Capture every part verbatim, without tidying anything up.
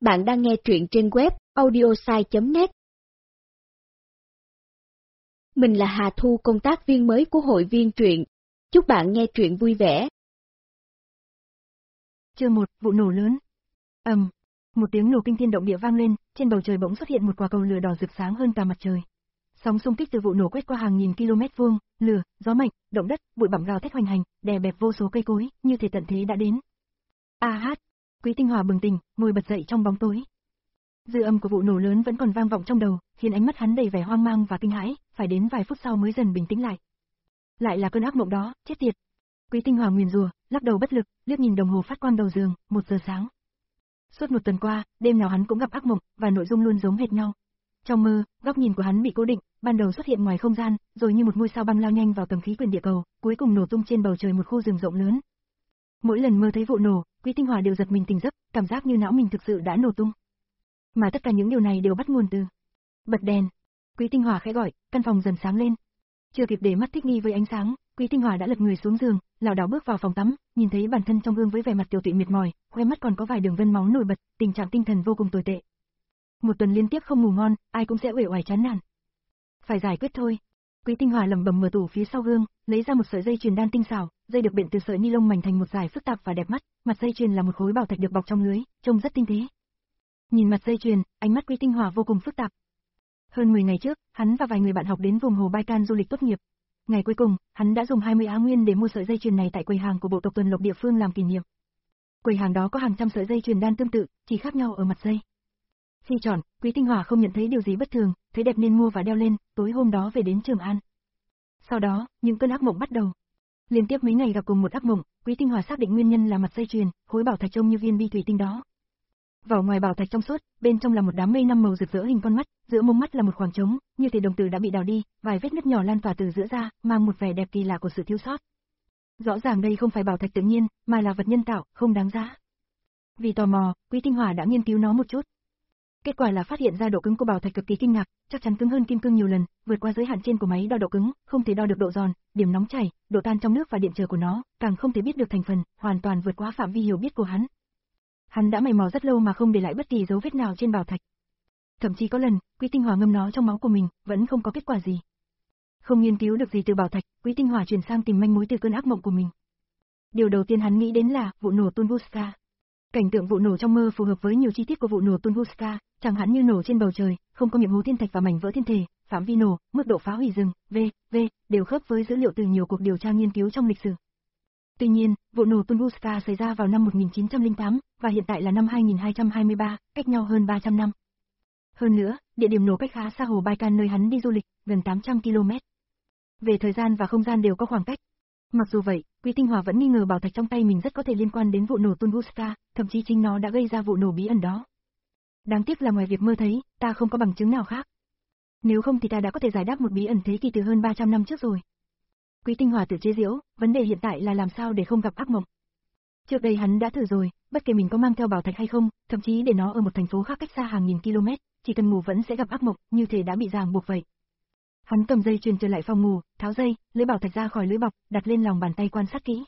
Bạn đang nghe truyện trên web audiosai chấm net. Mình là Hà Thu, công tác viên mới của hội viên truyện. Chúc bạn nghe truyện vui vẻ. Chương một, vụ nổ lớn. Ầm, um, một tiếng nổ kinh thiên động địa vang lên, trên bầu trời bỗng xuất hiện một quả cầu lửa đỏ rực sáng hơn cả mặt trời. Sóng xung kích từ vụ nổ quét qua hàng nghìn km vuông, lửa, gió mạnh, động đất, bụi bặm gào thét hoành hành, đè bẹp vô số cây cối, như thể tận thế đã đến. A hát, Quý Tinh Hòa bừng tỉnh, ngồi bật dậy trong bóng tối. Dư âm của vụ nổ lớn vẫn còn vang vọng trong đầu, khiến ánh mắt hắn đầy vẻ hoang mang và kinh hãi, phải đến vài phút sau mới dần bình tĩnh lại. Lại là cơn ác mộng đó, chết tiệt. Quý Tinh Hòa nguyền rủa, lắc đầu bất lực, liếc nhìn đồng hồ phát quang đầu giường, một giờ sáng. Suốt một tuần qua, đêm nào hắn cũng gặp ác mộng, và nội dung luôn giống hệt nhau. Trong mơ, góc nhìn của hắn bị cố định, ban đầu xuất hiện ngoài không gian, rồi như một ngôi sao băng lao nhanh vào tầng khí quyển địa cầu, cuối cùng nổ tung trên bầu trời một khu rừng rộng lớn. Mỗi lần mơ thấy vụ nổ, Quý Tinh Hòa đều giật mình tỉnh giấc, cảm giác như não mình thực sự đã nổ tung. Mà tất cả những điều này đều bắt nguồn từ bật đèn. Quý Tinh Hòa khẽ gọi, căn phòng dần sáng lên. Chưa kịp để mắt thích nghi với ánh sáng, Quý Tinh Hòa đã lật người xuống giường, lảo đảo bước vào phòng tắm, nhìn thấy bản thân trong gương với vẻ mặt tiều tụy mệt mỏi, khóe mắt còn có vài đường vân máu nổi bật, tình trạng tinh thần vô cùng tồi tệ. Một tuần liên tiếp không ngủ ngon, ai cũng sẽ uể oải chán nản. Phải giải quyết thôi. Quý Tinh Hòa lẩm bẩm mở tủ phía sau gương, lấy ra một sợi dây chuyền đan tinh xảo, dây được bện từ sợi ni lông mảnh thành một dải phức tạp và đẹp mắt, mặt dây chuyền là một khối bảo thạch được bọc trong lưới, trông rất tinh tế. Nhìn mặt dây chuyền, ánh mắt Quý Tinh Hòa vô cùng phức tạp. Hơn mười ngày trước, hắn và vài người bạn học đến vùng hồ Baikan du lịch tốt nghiệp. Ngày cuối cùng, hắn đã dùng hai mươi á nguyên để mua sợi dây chuyền này tại quầy hàng của bộ tộc Tuần Lộc địa phương làm kỷ niệm. Quầy hàng đó có hàng trăm sợi dây chuyền đan tương tự, chỉ khác nhau ở mặt dây. Khi chọn, Quý Tinh Hòa không nhận thấy điều gì bất thường, thấy đẹp nên mua và đeo lên, tối hôm đó về đến Trường An. Sau đó, những cơn ác mộng bắt đầu. Liên tiếp mấy ngày gặp cùng một ác mộng, Quý Tinh Hòa xác định nguyên nhân là mặt dây chuyền, khối bảo thạch trông như viên bi thủy tinh đó. Vỏ ngoài bảo thạch trong suốt, bên trong là một đám mây năm màu rực rỡ hình con mắt, giữa mông mắt là một khoảng trống, như thể đồng tử đã bị đào đi, vài vết nứt nhỏ lan tỏa từ giữa ra, mang một vẻ đẹp kỳ lạ của sự thiếu sót. Rõ ràng đây không phải bảo thạch tự nhiên, mà là vật nhân tạo, không đáng giá. Vì tò mò, Quý Tinh Hòa đã nghiên cứu nó một chút. Kết quả là phát hiện ra độ cứng của bảo thạch cực kỳ kinh ngạc, chắc chắn cứng hơn kim cương nhiều lần, vượt qua giới hạn trên của máy đo độ cứng, không thể đo được độ giòn, điểm nóng chảy, độ tan trong nước và điện trở của nó, càng không thể biết được thành phần, hoàn toàn vượt quá phạm vi hiểu biết của hắn. Hắn đã mày mò rất lâu mà không để lại bất kỳ dấu vết nào trên bảo thạch. Thậm chí có lần, Quý Tinh Hòa ngâm nó trong máu của mình, vẫn không có kết quả gì. Không nghiên cứu được gì từ bảo thạch, Quý Tinh Hòa chuyển sang tìm manh mối từ cơn ác mộng của mình. Điều đầu tiên hắn nghĩ đến là vụ nổ Tunguska. Cảnh tượng vụ nổ trong mơ phù hợp với nhiều chi tiết của vụ nổ Tunguska, chẳng hạn như nổ trên bầu trời, không có miệng hố thiên thạch và mảnh vỡ thiên thể, phạm vi nổ, mức độ phá hủy rừng, v, v, đều khớp với dữ liệu từ nhiều cuộc điều tra nghiên cứu trong lịch sử. Tuy nhiên, vụ nổ Tunguska xảy ra vào năm một nghìn chín trăm lẻ tám, và hiện tại là năm hai nghìn hai trăm hai mươi ba, cách nhau hơn ba trăm năm. Hơn nữa, địa điểm nổ cách khá xa hồ Baikan nơi hắn đi du lịch, gần tám trăm ki lô mét. Về thời gian và không gian đều có khoảng cách. Mặc dù vậy, Quý Tinh Hòa vẫn nghi ngờ bảo thạch trong tay mình rất có thể liên quan đến vụ nổ Tunguska, thậm chí chính nó đã gây ra vụ nổ bí ẩn đó. Đáng tiếc là ngoài việc mơ thấy, ta không có bằng chứng nào khác. Nếu không thì ta đã có thể giải đáp một bí ẩn thế kỷ từ hơn ba trăm năm trước rồi. Quý Tinh Hòa tự chế giễu, vấn đề hiện tại là làm sao để không gặp ác mộng. Trước đây hắn đã thử rồi, bất kể mình có mang theo bảo thạch hay không, thậm chí để nó ở một thành phố khác cách xa hàng nghìn km, chỉ cần ngủ vẫn sẽ gặp ác mộng, như thể đã bị ràng buộc vậy. Hắn cầm dây chuyền trở lại phòng ngủ, tháo dây, lấy bảo thạch ra khỏi lưới bọc, đặt lên lòng bàn tay quan sát kỹ.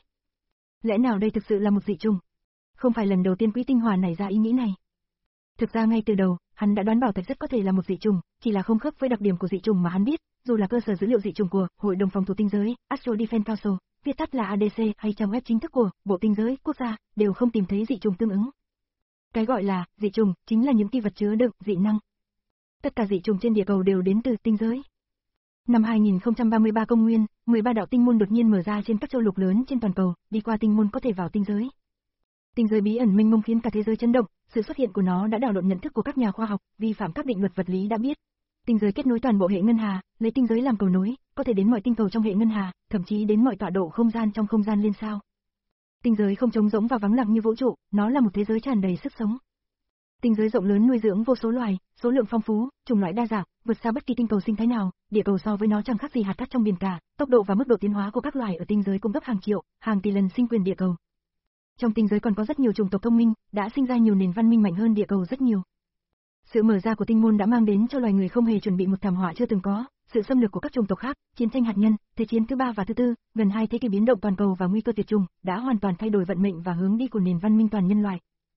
Lẽ nào đây thực sự là một dị trùng? Không phải lần đầu tiên Quý Tinh Hòa nảy ra ý nghĩ này. Thực ra ngay từ đầu, hắn đã đoán bảo thạch rất có thể là một dị trùng, chỉ là không khớp với đặc điểm của dị trùng mà hắn biết, dù là cơ sở dữ liệu dị trùng của Hội đồng phòng thủ tinh giới, Astro Defense Council, viết tắt là a đê xê, hay trang web chính thức của Bộ Tinh giới quốc gia, đều không tìm thấy dị trùng tương ứng. Cái gọi là dị trùng chính là những ki vật chứa đựng dị năng. Tất cả dị trùng trên địa cầu đều đến từ tinh giới. Năm hai nghìn không trăm ba mươi ba công nguyên, mười ba đạo tinh môn đột nhiên mở ra trên các châu lục lớn trên toàn cầu, đi qua tinh môn có thể vào tinh giới. Tinh giới bí ẩn mênh mông khiến cả thế giới chấn động, sự xuất hiện của nó đã đảo lộn nhận thức của các nhà khoa học, vi phạm các định luật vật lý đã biết. Tinh giới kết nối toàn bộ hệ ngân hà, lấy tinh giới làm cầu nối, có thể đến mọi tinh cầu trong hệ ngân hà, thậm chí đến mọi tọa độ không gian trong không gian liên sao. Tinh giới không trống rỗng và vắng lặng như vũ trụ, nó là một thế giới tràn đầy sức sống. Tinh giới rộng lớn nuôi dưỡng vô số loài, số lượng phong phú, chủng loại đa dạng, vượt xa bất kỳ tinh cầu sinh thái nào, địa cầu so với nó chẳng khác gì hạt cát trong biển cả, tốc độ và mức độ tiến hóa của các loài ở tinh giới cung cấp hàng triệu, hàng tỷ lần sinh quyền địa cầu. Trong tinh giới còn có rất nhiều chủng tộc thông minh, đã sinh ra nhiều nền văn minh mạnh hơn địa cầu rất nhiều. Sự mở ra của tinh môn đã mang đến cho loài người không hề chuẩn bị một thảm họa chưa từng có, sự xâm lược của các chủng tộc khác, chiến tranh hạt nhân, thế chiến thứ ba và thứ tư, gần hai thế kỷ biến động toàn cầu và nguy cơ tuyệt chủng, đã hoàn toàn thay đổi vận mệnh và hướng đi của nền văn minh toàn nhân loại.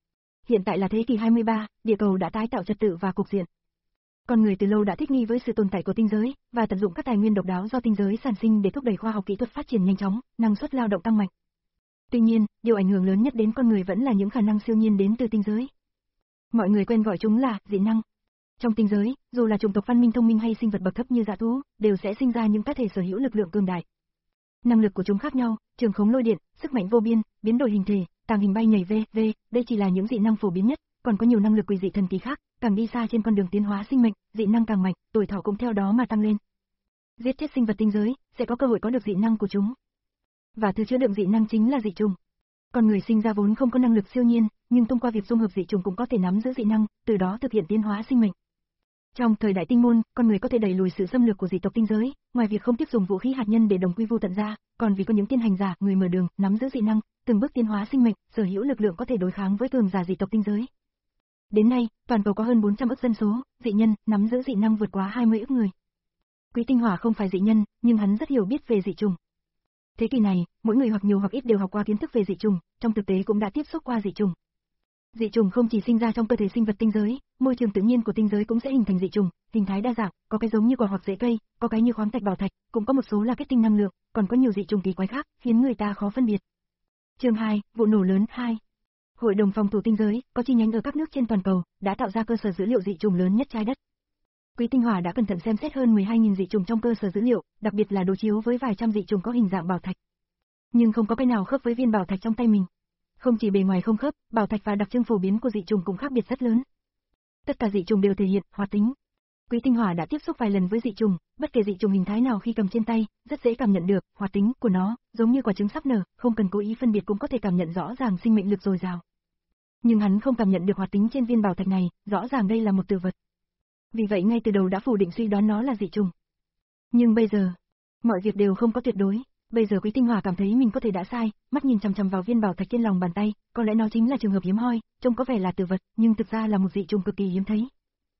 hiện tại là thế kỷ hai mươi ba, địa cầu đã tái tạo trật tự và cục diện. Con người từ lâu đã thích nghi với sự tồn tại của tinh giới, và tận dụng các tài nguyên độc đáo do tinh giới sản sinh để thúc đẩy khoa học kỹ thuật phát triển nhanh chóng, năng suất lao động tăng mạnh. Tuy nhiên, điều ảnh hưởng lớn nhất đến con người vẫn là những khả năng siêu nhiên đến từ tinh giới. Mọi người quen gọi chúng là dị năng. Trong tinh giới, dù là chủng tộc văn minh thông minh hay sinh vật bậc thấp như dã thú, đều sẽ sinh ra những cá thể sở hữu lực lượng cường đại. Năng lực của chúng khác nhau, trường khống lôi điện, sức mạnh vô biên, biến đổi hình thể, tàng hình bay nhảy v v, đây chỉ là những dị năng phổ biến nhất, còn có nhiều năng lực quỷ dị thần kỳ khác, càng đi xa trên con đường tiến hóa sinh mệnh, dị năng càng mạnh, tuổi thọ cũng theo đó mà tăng lên. Giết chết sinh vật tinh giới, sẽ có cơ hội có được dị năng của chúng. Và thứ chứa đựng dị năng chính là dị trùng. Con người sinh ra vốn không có năng lực siêu nhiên, nhưng thông qua việc dung hợp dị trùng cũng có thể nắm giữ dị năng, từ đó thực hiện tiến hóa sinh mệnh. Trong thời đại tinh môn, con người có thể đẩy lùi sự xâm lược của dị tộc tinh giới, ngoài việc không tiếp dùng vũ khí hạt nhân để đồng quy vu tận ra, còn vì có những tiên hành giả, người mở đường, nắm giữ dị năng, từng bước tiến hóa sinh mệnh, sở hữu lực lượng có thể đối kháng với cường giả dị tộc tinh giới. Đến nay, toàn cầu có hơn bốn trăm ức dân số, dị nhân nắm giữ dị năng vượt quá hai mươi ức người. Quý Tinh Hỏa không phải dị nhân, nhưng hắn rất hiểu biết về dị trùng. Thế kỷ này, mỗi người hoặc nhiều hoặc ít đều học qua kiến thức về dị trùng, trong thực tế cũng đã tiếp xúc qua dị trùng. Dị trùng không chỉ sinh ra trong cơ thể sinh vật tinh giới, môi trường tự nhiên của tinh giới cũng sẽ hình thành dị trùng, hình thái đa dạng, có cái giống như quả hoặc rễ cây, có cái như khoáng thạch bảo thạch, cũng có một số là kết tinh năng lượng, còn có nhiều dị trùng kỳ quái khác, khiến người ta khó phân biệt. Chương hai, vụ nổ lớn hai. Hội đồng phòng thủ tinh giới, có chi nhánh ở các nước trên toàn cầu, đã tạo ra cơ sở dữ liệu dị trùng lớn nhất trái đất. Quý Tinh Hỏa đã cẩn thận xem xét hơn mười hai nghìn dị trùng trong cơ sở dữ liệu, đặc biệt là đối chiếu với vài trăm dị trùng có hình dạng bảo thạch. Nhưng không có cái nào khớp với viên bảo thạch trong tay mình. Không chỉ bề ngoài không khớp, bảo thạch và đặc trưng phổ biến của dị trùng cũng khác biệt rất lớn. Tất cả dị trùng đều thể hiện hoạt tính. Quý Tinh Hỏa đã tiếp xúc vài lần với dị trùng, bất kể dị trùng hình thái nào khi cầm trên tay, rất dễ cảm nhận được hoạt tính của nó, giống như quả trứng sắp nở, không cần cố ý phân biệt cũng có thể cảm nhận rõ ràng sinh mệnh lực dồi dào. Nhưng hắn không cảm nhận được hoạt tính trên viên bảo thạch này, rõ ràng đây là một tử vật. Vì vậy ngay từ đầu đã phủ định suy đoán nó là dị trùng. Nhưng bây giờ, mọi việc đều không có tuyệt đối. Bây giờ Quý Tinh Hỏa cảm thấy mình có thể đã sai, mắt nhìn chằm chằm vào viên bảo thạch trên lòng bàn tay, có lẽ nó chính là trường hợp hiếm hoi, trông có vẻ là tử vật, nhưng thực ra là một dị trùng cực kỳ hiếm thấy.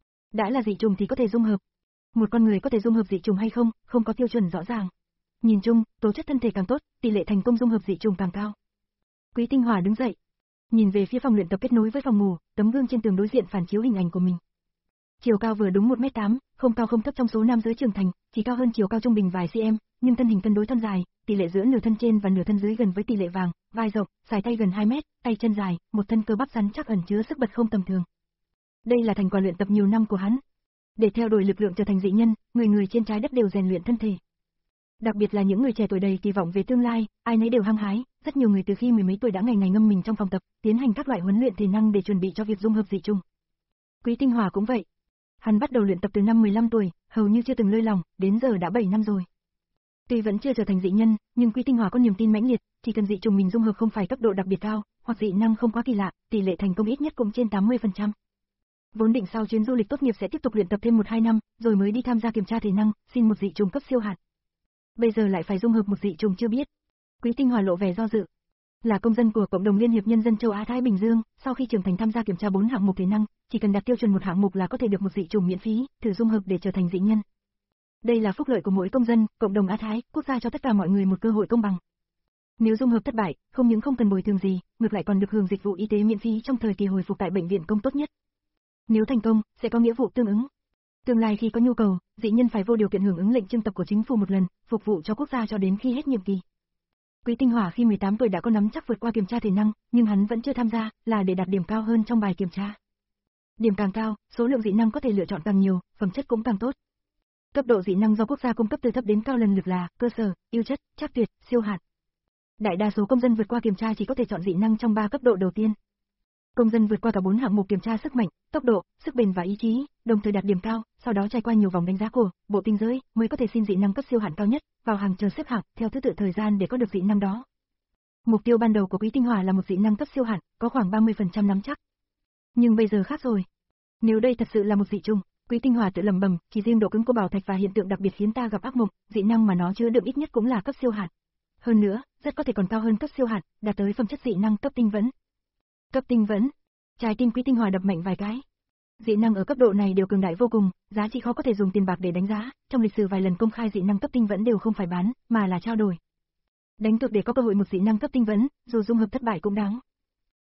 Đã là dị trùng thì có thể dung hợp. Một con người có thể dung hợp dị trùng hay không, không có tiêu chuẩn rõ ràng. Nhìn chung, tố chất thân thể càng tốt, tỷ lệ thành công dung hợp dị trùng càng cao. Quý Tinh Hỏa đứng dậy, nhìn về phía phòng luyện tập kết nối với phòng ngủ, tấm gương trên tường đối diện phản chiếu hình ảnh của mình. Chiều cao vừa đúng một mét tám, không cao không thấp trong số nam giới trưởng thành, chỉ cao hơn chiều cao trung bình vài cm, nhưng thân hình cân đối thon dài, tỷ lệ giữa nửa thân trên và nửa thân dưới gần với tỷ lệ vàng, vai rộng, dài tay gần hai mét, tay chân dài, một thân cơ bắp rắn chắc ẩn chứa sức bật không tầm thường. Đây là thành quả luyện tập nhiều năm của hắn. Để theo đuổi lực lượng trở thành dị nhân, người người trên trái đất đều rèn luyện thân thể. Đặc biệt là những người trẻ tuổi đầy kỳ vọng về tương lai, ai nấy đều hăng hái, rất nhiều người từ khi mười mấy tuổi đã ngày ngày ngâm mình trong phòng tập, tiến hành các loại huấn luyện thể năng để chuẩn bị cho việc dung hợp dị trùng. Quý Tinh Hỏa cũng vậy. Hắn bắt đầu luyện tập từ năm mười lăm tuổi, hầu như chưa từng lơi lỏng, đến giờ đã bảy năm rồi. Tuy vẫn chưa trở thành dị nhân, nhưng Quý Tinh Hỏa có niềm tin mãnh liệt, chỉ cần dị trùng mình dung hợp không phải cấp độ đặc biệt cao, hoặc dị năng không quá kỳ lạ, tỷ lệ thành công ít nhất cũng trên tám mươi phần trăm. Vốn định sau chuyến du lịch tốt nghiệp sẽ tiếp tục luyện tập thêm một hai năm, rồi mới đi tham gia kiểm tra thể năng, xin một dị trùng cấp siêu hạn. Bây giờ lại phải dung hợp một dị trùng chưa biết. Quý Tinh Hỏa lộ vẻ do dự. Là công dân của cộng đồng Liên hiệp Nhân dân châu Á Thái Bình Dương, sau khi trưởng thành tham gia kiểm tra bốn hạng mục thể năng, chỉ cần đạt tiêu chuẩn một hạng mục là có thể được một dị trùng miễn phí, thử dung hợp để trở thành dị nhân. Đây là phúc lợi của mỗi công dân, cộng đồng Á Thái, quốc gia cho tất cả mọi người một cơ hội công bằng. Nếu dung hợp thất bại, không những không cần bồi thường gì, ngược lại còn được hưởng dịch vụ y tế miễn phí trong thời kỳ hồi phục tại bệnh viện công tốt nhất. Nếu thành công, sẽ có nghĩa vụ tương ứng. Tương lai khi có nhu cầu, dị nhân phải vô điều kiện hưởng ứng lệnh trưng tập của chính phủ một lần, phục vụ cho quốc gia cho đến khi hết nhiệm kỳ. Quý Tinh Hỏa khi mười tám tuổi đã có nắm chắc vượt qua kiểm tra thể năng, nhưng hắn vẫn chưa tham gia, là để đạt điểm cao hơn trong bài kiểm tra. Điểm càng cao, số lượng dị năng có thể lựa chọn càng nhiều, phẩm chất cũng càng tốt. Cấp độ dị năng do quốc gia cung cấp từ thấp đến cao lần lượt là cơ sở, ưu chất, trắc tuyệt, siêu hạn. Đại đa số công dân vượt qua kiểm tra chỉ có thể chọn dị năng trong ba cấp độ đầu tiên. Công dân vượt qua cả bốn hạng mục kiểm tra sức mạnh, tốc độ, sức bền và ý chí, đồng thời đạt điểm cao, sau đó trải qua nhiều vòng đánh giá của bộ tinh giới, mới có thể xin dị năng cấp siêu hạn cao nhất, vào hàng chờ xếp hạng theo thứ tự thời gian để có được dị năng đó. Mục tiêu ban đầu của Quý Tinh Hỏa là một dị năng cấp siêu hạn, có khoảng ba mươi phần trăm nắm chắc. Nhưng bây giờ khác rồi. Nếu đây thật sự là một dị trùng, Quý Tinh Hỏa tự lẩm bẩm, chỉ riêng độ cứng của bảo thạch và hiện tượng đặc biệt khiến ta gặp ác mộng, dị năng mà nó chứa đựng ít nhất cũng là cấp siêu hạn. Hơn nữa, rất có thể còn cao hơn cấp siêu hạn, đạt tới phẩm chất dị năng cấp tinh vẫn. Cấp tinh vẫn. Trái tim Quý Tinh Hỏa đập mạnh vài cái. Dị năng ở cấp độ này đều cường đại vô cùng, giá trị khó có thể dùng tiền bạc để đánh giá, trong lịch sử vài lần công khai dị năng cấp tinh vẫn đều không phải bán, mà là trao đổi. Đánh cược để có cơ hội một dị năng cấp tinh vẫn, dù dung hợp thất bại cũng đáng.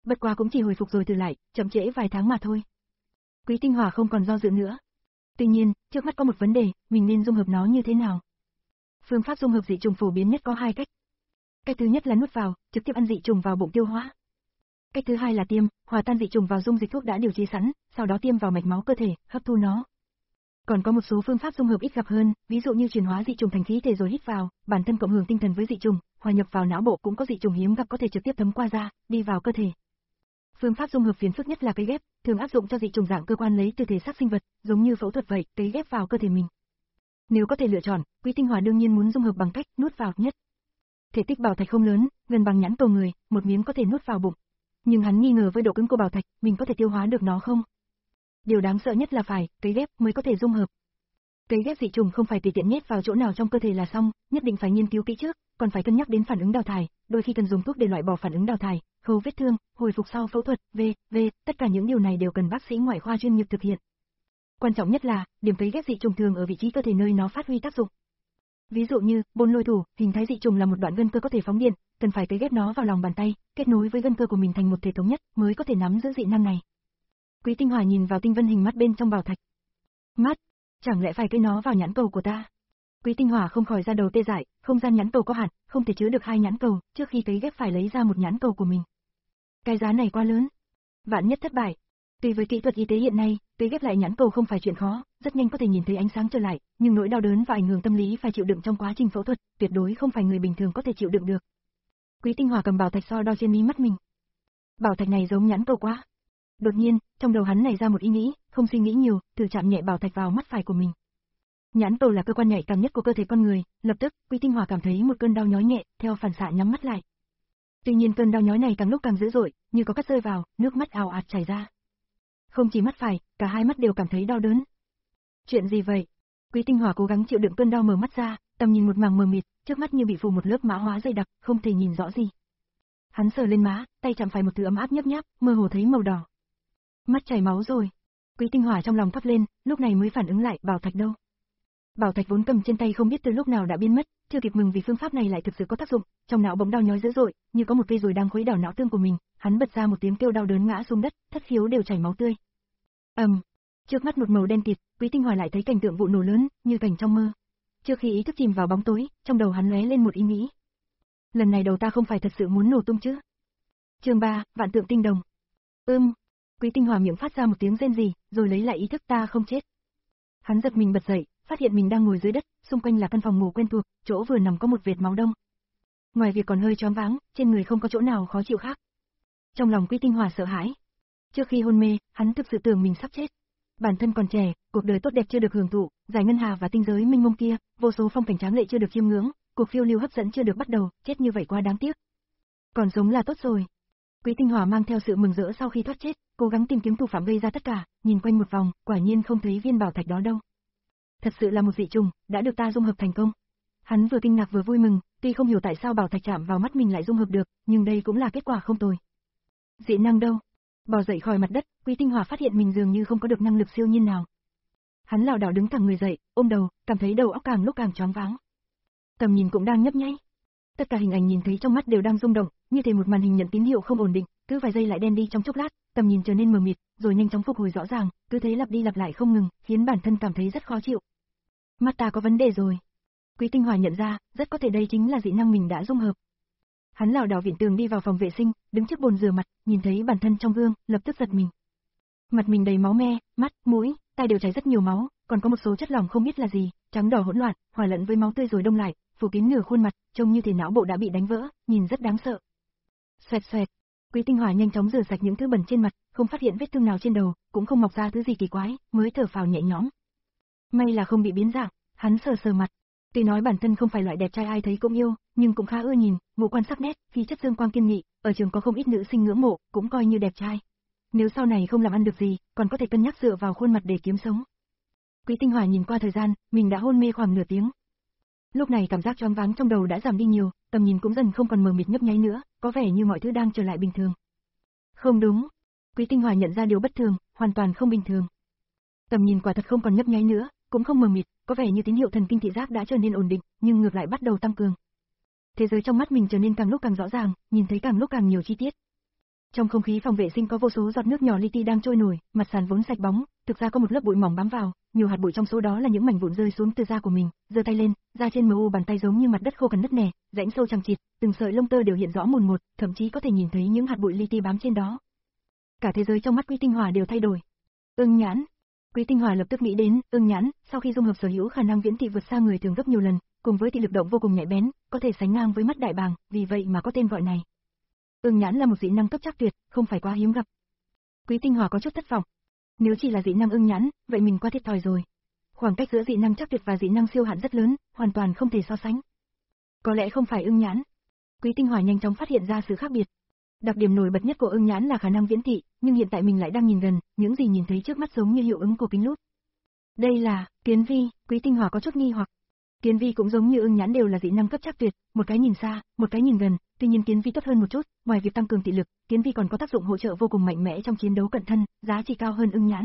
Bất quá cũng chỉ hồi phục rồi từ lại, chậm trễ vài tháng mà thôi. Quý Tinh Hỏa không còn do dự nữa. Tuy nhiên, trước mắt có một vấn đề, mình nên dung hợp nó như thế nào? Phương pháp dung hợp dị trùng phổ biến nhất có hai cách. Cách thứ nhất là nuốt vào, trực tiếp ăn dị trùng vào bụng tiêu hóa. Cách thứ hai là tiêm, hòa tan dị trùng vào dung dịch thuốc đã điều chế sẵn, sau đó tiêm vào mạch máu cơ thể, hấp thu nó. Còn có một số phương pháp dung hợp ít gặp hơn, ví dụ như chuyển hóa dị trùng thành khí thể rồi hít vào, bản thân cộng hưởng tinh thần với dị trùng, hòa nhập vào não bộ, cũng có dị trùng hiếm gặp có thể trực tiếp thấm qua da, đi vào cơ thể. Phương pháp dung hợp phiền phức nhất là cấy ghép, thường áp dụng cho dị trùng dạng cơ quan lấy từ thể xác sinh vật, giống như phẫu thuật vậy, cấy ghép vào cơ thể mình. Nếu có thể lựa chọn, Quý Tinh Hỏa đương nhiên muốn dung hợp bằng cách nuốt vào nhất. Thể tích bảo thạch không lớn, gần bằng nhãn cầu người, một miếng có thể nuốt vào bụng. Nhưng hắn nghi ngờ với độ cứng của bảo thạch, mình có thể tiêu hóa được nó không? Điều đáng sợ nhất là phải cấy ghép mới có thể dung hợp. Cấy ghép dị trùng không phải tùy tiện nhét vào chỗ nào trong cơ thể là xong, nhất định phải nghiên cứu kỹ trước, còn phải cân nhắc đến phản ứng đào thải, đôi khi cần dùng thuốc để loại bỏ phản ứng đào thải, khâu vết thương, hồi phục sau phẫu thuật, v.v. tất cả những điều này đều cần bác sĩ ngoại khoa chuyên nghiệp thực hiện. Quan trọng nhất là, điểm cấy ghép dị trùng thường ở vị trí cơ thể nơi nó phát huy tác dụng. Ví dụ như, bôn lôi thủ, hình thái dị trùng là một đoạn gân cơ có thể phóng điện, cần phải cấy ghép nó vào lòng bàn tay, kết nối với gân cơ của mình thành một thể thống nhất, mới có thể nắm giữ dị năng này. Quý Tinh Hỏa nhìn vào tinh vân hình mắt bên trong bảo thạch. Mắt, chẳng lẽ phải cấy nó vào nhãn cầu của ta? Quý Tinh Hỏa không khỏi ra đầu tê dại, không gian nhãn cầu có hạn, không thể chứa được hai nhãn cầu, trước khi cấy ghép phải lấy ra một nhãn cầu của mình. Cái giá này quá lớn. Vạn nhất thất bại. Tuy với kỹ thuật y tế hiện nay, cấy ghép lại nhãn cầu không phải chuyện khó, rất nhanh có thể nhìn thấy ánh sáng trở lại, nhưng nỗi đau đớn và ảnh hưởng tâm lý phải chịu đựng trong quá trình phẫu thuật, tuyệt đối không phải người bình thường có thể chịu đựng được. Quý Tinh Hỏa cầm bảo thạch so đo trên mí mắt mình. Bảo thạch này giống nhãn cầu quá. Đột nhiên, trong đầu hắn nảy ra một ý nghĩ, không suy nghĩ nhiều, thử chạm nhẹ bảo thạch vào mắt phải của mình. Nhãn cầu là cơ quan nhạy cảm nhất của cơ thể con người, lập tức, Quý Tinh Hỏa cảm thấy một cơn đau nhói nhẹ, theo phản xạ nhắm mắt lại. Tuy nhiên cơn đau nhói này càng lúc càng dữ dội, như có cát rơi vào, nước mắt ào ạt chảy ra. Không chỉ mắt phải, cả hai mắt đều cảm thấy đau đớn. Chuyện gì vậy? Quý Tinh Hỏa cố gắng chịu đựng cơn đau mở mắt ra, tầm nhìn một màng mờ mịt, trước mắt như bị phủ một lớp mã hóa dày đặc, không thể nhìn rõ gì. Hắn sờ lên má, tay chạm phải một thứ ấm áp nhấp nháp, mơ hồ thấy màu đỏ. Mắt chảy máu rồi. Quý Tinh Hỏa trong lòng thắp lên, lúc này mới phản ứng lại, bảo thạch đâu? Bảo thạch vốn cầm trên tay không biết từ lúc nào đã biến mất, chưa kịp mừng vì phương pháp này lại thực sự có tác dụng, trong não bỗng đau nhói dữ dội, như có một cây rồi đang khuấy đảo não tương của mình, hắn bật ra một tiếng kêu đau đớn ngã xuống đất, thất khiếu đều chảy máu tươi. Ầm, um, trước mắt một màu đen kịt, Quý Tinh Hỏa lại thấy cảnh tượng vụ nổ lớn, như cảnh trong mơ. Trước khi ý thức chìm vào bóng tối, trong đầu hắn lóe lên một ý nghĩ. Lần này đầu ta không phải thật sự muốn nổ tung chứ? Chương ba, Vạn Tượng Tinh Đồng. Ưm. Quý Tinh Hỏa miệng phát ra một tiếng rên rỉ, rồi lấy lại ý thức, ta không chết. Hắn giật mình bật dậy, phát hiện mình đang ngồi dưới đất, xung quanh là căn phòng ngủ quen thuộc, chỗ vừa nằm có một vệt máu đông. Ngoài việc còn hơi choáng váng, trên người không có chỗ nào khó chịu khác. Trong lòng Quý Tinh Hỏa sợ hãi. Trước khi hôn mê, hắn thực sự tưởng mình sắp chết. Bản thân còn trẻ, cuộc đời tốt đẹp chưa được hưởng thụ, giải ngân hà và tinh giới minh mông kia, vô số phong cảnh tráng lệ chưa được chiêm ngưỡng, cuộc phiêu lưu hấp dẫn chưa được bắt đầu, chết như vậy quá đáng tiếc. Còn sống là tốt rồi. Quý Tinh Hỏa mang theo sự mừng rỡ sau khi thoát chết, cố gắng tìm kiếm thủ phạm gây ra tất cả, nhìn quanh một vòng, quả nhiên không thấy viên bảo thạch đó đâu. Thật sự là một dị trùng, đã được ta dung hợp thành công. Hắn vừa kinh ngạc vừa vui mừng, tuy không hiểu tại sao bảo thạch chạm vào mắt mình lại dung hợp được, nhưng đây cũng là kết quả không tồi. Dị năng đâu? Bò dậy khỏi mặt đất, Quý Tinh Hỏa phát hiện mình dường như không có được năng lực siêu nhiên nào. Hắn lảo đảo đứng thẳng người dậy, ôm đầu, cảm thấy đầu óc càng lúc càng choáng váng. Tầm nhìn cũng đang nhấp nháy. Tất cả hình ảnh nhìn thấy trong mắt đều đang rung động, như thể một màn hình nhận tín hiệu không ổn định, cứ vài giây lại đen đi trong chốc lát, tầm nhìn trở nên mờ mịt, rồi nhanh chóng phục hồi rõ ràng, cứ thế lặp đi lặp lại không ngừng, khiến bản thân cảm thấy rất khó chịu. Mắt ta có vấn đề rồi. Quý Tinh Hỏa nhận ra, rất có thể đây chính là dị năng mình đã dung hợp. Hắn lảo đảo vịn tường đi vào phòng vệ sinh, đứng trước bồn rửa mặt, nhìn thấy bản thân trong gương, lập tức giật mình. Mặt mình đầy máu me, mắt, mũi, tai đều chảy rất nhiều máu, còn có một số chất lỏng không biết là gì, trắng đỏ hỗn loạn, hòa lẫn với máu tươi rồi đông lại, phủ kín nửa khuôn mặt, trông như thể não bộ đã bị đánh vỡ, nhìn rất đáng sợ. Xoẹt xoẹt. Quý Tinh Hỏa nhanh chóng rửa sạch những thứ bẩn trên mặt, không phát hiện vết thương nào trên đầu, cũng không mọc ra thứ gì kỳ quái, mới thở phào nhẹ nhõm. May là không bị biến dạng, hắn sờ sờ mặt. Tuy nói bản thân không phải loại đẹp trai ai thấy cũng yêu, nhưng cũng khá ưa nhìn, ngũ quan sắc nét, khí chất dương quang kiên nghị, ở trường có không ít nữ sinh ngưỡng mộ, cũng coi như đẹp trai. Nếu sau này không làm ăn được gì, còn có thể cân nhắc dựa vào khuôn mặt để kiếm sống. Quý Tinh Hỏa nhìn qua thời gian, mình đã hôn mê khoảng nửa tiếng. Lúc này cảm giác choáng váng trong đầu đã giảm đi nhiều, tầm nhìn cũng dần không còn mờ mịt nhấp nháy nữa, có vẻ như mọi thứ đang trở lại bình thường. Không đúng. Quý Tinh Hỏa nhận ra điều bất thường, hoàn toàn không bình thường. Tầm nhìn quả thật không còn nhấp nháy nữa, cũng không mờ mịt, có vẻ như tín hiệu thần kinh thị giác đã trở nên ổn định, nhưng ngược lại bắt đầu tăng cường. Thế giới trong mắt mình trở nên càng lúc càng rõ ràng, nhìn thấy càng lúc càng nhiều chi tiết. Trong không khí phòng vệ sinh có vô số giọt nước nhỏ li ti đang trôi nổi, mặt sàn vốn sạch bóng, thực ra có một lớp bụi mỏng bám vào, nhiều hạt bụi trong số đó là những mảnh vụn rơi xuống từ da của mình. Giơ tay lên, da trên mờ u bàn tay giống như mặt đất khô cằn nứt nẻ, rãnh sâu chằng chịt, từng sợi lông tơ đều hiện rõ mồn một, thậm chí có thể nhìn thấy những hạt bụi li ti bám trên đó. Cả thế giới trong mắt Quý Tinh Hòa đều thay đổi. Ưng nhãn. Quý Tinh Hòa lập tức nghĩ đến, ưng nhãn, sau khi dung hợp sở hữu khả năng viễn thị vượt xa người thường gấp nhiều lần, cùng với thị lực động vô cùng nhạy bén, có thể sánh ngang với mắt đại bàng, vì vậy mà có tên gọi này. Ưng nhãn là một dị năng cấp chắc tuyệt, không phải quá hiếm gặp. Quý Tinh Hòa có chút thất vọng. Nếu chỉ là dị năng ưng nhãn, vậy mình quá thiệt thòi rồi. Khoảng cách giữa dị năng chắc tuyệt và dị năng siêu hạn rất lớn, hoàn toàn không thể so sánh. Có lẽ không phải ưng nhãn. Quý Tinh Hòa nhanh chóng phát hiện ra sự khác biệt. Đặc điểm nổi bật nhất của ưng nhãn là khả năng viễn thị, nhưng hiện tại mình lại đang nhìn gần, những gì nhìn thấy trước mắt giống như hiệu ứng của kính lúp. Đây là Kiến Vi. Quý Tinh Hòa có chút nghi hoặc. Kiến Vi cũng giống như ưng nhãn đều là dị năng cấp chắc tuyệt, một cái nhìn xa, một cái nhìn gần, tuy nhiên Kiến Vi tốt hơn một chút, ngoài việc tăng cường thị lực, Kiến Vi còn có tác dụng hỗ trợ vô cùng mạnh mẽ trong chiến đấu cận thân, giá trị cao hơn ưng nhãn.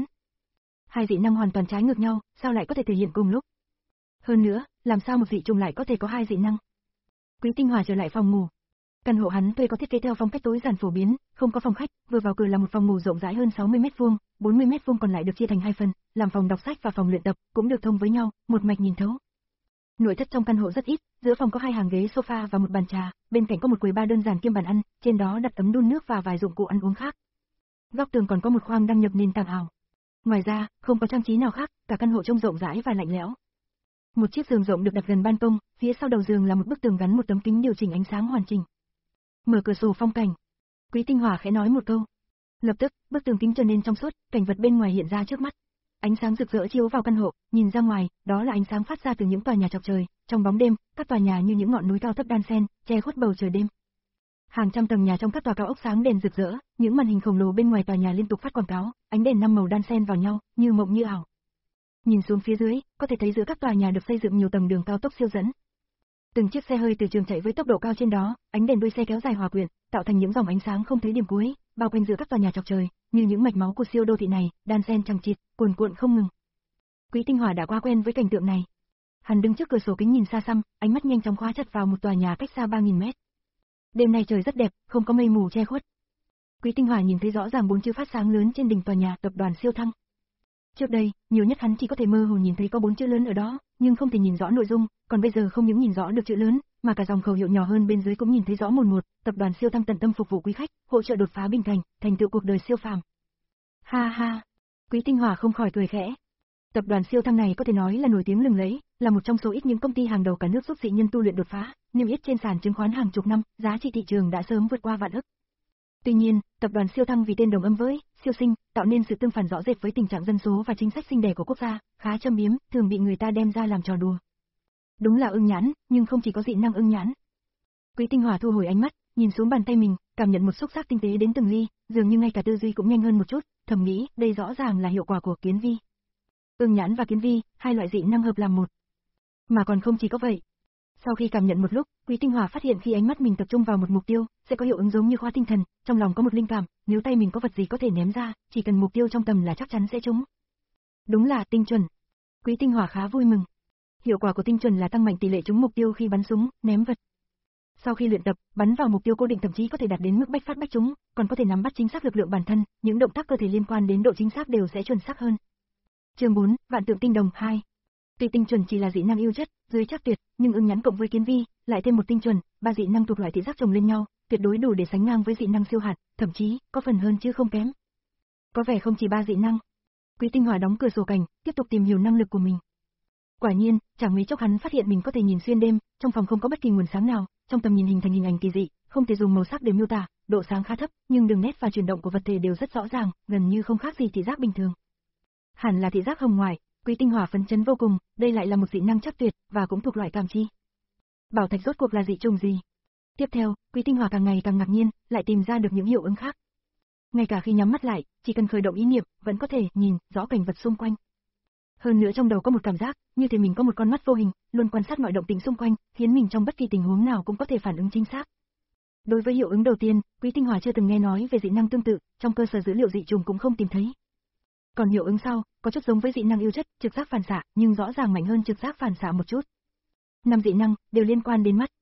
Hai dị năng hoàn toàn trái ngược nhau, sao lại có thể thể hiện cùng lúc? Hơn nữa, làm sao một dị trùng lại có thể có hai dị năng? Quý Tinh Hòa trở lại phòng ngủ. Căn hộ hắn thuê có thiết kế theo phong cách tối giản phổ biến, không có phòng khách, vừa vào cửa là một phòng ngủ rộng rãi hơn sáu mươi mét vuông, bốn mươi mét vuông còn lại được chia thành hai phần, làm phòng đọc sách và phòng luyện tập, cũng được thông với nhau, một mạch nhìn thấu. Nội thất trong căn hộ rất ít, giữa phòng có hai hàng ghế sofa và một bàn trà, bên cạnh có một quầy bar đơn giản kiêm bàn ăn, trên đó đặt ấm đun nước và vài dụng cụ ăn uống khác. Góc tường còn có một khoang đăng nhập nền tảng ảo. Ngoài ra, không có trang trí nào khác, cả căn hộ trông rộng rãi và lạnh lẽo. Một chiếc giường rộng được đặt gần ban công, phía sau đầu giường là một bức tường gắn một tấm kính điều chỉnh ánh sáng hoàn chỉnh. Mở cửa sổ phong cảnh. Quý Tinh Hòa khẽ nói một câu. Lập tức, bức tường kính trở nên trong suốt, cảnh vật bên ngoài hiện ra trước mắt. Ánh sáng rực rỡ chiếu vào căn hộ, nhìn ra ngoài, đó là ánh sáng phát ra từ những tòa nhà chọc trời, trong bóng đêm, các tòa nhà như những ngọn núi cao thấp đan xen, che khuất bầu trời đêm. Hàng trăm tầng nhà trong các tòa cao ốc sáng đèn rực rỡ, những màn hình khổng lồ bên ngoài tòa nhà liên tục phát quảng cáo, ánh đèn năm màu đan xen vào nhau, như mộng như ảo. Nhìn xuống phía dưới, có thể thấy giữa các tòa nhà được xây dựng nhiều tầng đường cao tốc siêu dẫn. Từng chiếc xe hơi từ trường chạy với tốc độ cao trên đó, ánh đèn đuôi xe kéo dài hòa quyện, tạo thành những dòng ánh sáng không thấy điểm cuối, bao quanh giữa các tòa nhà chọc trời, như những mạch máu của siêu đô thị này, đan xen chằng chịt, cuồn cuộn không ngừng. Quý Tinh Hòa đã quá quen với cảnh tượng này. Hắn đứng trước cửa sổ kính nhìn xa xăm, ánh mắt nhanh chóng khóa chặt vào một tòa nhà cách xa ba nghìn mét. Đêm nay trời rất đẹp, không có mây mù che khuất. Quý Tinh Hòa nhìn thấy rõ ràng bốn chữ phát sáng lớn trên đỉnh tòa nhà Tập đoàn Siêu Thăng. Trước đây, nhiều nhất hắn chỉ có thể mơ hồ nhìn thấy có bốn chữ lớn ở đó, nhưng không thể nhìn rõ nội dung, còn bây giờ không những nhìn rõ được chữ lớn, mà cả dòng khẩu hiệu nhỏ hơn bên dưới cũng nhìn thấy rõ mồn một, Tập đoàn Siêu Thăng tận tâm phục vụ quý khách, hỗ trợ đột phá bình thành, thành tựu cuộc đời siêu phàm. Ha ha, Quý Tinh Hòa không khỏi cười khẽ. Tập đoàn Siêu Thăng này có thể nói là nổi tiếng lừng lẫy, là một trong số ít những công ty hàng đầu cả nước giúp dị nhân tu luyện đột phá, niêm yết trên sàn chứng khoán hàng chục năm, giá trị thị trường đã sớm vượt qua vạn ức. Tuy nhiên, tập đoàn Siêu Thăng vì tên đồng âm với siêu sinh, tạo nên sự tương phản rõ rệt với tình trạng dân số và chính sách sinh đẻ của quốc gia, khá châm biếm, thường bị người ta đem ra làm trò đùa. Đúng là ưng nhãn, nhưng không chỉ có dị năng ưng nhãn. Quý Tinh Hòa thu hồi ánh mắt, nhìn xuống bàn tay mình, cảm nhận một xúc giác tinh tế đến từng ly, dường như ngay cả tư duy cũng nhanh hơn một chút, thầm nghĩ, đây rõ ràng là hiệu quả của Kiến Vi. Ưng nhãn và Kiến Vi, hai loại dị năng hợp làm một. Mà còn không chỉ có vậy. Sau khi cảm nhận một lúc, Quý Tinh Hòa phát hiện khi ánh mắt mình tập trung vào một mục tiêu, sẽ có hiệu ứng giống như khóa tinh thần, trong lòng có một linh cảm, nếu tay mình có vật gì có thể ném ra, chỉ cần mục tiêu trong tầm là chắc chắn sẽ trúng. Đúng là tinh chuẩn. Quý Tinh Hòa khá vui mừng. Hiệu quả của tinh chuẩn là tăng mạnh tỷ lệ trúng mục tiêu khi bắn súng, ném vật. Sau khi luyện tập, bắn vào mục tiêu cố định thậm chí có thể đạt đến mức bách phát bách trúng, còn có thể nắm bắt chính xác lực lượng bản thân, những động tác cơ thể liên quan đến độ chính xác đều sẽ chuẩn xác hơn. Chương bốn, Vạn Tượng Tinh Đồng hai. Tuy tinh chuẩn chỉ là dị năng ưu chất, dưới chắc tuyệt, nhưng ưng nhãn cộng với Kiến Vi, lại thêm một tinh chuẩn, ba dị năng thuộc loại thị giác chồng lên nhau, tuyệt đối đủ để sánh ngang với dị năng siêu hạt, thậm chí có phần hơn chứ không kém. Có vẻ không chỉ ba dị năng. Quý Tinh Hòa đóng cửa sổ cảnh, tiếp tục tìm hiểu năng lực của mình. Quả nhiên, chẳng mấy chốc hắn phát hiện mình có thể nhìn xuyên đêm, trong phòng không có bất kỳ nguồn sáng nào, trong tầm nhìn hình thành hình ảnh kỳ dị, không thể dùng màu sắc để miêu tả, độ sáng khá thấp, nhưng đường nét và chuyển động của vật thể đều rất rõ ràng, gần như không khác gì thị giác bình thường. Hẳn là thị giác hồng ngoại. Quý Tinh Hòa phấn chấn vô cùng, đây lại là một dị năng chắc tuyệt, và cũng thuộc loại cảm chi. Bảo thạch rốt cuộc là dị trùng gì? Tiếp theo, Quý Tinh Hòa càng ngày càng ngạc nhiên, lại tìm ra được những hiệu ứng khác. Ngay cả khi nhắm mắt lại, chỉ cần khởi động ý niệm, vẫn có thể nhìn rõ cảnh vật xung quanh. Hơn nữa trong đầu có một cảm giác, như thể mình có một con mắt vô hình, luôn quan sát mọi động tĩnh xung quanh, khiến mình trong bất kỳ tình huống nào cũng có thể phản ứng chính xác. Đối với hiệu ứng đầu tiên, Quý Tinh Hòa chưa từng nghe nói về dị năng tương tự, trong cơ sở dữ liệu dị trùng cũng không tìm thấy. Còn hiệu ứng sau, có chút giống với dị năng yêu chất, trực giác phản xạ, nhưng rõ ràng mạnh hơn trực giác phản xạ một chút. Năm dị năng đều liên quan đến mắt.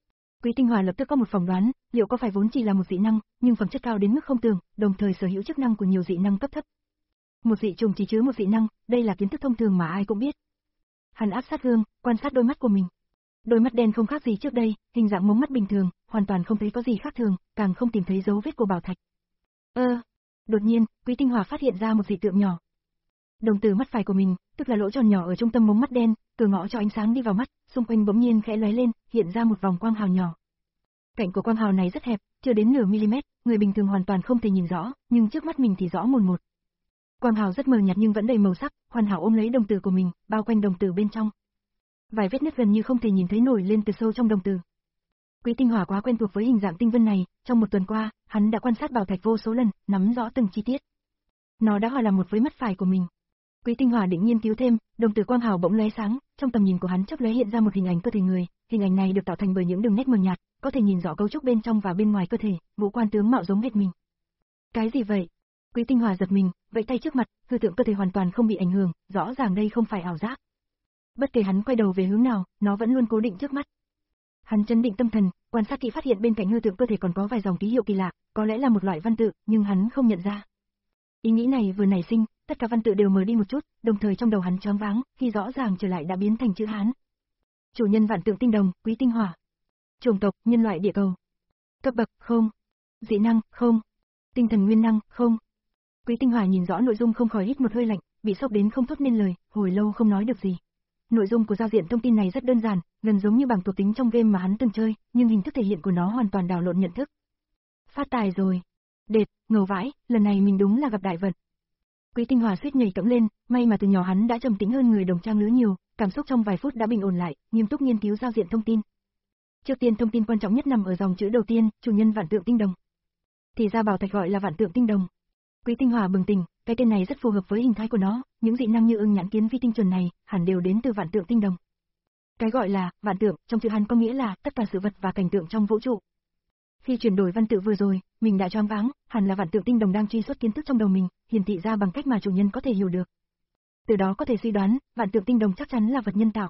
Quý Tinh Hòa lập tức có một phỏng đoán, liệu có phải vốn chỉ là một dị năng, nhưng phẩm chất cao đến mức không tưởng, đồng thời sở hữu chức năng của nhiều dị năng cấp thấp. Một dị trùng chỉ chứa một dị năng, đây là kiến thức thông thường mà ai cũng biết. Hắn áp sát gương, quan sát đôi mắt của mình. Đôi mắt đen không khác gì trước đây, hình dạng mống mắt bình thường, hoàn toàn không thấy có gì khác thường, càng không tìm thấy dấu vết của bảo thạch. Ơ, đột nhiên, Quý Tinh Hòa phát hiện ra một dị tượng nhỏ. Đồng tử mắt phải của mình, tức là lỗ tròn nhỏ ở trung tâm mống mắt đen, cửa ngõ cho ánh sáng đi vào mắt, xung quanh bỗng nhiên khẽ lóe lên, hiện ra một vòng quang hào nhỏ. Cạnh của quang hào này rất hẹp, chưa đến nửa mm, người bình thường hoàn toàn không thể nhìn rõ, nhưng trước mắt mình thì rõ mồn một. Quang hào rất mờ nhạt nhưng vẫn đầy màu sắc, hoàn hảo ôm lấy đồng tử của mình, bao quanh đồng tử bên trong. Vài vết nứt gần như không thể nhìn thấy nổi lên từ sâu trong đồng tử. Quý Tinh Hòa quá quen thuộc với hình dạng tinh vân này, trong một tuần qua, hắn đã quan sát bảo thạch vô số lần, nắm rõ từng chi tiết. Nó đã hòa làm một với mắt phải của mình. Quý Tinh Hòa định nghiên cứu thêm, đồng tử quang hào bỗng lóe sáng, trong tầm nhìn của hắn chốc lóe hiện ra một hình ảnh cơ thể người, hình ảnh này được tạo thành bởi những đường nét mờ nhạt, có thể nhìn rõ cấu trúc bên trong và bên ngoài cơ thể, ngũ quan tướng mạo giống hệt mình. Cái gì vậy? Quý Tinh Hòa giật mình, vẫy tay trước mặt, hư tượng cơ thể hoàn toàn không bị ảnh hưởng, rõ ràng đây không phải ảo giác. Bất kể hắn quay đầu về hướng nào, nó vẫn luôn cố định trước mắt. Hắn chấn định tâm thần, quan sát kỹ phát hiện bên cạnh hư tượng cơ thể còn có vài dòng ký hiệu kỳ lạ, có lẽ là một loại văn tự, nhưng hắn không nhận ra. Ý nghĩ này vừa nảy sinh, tất cả văn tự đều mờ đi một chút, đồng thời trong đầu hắn choáng váng, khi rõ ràng trở lại đã biến thành chữ Hán. Chủ nhân vạn tượng tinh đồng, Quý Tinh Hòa. Chủng tộc, nhân loại địa cầu. Cấp bậc, không. Dị năng, không. Tinh thần nguyên năng, không. Quý Tinh Hòa nhìn rõ nội dung không khỏi hít một hơi lạnh, bị sốc đến không thốt nên lời, hồi lâu không nói được gì. Nội dung của giao diện thông tin này rất đơn giản, gần giống như bảng thuộc tính trong game mà hắn từng chơi, nhưng hình thức thể hiện của nó hoàn toàn đảo lộn nhận thức. Phát tài rồi. Đệt, ngầu vãi, lần này mình đúng là gặp đại vận. Quý Tinh Hòa suýt nhảy cẫng lên, may mà từ nhỏ hắn đã trầm tĩnh hơn người đồng trang lứa nhiều, cảm xúc trong vài phút đã bình ổn lại, nghiêm túc nghiên cứu giao diện thông tin. Trước tiên thông tin quan trọng nhất nằm ở dòng chữ đầu tiên, chủ nhân vạn tượng tinh đồng. Thì ra bảo thạch gọi là vạn tượng tinh đồng. Quý Tinh Hòa bừng tỉnh, cái tên này rất phù hợp với hình thái của nó, những dị năng như ưng nhãn kiến vi tinh chuẩn này, hẳn đều đến từ vạn tượng tinh đồng. Cái gọi là vạn tượng, trong chữ Hán có nghĩa là tất cả sự vật và cảnh tượng trong vũ trụ. Khi chuyển đổi văn tự vừa rồi, mình đã choáng váng, hẳn là vạn tượng tinh đồng đang truy xuất kiến thức trong đầu mình, hiển thị ra bằng cách mà chủ nhân có thể hiểu được. Từ đó có thể suy đoán, vạn tượng tinh đồng chắc chắn là vật nhân tạo.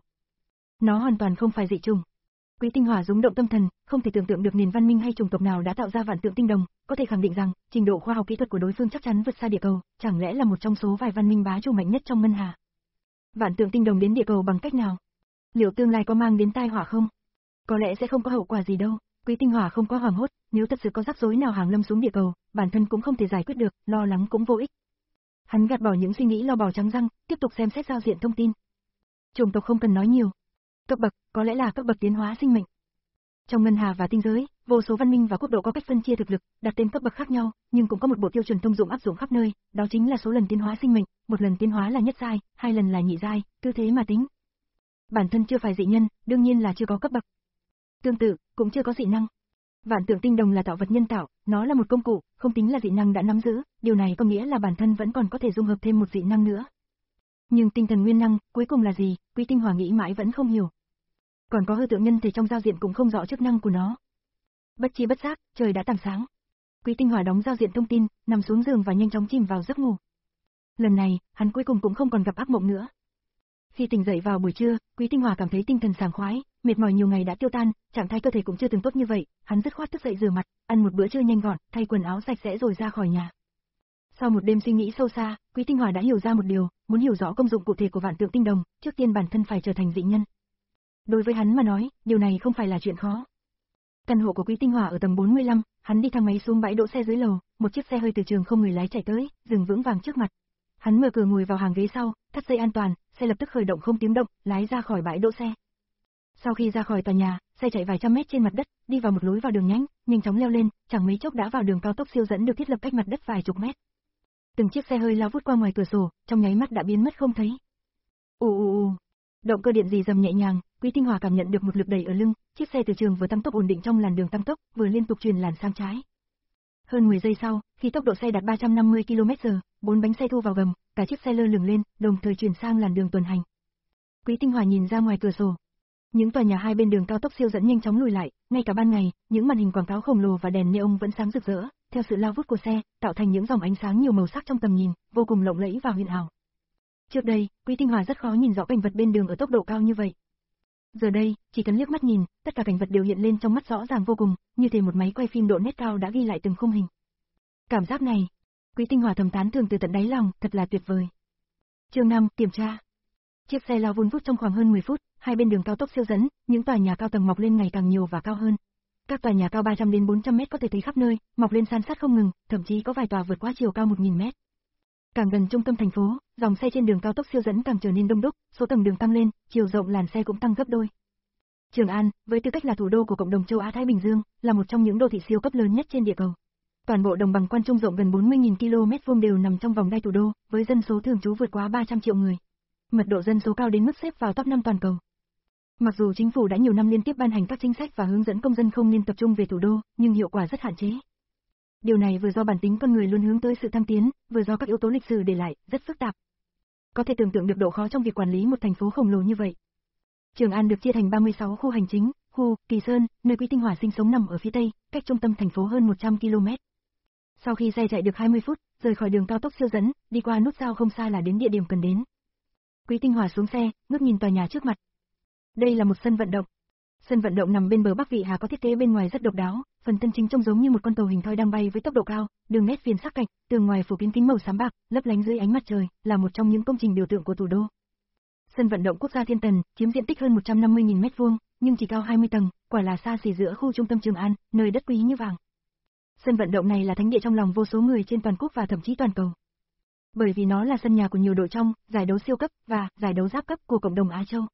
Nó hoàn toàn không phải dị chủng. Quý Tinh Hòa rung động tâm thần, không thể tưởng tượng được nền văn minh hay chủng tộc nào đã tạo ra vạn tượng tinh đồng, có thể khẳng định rằng trình độ khoa học kỹ thuật của đối phương chắc chắn vượt xa địa cầu, chẳng lẽ là một trong số vài văn minh bá chủ mạnh nhất trong ngân hà. Vạn tượng tinh đồng đến địa cầu bằng cách nào? Liệu tương lai có mang đến tai họa không? Có lẽ sẽ không có hậu quả gì đâu. Quý Tinh Hòa không có hoảng hốt, nếu thật sự có rắc rối nào hàng lâm xuống địa cầu, bản thân cũng không thể giải quyết được, lo lắng cũng vô ích. Hắn gạt bỏ những suy nghĩ lo bò trắng răng, tiếp tục xem xét giao diện thông tin. Chủng tộc không cần nói nhiều. Cấp bậc, có lẽ là cấp bậc tiến hóa sinh mệnh. Trong ngân hà và tinh giới, vô số văn minh và quốc độ có cách phân chia thực lực, đặt tên cấp bậc khác nhau, nhưng cũng có một bộ tiêu chuẩn thông dụng áp dụng khắp nơi, đó chính là số lần tiến hóa sinh mệnh, một lần tiến hóa là nhất giai, hai lần là nhị giai, cứ thế mà tính. Bản thân chưa phải dị nhân, đương nhiên là chưa có cấp bậc. Tương tự, cũng chưa có dị năng. Vạn tượng tinh đồng là tạo vật nhân tạo, nó là một công cụ, không tính là dị năng đã nắm giữ, điều này có nghĩa là bản thân vẫn còn có thể dung hợp thêm một dị năng nữa. Nhưng tinh thần nguyên năng, cuối cùng là gì, Quý Tinh Hòa nghĩ mãi vẫn không hiểu. Còn có hư tượng nhân thể trong giao diện cũng không rõ chức năng của nó. Bất chi bất giác, trời đã tảng sáng. Quý Tinh Hòa đóng giao diện thông tin, nằm xuống giường và nhanh chóng chìm vào giấc ngủ. Lần này, hắn cuối cùng cũng không còn gặp ác mộng nữa. Khi tỉnh dậy vào buổi trưa, Quý Tinh Hòa cảm thấy tinh thần sảng khoái, mệt mỏi nhiều ngày đã tiêu tan, trạng thái cơ thể cũng chưa từng tốt như vậy, hắn dứt khoát thức dậy rửa mặt, ăn một bữa trưa nhanh gọn, thay quần áo sạch sẽ rồi ra khỏi nhà. Sau một đêm suy nghĩ sâu xa, Quý Tinh Hòa đã hiểu ra một điều, muốn hiểu rõ công dụng cụ thể của vạn tượng tinh đồng, trước tiên bản thân phải trở thành dị nhân. Đối với hắn mà nói, điều này không phải là chuyện khó. Căn hộ của Quý Tinh Hòa ở tầng bốn mươi lăm, hắn đi thang máy xuống bãi đỗ xe dưới lầu, một chiếc xe hơi từ trường không người lái chạy tới, dừng vững vàng trước mặt. Hắn mở cửa ngồi vào hàng ghế sau, thắt dây an toàn, xe lập tức khởi động không tiếng động, lái ra khỏi bãi đỗ xe. Sau khi ra khỏi tòa nhà, xe chạy vài trăm mét trên mặt đất, đi vào một lối vào đường nhánh, nhanh chóng leo lên, chẳng mấy chốc đã vào đường cao tốc siêu dẫn được thiết lập cách mặt đất vài chục mét. Từng chiếc xe hơi lao vút qua ngoài cửa sổ, trong nháy mắt đã biến mất không thấy. Ù ù ù. Động cơ điện rì rầm nhẹ nhàng, Quý Tinh Hòa cảm nhận được một lực đẩy ở lưng, chiếc xe từ trường vừa tăng tốc ổn định trong làn đường tăng tốc, vừa liên tục chuyển làn sang trái. Hơn mười giây sau, khi tốc độ xe đạt ba trăm năm mươi ki lô mét giờ, bốn bánh xe thu vào gầm, cả chiếc xe lơ lửng lên, đồng thời chuyển sang làn đường tuần hành. Quý Tinh Hòa nhìn ra ngoài cửa sổ. Những tòa nhà hai bên đường cao tốc siêu dẫn nhanh chóng lùi lại, ngay cả ban ngày, những màn hình quảng cáo khổng lồ và đèn neon vẫn sáng rực rỡ, theo sự lao vút của xe, tạo thành những dòng ánh sáng nhiều màu sắc trong tầm nhìn, vô cùng lộng lẫy và huyền ảo. Trước đây, Quý Tinh Hòa rất khó nhìn rõ cảnh vật bên đường ở tốc độ cao như vậy. Giờ đây, chỉ cần liếc mắt nhìn, tất cả cảnh vật đều hiện lên trong mắt rõ ràng vô cùng, như thể một máy quay phim độ nét cao đã ghi lại từng khung hình. Cảm giác này, Quý Tinh Hỏa thầm tán thưởng từ tận đáy lòng, thật là tuyệt vời. Chương năm, kiểm tra. Chiếc xe lao vun vút trong khoảng hơn mười phút, hai bên đường cao tốc siêu dẫn, những tòa nhà cao tầng mọc lên ngày càng nhiều và cao hơn. Các tòa nhà cao ba trăm đến bốn trăm mét có thể thấy khắp nơi, mọc lên san sát không ngừng, thậm chí có vài tòa vượt quá chiều cao một nghìn mét. Càng gần trung tâm thành phố, dòng xe trên đường cao tốc siêu dẫn càng trở nên đông đúc, số tầng đường tăng lên, chiều rộng làn xe cũng tăng gấp đôi. Trường An, với tư cách là thủ đô của cộng đồng châu Á Thái Bình Dương, là một trong những đô thị siêu cấp lớn nhất trên địa cầu. Toàn bộ đồng bằng Quan Trung rộng gần bốn mươi nghìn ki lô mét vuông đều nằm trong vòng đai thủ đô, với dân số thường trú vượt quá ba trăm triệu người. Mật độ dân số cao đến mức xếp vào top năm toàn cầu. Mặc dù chính phủ đã nhiều năm liên tiếp ban hành các chính sách và hướng dẫn công dân không nên tập trung về thủ đô, nhưng hiệu quả rất hạn chế. Điều này vừa do bản tính con người luôn hướng tới sự thăng tiến, vừa do các yếu tố lịch sử để lại, rất phức tạp. Có thể tưởng tượng được độ khó trong việc quản lý một thành phố khổng lồ như vậy. Trường An được chia thành ba mươi sáu khu hành chính, khu Kỳ Sơn, nơi Quý Tinh Hỏa sinh sống nằm ở phía tây, cách trung tâm thành phố hơn một trăm ki lô mét. Sau khi xe chạy được hai mươi phút, rời khỏi đường cao tốc siêu dẫn, đi qua nút giao không xa là đến địa điểm cần đến. Quý Tinh Hỏa xuống xe, ngước nhìn tòa nhà trước mặt. Đây là một sân vận động. Sân vận động nằm bên bờ Bắc Vị Hà có thiết kế bên ngoài rất độc đáo, phần thân chính trông giống như một con tàu hình thoi đang bay với tốc độ cao, đường nét viền sắc cạnh, tường ngoài phủ kín kính màu xám bạc, lấp lánh dưới ánh mặt trời, là một trong những công trình biểu tượng của thủ đô. Sân vận động quốc gia Thiên Tần, chiếm diện tích hơn một trăm năm mươi nghìn mét vuông, nhưng chỉ cao hai mươi tầng, quả là xa xỉ giữa khu trung tâm Trường An, nơi đất quý như vàng. Sân vận động này là thánh địa trong lòng vô số người trên toàn quốc và thậm chí toàn cầu. Bởi vì nó là sân nhà của nhiều đội trong, giải đấu siêu cấp và giải đấu giáp cấp của cộng đồng Á Châu.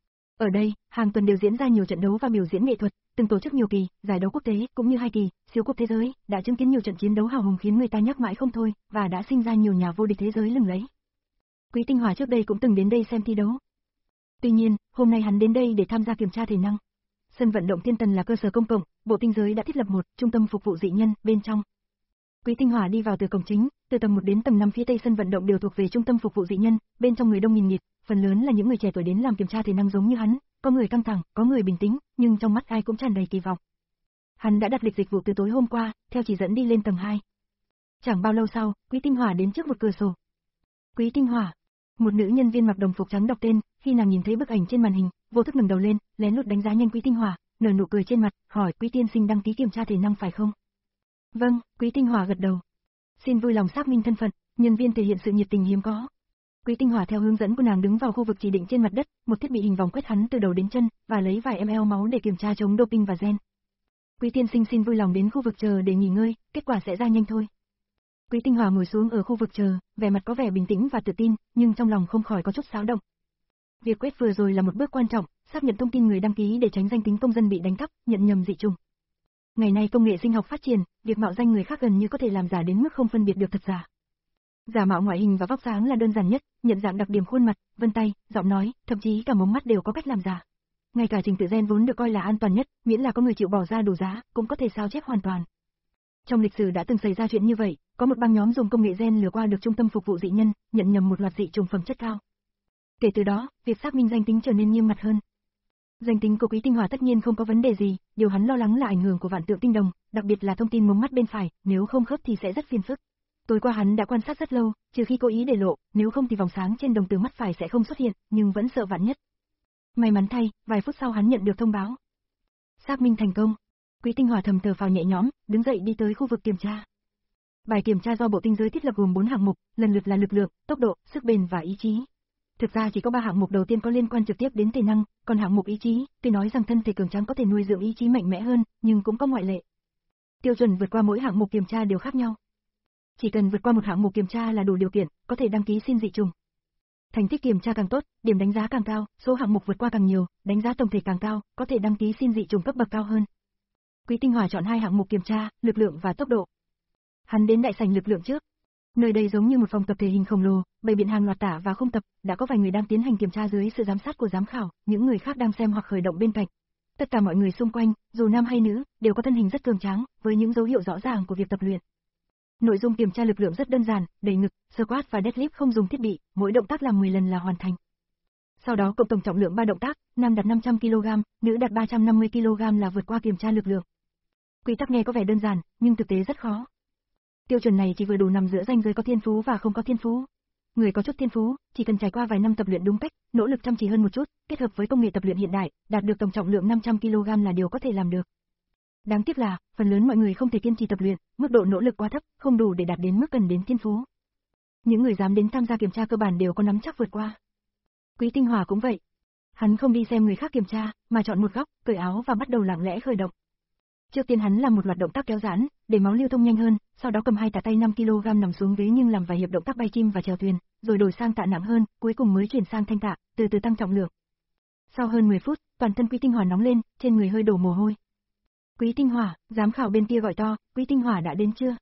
Ở đây, hàng tuần đều diễn ra nhiều trận đấu và biểu diễn nghệ thuật, từng tổ chức nhiều kỳ, giải đấu quốc tế cũng như hai kỳ, siêu cúp thế giới, đã chứng kiến nhiều trận chiến đấu hào hùng khiến người ta nhắc mãi không thôi, và đã sinh ra nhiều nhà vô địch thế giới lừng lẫy. Quý Tinh Hỏa trước đây cũng từng đến đây xem thi đấu. Tuy nhiên, hôm nay hắn đến đây để tham gia kiểm tra thể năng. Sân vận động Thiên Tần là cơ sở công cộng, Bộ Tinh giới đã thiết lập một trung tâm phục vụ dị nhân bên trong. Quý Tinh Hỏa đi vào từ cổng chính, từ tầng một đến tầng năm phía tây sân vận động đều thuộc về trung tâm phục vụ dị nhân, bên trong người đông nghìn nghịt, phần lớn là những người trẻ tuổi đến làm kiểm tra thể năng giống như hắn, có người căng thẳng, có người bình tĩnh, nhưng trong mắt ai cũng tràn đầy kỳ vọng. Hắn đã đặt lịch dịch vụ từ tối hôm qua, theo chỉ dẫn đi lên tầng hai. Chẳng bao lâu sau, Quý Tinh Hỏa đến trước một cửa sổ. Quý Tinh Hỏa, một nữ nhân viên mặc đồng phục trắng đọc tên, khi nàng nhìn thấy bức ảnh trên màn hình, vô thức ngẩng đầu lên, lén lút đánh giá nhanh Quý Tinh Hỏa, nở nụ cười trên mặt, hỏi Quý tiên sinh đăng ký kiểm tra thể năng phải không? Vâng, Quý Tinh Hỏa gật đầu. Xin vui lòng xác minh thân phận, nhân viên thể hiện sự nhiệt tình hiếm có. Quý Tinh Hỏa theo hướng dẫn của nàng đứng vào khu vực chỉ định trên mặt đất, một thiết bị hình vòng quét hắn từ đầu đến chân, và lấy vài ml máu để kiểm tra chống doping và gen. Quý tiên sinh xin vui lòng đến khu vực chờ để nghỉ ngơi, kết quả sẽ ra nhanh thôi. Quý Tinh Hỏa ngồi xuống ở khu vực chờ, vẻ mặt có vẻ bình tĩnh và tự tin, nhưng trong lòng không khỏi có chút xáo động. Việc quét vừa rồi là một bước quan trọng, xác nhận thông tin người đăng ký để tránh danh tính công dân bị đánh cắp, nhận nhầm dị trùng. Ngày nay công nghệ sinh học phát triển, việc mạo danh người khác gần như có thể làm giả đến mức không phân biệt được thật giả. Giả mạo ngoại hình và vóc dáng là đơn giản nhất, nhận dạng đặc điểm khuôn mặt, vân tay, giọng nói, thậm chí cả mống mắt đều có cách làm giả. Ngay cả trình tự gen vốn được coi là an toàn nhất, miễn là có người chịu bỏ ra đủ giá, cũng có thể sao chép hoàn toàn. Trong lịch sử đã từng xảy ra chuyện như vậy, có một băng nhóm dùng công nghệ gen lừa qua được trung tâm phục vụ dị nhân, nhận nhầm một loạt dị trùng phẩm chất cao. Kể từ đó, việc xác minh danh tính trở nên nghiêm ngặt hơn. Danh tính của Quý Tinh Hỏa tất nhiên không có vấn đề gì, điều hắn lo lắng là ảnh hưởng của vạn tượng tinh đồng, đặc biệt là thông tin mống mắt bên phải, nếu không khớp thì sẽ rất phiền phức. Tối qua hắn đã quan sát rất lâu, trừ khi cố ý để lộ, nếu không thì vòng sáng trên đồng tử mắt phải sẽ không xuất hiện, nhưng vẫn sợ vạn nhất. May mắn thay, vài phút sau hắn nhận được thông báo. Xác minh thành công. Quý Tinh Hỏa thầm thở phào nhẹ nhõm, đứng dậy đi tới khu vực kiểm tra. Bài kiểm tra do Bộ Tinh giới thiết lập gồm bốn hạng mục, lần lượt là lực lượng, tốc độ, sức bền và ý chí. Thực ra chỉ có ba hạng mục đầu tiên có liên quan trực tiếp đến thể năng, còn hạng mục ý chí, tuy nói rằng thân thể cường tráng có thể nuôi dưỡng ý chí mạnh mẽ hơn, nhưng cũng có ngoại lệ. Tiêu chuẩn vượt qua mỗi hạng mục kiểm tra đều khác nhau. Chỉ cần vượt qua một hạng mục kiểm tra là đủ điều kiện, có thể đăng ký xin dị trùng. Thành tích kiểm tra càng tốt, điểm đánh giá càng cao, số hạng mục vượt qua càng nhiều, đánh giá tổng thể càng cao, có thể đăng ký xin dị trùng cấp bậc cao hơn. Quý Tinh Hỏa chọn hai hạng mục kiểm tra, lực lượng và tốc độ. Hắn đến đại sảnh lực lượng trước. Nơi đây giống như một phòng tập thể hình khổng lồ, bày biện hàng loạt tả và khung tập, đã có vài người đang tiến hành kiểm tra dưới sự giám sát của giám khảo, những người khác đang xem hoặc khởi động bên cạnh. Tất cả mọi người xung quanh, dù nam hay nữ, đều có thân hình rất cường tráng, với những dấu hiệu rõ ràng của việc tập luyện. Nội dung kiểm tra lực lượng rất đơn giản, đẩy ngực, squat và deadlift không dùng thiết bị, mỗi động tác làm mười lần là hoàn thành. Sau đó cộng tổng trọng lượng ba động tác, nam đặt năm trăm ki lô gam, nữ đặt ba trăm năm mươi ki lô gam là vượt qua kiểm tra lực lượng. Quy tắc nghe có vẻ đơn giản, nhưng thực tế rất khó. Tiêu chuẩn này chỉ vừa đủ nằm giữa ranh giới có thiên phú và không có thiên phú. người có chút thiên phú, chỉ cần trải qua vài năm tập luyện đúng cách, nỗ lực chăm chỉ hơn một chút, kết hợp với công nghệ tập luyện hiện đại, đạt được tổng trọng lượng năm trăm ki lô gam là điều có thể làm được. Đáng tiếc là, phần lớn mọi người không thể kiên trì tập luyện, mức độ nỗ lực quá thấp, không đủ để đạt đến mức cần đến thiên phú. Những người dám đến tham gia kiểm tra cơ bản đều có nắm chắc vượt qua. Quý Tinh Hòa cũng vậy. Hắn không đi xem người khác kiểm tra, mà chọn một góc, cởi áo và bắt đầu lặng lẽ khởi động. Trước tiên hắn làm một loạt động tác kéo giãn, để máu lưu thông nhanh hơn, sau đó cầm hai tạ tay năm ki lô gam nằm xuống ghế nhưng làm vài hiệp động tác bay chim và chèo thuyền, rồi đổi sang tạ nặng hơn, cuối cùng mới chuyển sang thanh tạ, từ từ tăng trọng lượng. Sau hơn mười phút, toàn thân Quý Tinh Hòa nóng lên, trên người hơi đổ mồ hôi. Quý Tinh Hòa, giám khảo bên kia gọi to, Quý Tinh Hòa đã đến chưa?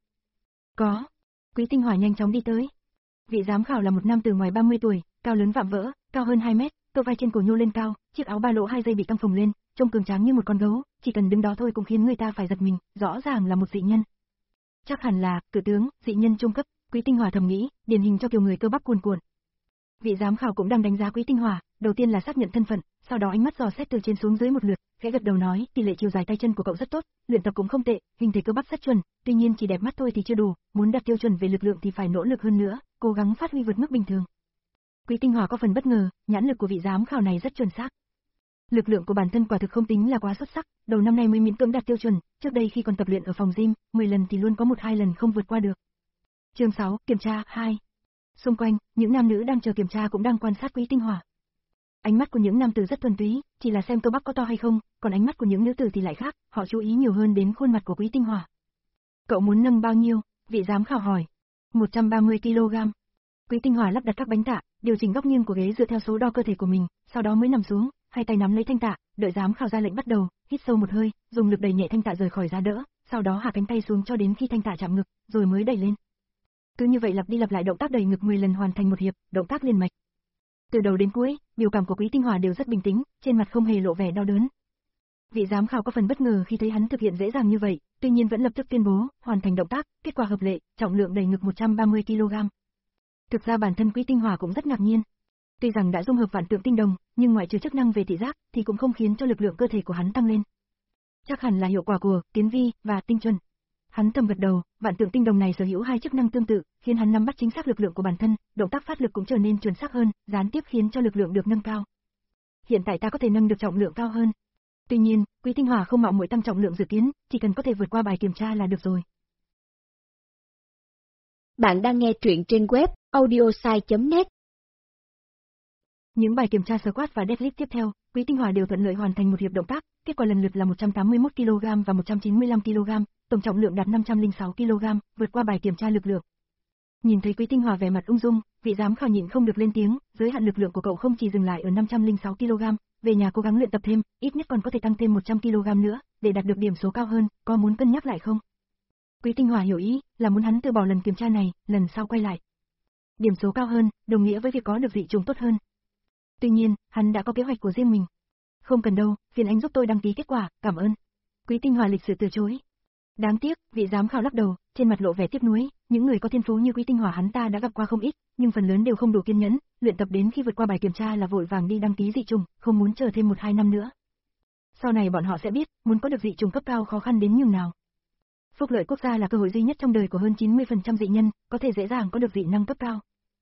Có. Quý Tinh Hòa nhanh chóng đi tới. Vị giám khảo là một nam từ ngoài ba mươi tuổi, cao lớn vạm vỡ, cao hơn hai mét, cơ vai trên cổ nhô lên cao, chiếc áo ba lỗ hai dây bị căng phồng lên, trông cường tráng như một con gấu, chỉ cần đứng đó thôi cũng khiến người ta phải giật mình, rõ ràng là một dị nhân. Chắc hẳn là cử tướng, dị nhân trung cấp, Quý Tinh Hòa thầm nghĩ, điển hình cho kiểu người cơ bắp cuồn cuộn. Vị giám khảo cũng đang đánh giá Quý Tinh Hòa, đầu tiên là xác nhận thân phận, sau đó ánh mắt dò xét từ trên xuống dưới một lượt, khẽ gật đầu nói, tỷ lệ chiều dài tay chân của cậu rất tốt, luyện tập cũng không tệ, hình thể cơ bắp rất chuẩn, tuy nhiên chỉ đẹp mắt thôi thì chưa đủ, muốn đạt tiêu chuẩn về lực lượng thì phải nỗ lực hơn nữa, cố gắng phát huy vượt mức bình thường. Quý Tinh Hòa có phần bất ngờ, nhãn lực của vị giám khảo này rất chuẩn xác. Lực lượng của bản thân quả thực không tính là quá xuất sắc, đầu năm nay mới miễn cưỡng đạt tiêu chuẩn, trước đây khi còn tập luyện ở phòng gym, mười lần thì luôn có một hai lần không vượt qua được. Chương sáu, kiểm tra hai. Xung quanh, những nam nữ đang chờ kiểm tra cũng đang quan sát Quý Tinh Hòa. Ánh mắt của những nam tử rất thuần túy, chỉ là xem cơ bắp có to hay không, còn ánh mắt của những nữ tử thì lại khác, họ chú ý nhiều hơn đến khuôn mặt của Quý Tinh Hòa. Cậu muốn nâng bao nhiêu? Vị giám khảo hỏi. một trăm ba mươi ki lô gam. Quý Tinh Hòa lắp đặt các bánh tạ, điều chỉnh góc nghiêng của ghế dựa theo số đo cơ thể của mình, sau đó mới nằm xuống, hai tay nắm lấy thanh tạ, đợi giám khảo ra lệnh bắt đầu, hít sâu một hơi, dùng lực đẩy nhẹ thanh tạ rời khỏi giá đỡ, sau đó hạ cánh tay xuống cho đến khi thanh tạ chạm ngực, rồi mới đẩy lên. Cứ như vậy lặp đi lặp lại động tác đẩy ngực mười lần hoàn thành một hiệp, động tác liền mạch. Từ đầu đến cuối, biểu cảm của Quý Tinh Hòa đều rất bình tĩnh, trên mặt không hề lộ vẻ đau đớn. Vị giám khảo có phần bất ngờ khi thấy hắn thực hiện dễ dàng như vậy, tuy nhiên vẫn lập tức tuyên bố, hoàn thành động tác, kết quả hợp lệ, trọng lượng đẩy ngực một trăm ba mươi ki lô gam. Thực ra bản thân Quý Tinh Hòa cũng rất ngạc nhiên. Tuy rằng đã dung hợp vạn tượng tinh đồng, nhưng ngoại trừ chức năng về thị giác, thì cũng không khiến cho lực lượng cơ thể của hắn tăng lên. Chắc hẳn là hiệu quả của tiến vi và tinh chuẩn. Hắn thầm gật đầu, vạn tượng tinh đồng này sở hữu hai chức năng tương tự, khiến hắn nắm bắt chính xác lực lượng của bản thân, động tác phát lực cũng trở nên chuẩn xác hơn, gián tiếp khiến cho lực lượng được nâng cao. Hiện tại ta có thể nâng được trọng lượng cao hơn. Tuy nhiên, Quý Tinh Hòa không mạo muội tăng trọng lượng dự kiến, chỉ cần có thể vượt qua bài kiểm tra là được rồi. Bạn đang nghe truyện trên web audiosai chấm net. Những bài kiểm tra squat và deadlift tiếp theo, Quý Tinh Hòa đều thuận lợi hoàn thành một hiệp động tác, kết quả lần lượt là một trăm tám mươi mốt ki lô gam và một trăm chín mươi lăm ki lô gam, tổng trọng lượng đạt năm trăm lẻ sáu ki lô gam, vượt qua bài kiểm tra lực lượng. Nhìn thấy Quý Tinh Hòa vẻ mặt ung dung, vị giám khảo nhịn không được lên tiếng, giới hạn lực lượng của cậu không chỉ dừng lại ở năm trăm lẻ sáu ki lô gam, về nhà cố gắng luyện tập thêm, ít nhất còn có thể tăng thêm một trăm ki lô gam nữa, để đạt được điểm số cao hơn, có muốn cân nhắc lại không? Quý Tinh Hòa hiểu ý, là muốn hắn từ bỏ lần kiểm tra này, lần sau quay lại. Điểm số cao hơn, đồng nghĩa với việc có được dị trùng tốt hơn. Tuy nhiên, hắn đã có kế hoạch của riêng mình. Không cần đâu, phiền anh giúp tôi đăng ký kết quả, cảm ơn. Quý Tinh Hòa lịch sự từ chối. Đáng tiếc, vị giám khảo lắc đầu, trên mặt lộ vẻ tiếc nuối, những người có thiên phú như Quý Tinh Hòa hắn ta đã gặp qua không ít, nhưng phần lớn đều không đủ kiên nhẫn, luyện tập đến khi vượt qua bài kiểm tra là vội vàng đi đăng ký dị trùng, không muốn chờ thêm một hai năm nữa. Sau này bọn họ sẽ biết, muốn có được dị trùng cấp cao khó khăn đến nhường nào. Phúc lợi quốc gia là cơ hội duy nhất trong đời của hơn chín mươi phần trăm dị nhân, có thể dễ dàng có được dị năng cấp cao.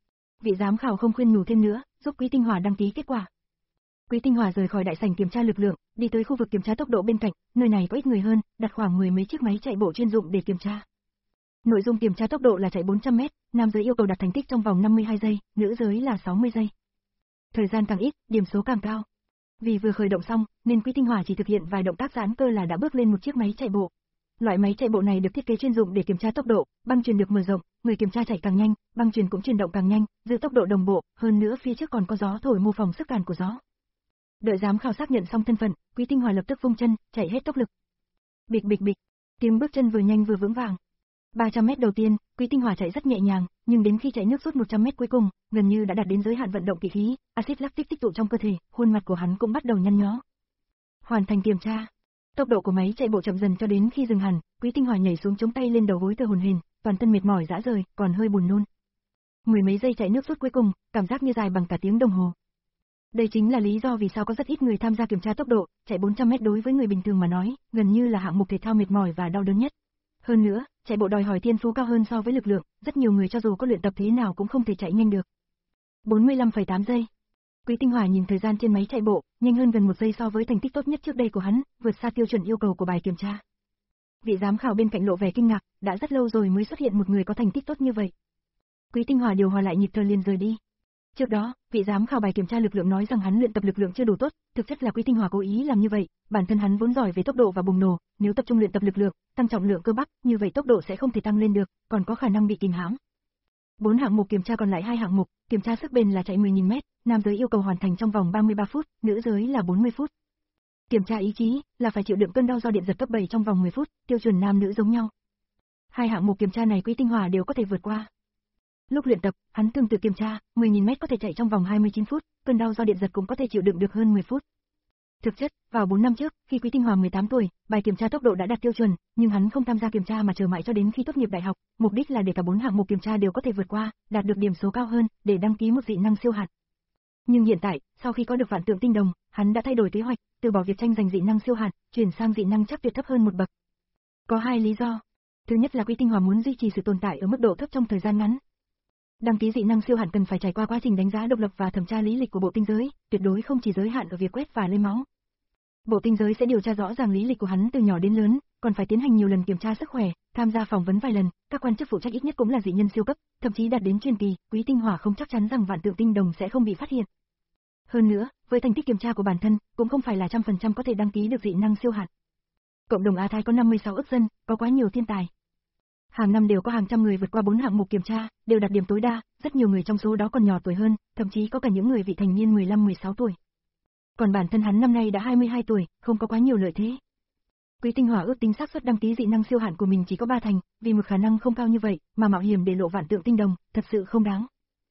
Vị giám khảo không khuyên nhủ thêm nữa, giúp Quý Tinh Hòa đăng ký kết quả. Quý Tinh Hòa rời khỏi đại sảnh kiểm tra lực lượng, đi tới khu vực kiểm tra tốc độ bên cạnh, nơi này có ít người hơn, đặt khoảng mười mấy chiếc máy chạy bộ chuyên dụng để kiểm tra. Nội dung kiểm tra tốc độ là chạy bốn trăm mét, nam giới yêu cầu đạt thành tích trong vòng năm mươi hai giây, nữ giới là sáu mươi giây. Thời gian càng ít, điểm số càng cao. Vì vừa khởi động xong, nên Quý Tinh Hòa chỉ thực hiện vài động tác giãn cơ là đã bước lên một chiếc máy chạy bộ. Loại máy chạy bộ này được thiết kế chuyên dụng để kiểm tra tốc độ, băng chuyền được mở rộng, người kiểm tra chạy càng nhanh, băng chuyền cũng chuyển động càng nhanh, giữ tốc độ đồng bộ, hơn nữa phía trước còn có gió thổi mô phỏng sức cản của gió. Đợi giám khảo xác nhận xong thân phận, Quý Tinh Hòa lập tức vung chân, chạy hết tốc lực. Bịch bịch bịch, tiếng bước chân vừa nhanh vừa vững vàng. ba trăm mét đầu tiên, Quý Tinh Hòa chạy rất nhẹ nhàng, nhưng đến khi chạy nước rút một trăm mét cuối cùng, gần như đã đạt đến giới hạn vận động kỵ khí, axit lactic tích tụ trong cơ thể, khuôn mặt của hắn cũng bắt đầu nhăn nhó. Hoàn thành kiểm tra. Tốc độ của máy chạy bộ chậm dần cho đến khi dừng hẳn, Quý Tinh Hòa nhảy xuống chống tay lên đầu gối thở hổn hển, toàn thân mệt mỏi rã rời, còn hơi buồn nôn. Mười mấy giây chạy nước rút cuối cùng, cảm giác như dài bằng cả tiếng đồng hồ. Đây chính là lý do vì sao có rất ít người tham gia kiểm tra tốc độ, chạy bốn trăm mét đối với người bình thường mà nói, gần như là hạng mục thể thao mệt mỏi và đau đớn nhất. Hơn nữa, chạy bộ đòi hỏi thiên phú cao hơn so với lực lượng, rất nhiều người cho dù có luyện tập thế nào cũng không thể chạy nhanh được. bốn mươi lăm phẩy tám giây. Quý Tinh Hỏa nhìn thời gian trên máy chạy bộ, nhanh hơn gần một giây so với thành tích tốt nhất trước đây của hắn, vượt xa tiêu chuẩn yêu cầu của bài kiểm tra. Vị giám khảo bên cạnh lộ vẻ kinh ngạc, đã rất lâu rồi mới xuất hiện một người có thành tích tốt như vậy. Quý Tinh Hỏa điều hòa lại nhịp thở liền rời đi. Trước đó, vị giám khảo bài kiểm tra lực lượng nói rằng hắn luyện tập lực lượng chưa đủ tốt, thực chất là Quý Tinh Hỏa cố ý làm như vậy, bản thân hắn vốn giỏi về tốc độ và bùng nổ, nếu tập trung luyện tập lực lượng, tăng trọng lượng cơ bắp, như vậy tốc độ sẽ không thể tăng lên được, còn có khả năng bị kìm hãm. Bốn hạng mục kiểm tra còn lại hai hạng mục, kiểm tra sức bền là chạy mười nghìn mét, nam giới yêu cầu hoàn thành trong vòng ba mươi ba phút, nữ giới là bốn mươi phút. Kiểm tra ý chí là phải chịu đựng cơn đau do điện giật cấp bảy trong vòng mười phút, tiêu chuẩn nam nữ giống nhau. Hai hạng mục kiểm tra này Quý Tinh Hỏa đều có thể vượt qua. Lúc luyện tập, hắn tương tự kiểm tra, mười nghìn mét có thể chạy trong vòng hai mươi chín phút, cơn đau do điện giật cũng có thể chịu đựng được hơn mười phút. Thực chất, vào bốn năm trước, khi Quý Tinh Hỏa mười tám tuổi, bài kiểm tra tốc độ đã đạt tiêu chuẩn, nhưng hắn không tham gia kiểm tra mà chờ mãi cho đến khi tốt nghiệp đại học, mục đích là để cả bốn hạng mục kiểm tra đều có thể vượt qua, đạt được điểm số cao hơn, để đăng ký một dị năng siêu hạt. Nhưng hiện tại, sau khi có được vạn tượng tinh đồng, hắn đã thay đổi kế hoạch, từ bỏ việc tranh giành dị năng siêu hạt, chuyển sang dị năng chắc tuyệt thấp hơn một bậc. Có hai lý do. Thứ nhất là Quý Tinh Hỏa muốn duy trì sự tồn tại ở mức độ thấp trong thời gian ngắn. Đăng ký dị năng siêu hạt cần phải trải qua quá trình đánh giá độc lập và thẩm tra lý lịch của bộ tinh giới, tuyệt đối không chỉ giới hạn ở việc quét và lấy máu. Bộ tinh giới sẽ điều tra rõ ràng lý lịch của hắn từ nhỏ đến lớn, còn phải tiến hành nhiều lần kiểm tra sức khỏe, tham gia phỏng vấn vài lần, các quan chức phụ trách ít nhất cũng là dị nhân siêu cấp, thậm chí đạt đến truyền kỳ, Quý Tinh Hỏa không chắc chắn rằng vạn tượng tinh đồng sẽ không bị phát hiện. Hơn nữa, với thành tích kiểm tra của bản thân, cũng không phải là trăm phần trăm có thể đăng ký được dị năng siêu hạt. Cộng đồng Á Thái có năm mươi sáu ức dân, có quá nhiều thiên tài. Hàng năm đều có hàng trăm người vượt qua bốn hạng mục kiểm tra, đều đạt điểm tối đa, rất nhiều người trong số đó còn nhỏ tuổi hơn, thậm chí có cả những người vị thành niên mười lăm mười sáu tuổi. Còn bản thân hắn năm nay đã hai mươi hai tuổi, không có quá nhiều lợi thế. Quý Tinh Hỏa ước tính xác suất đăng ký dị năng siêu hạn của mình chỉ có ba thành, vì một khả năng không cao như vậy, mà mạo hiểm để lộ vạn tượng tinh đồng, thật sự không đáng.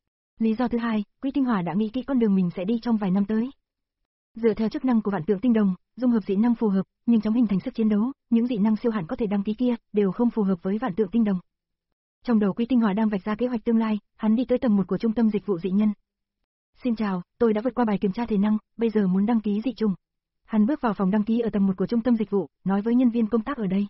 Lý do thứ hai, Quý Tinh Hỏa đã nghĩ kỹ con đường mình sẽ đi trong vài năm tới. Dựa theo chức năng của vạn tượng tinh đồng, dung hợp dị năng phù hợp, nhưng trong hình thành sức chiến đấu, những dị năng siêu hạn có thể đăng ký kia đều không phù hợp với vạn tượng tinh đồng. Trong đầu Quý Tinh Hỏa đang vạch ra kế hoạch tương lai, hắn đi tới tầng một của trung tâm dịch vụ dị nhân. Xin chào, tôi đã vượt qua bài kiểm tra thể năng, bây giờ muốn đăng ký dị chủng. Hắn bước vào phòng đăng ký ở tầng một của trung tâm dịch vụ, nói với nhân viên công tác ở đây.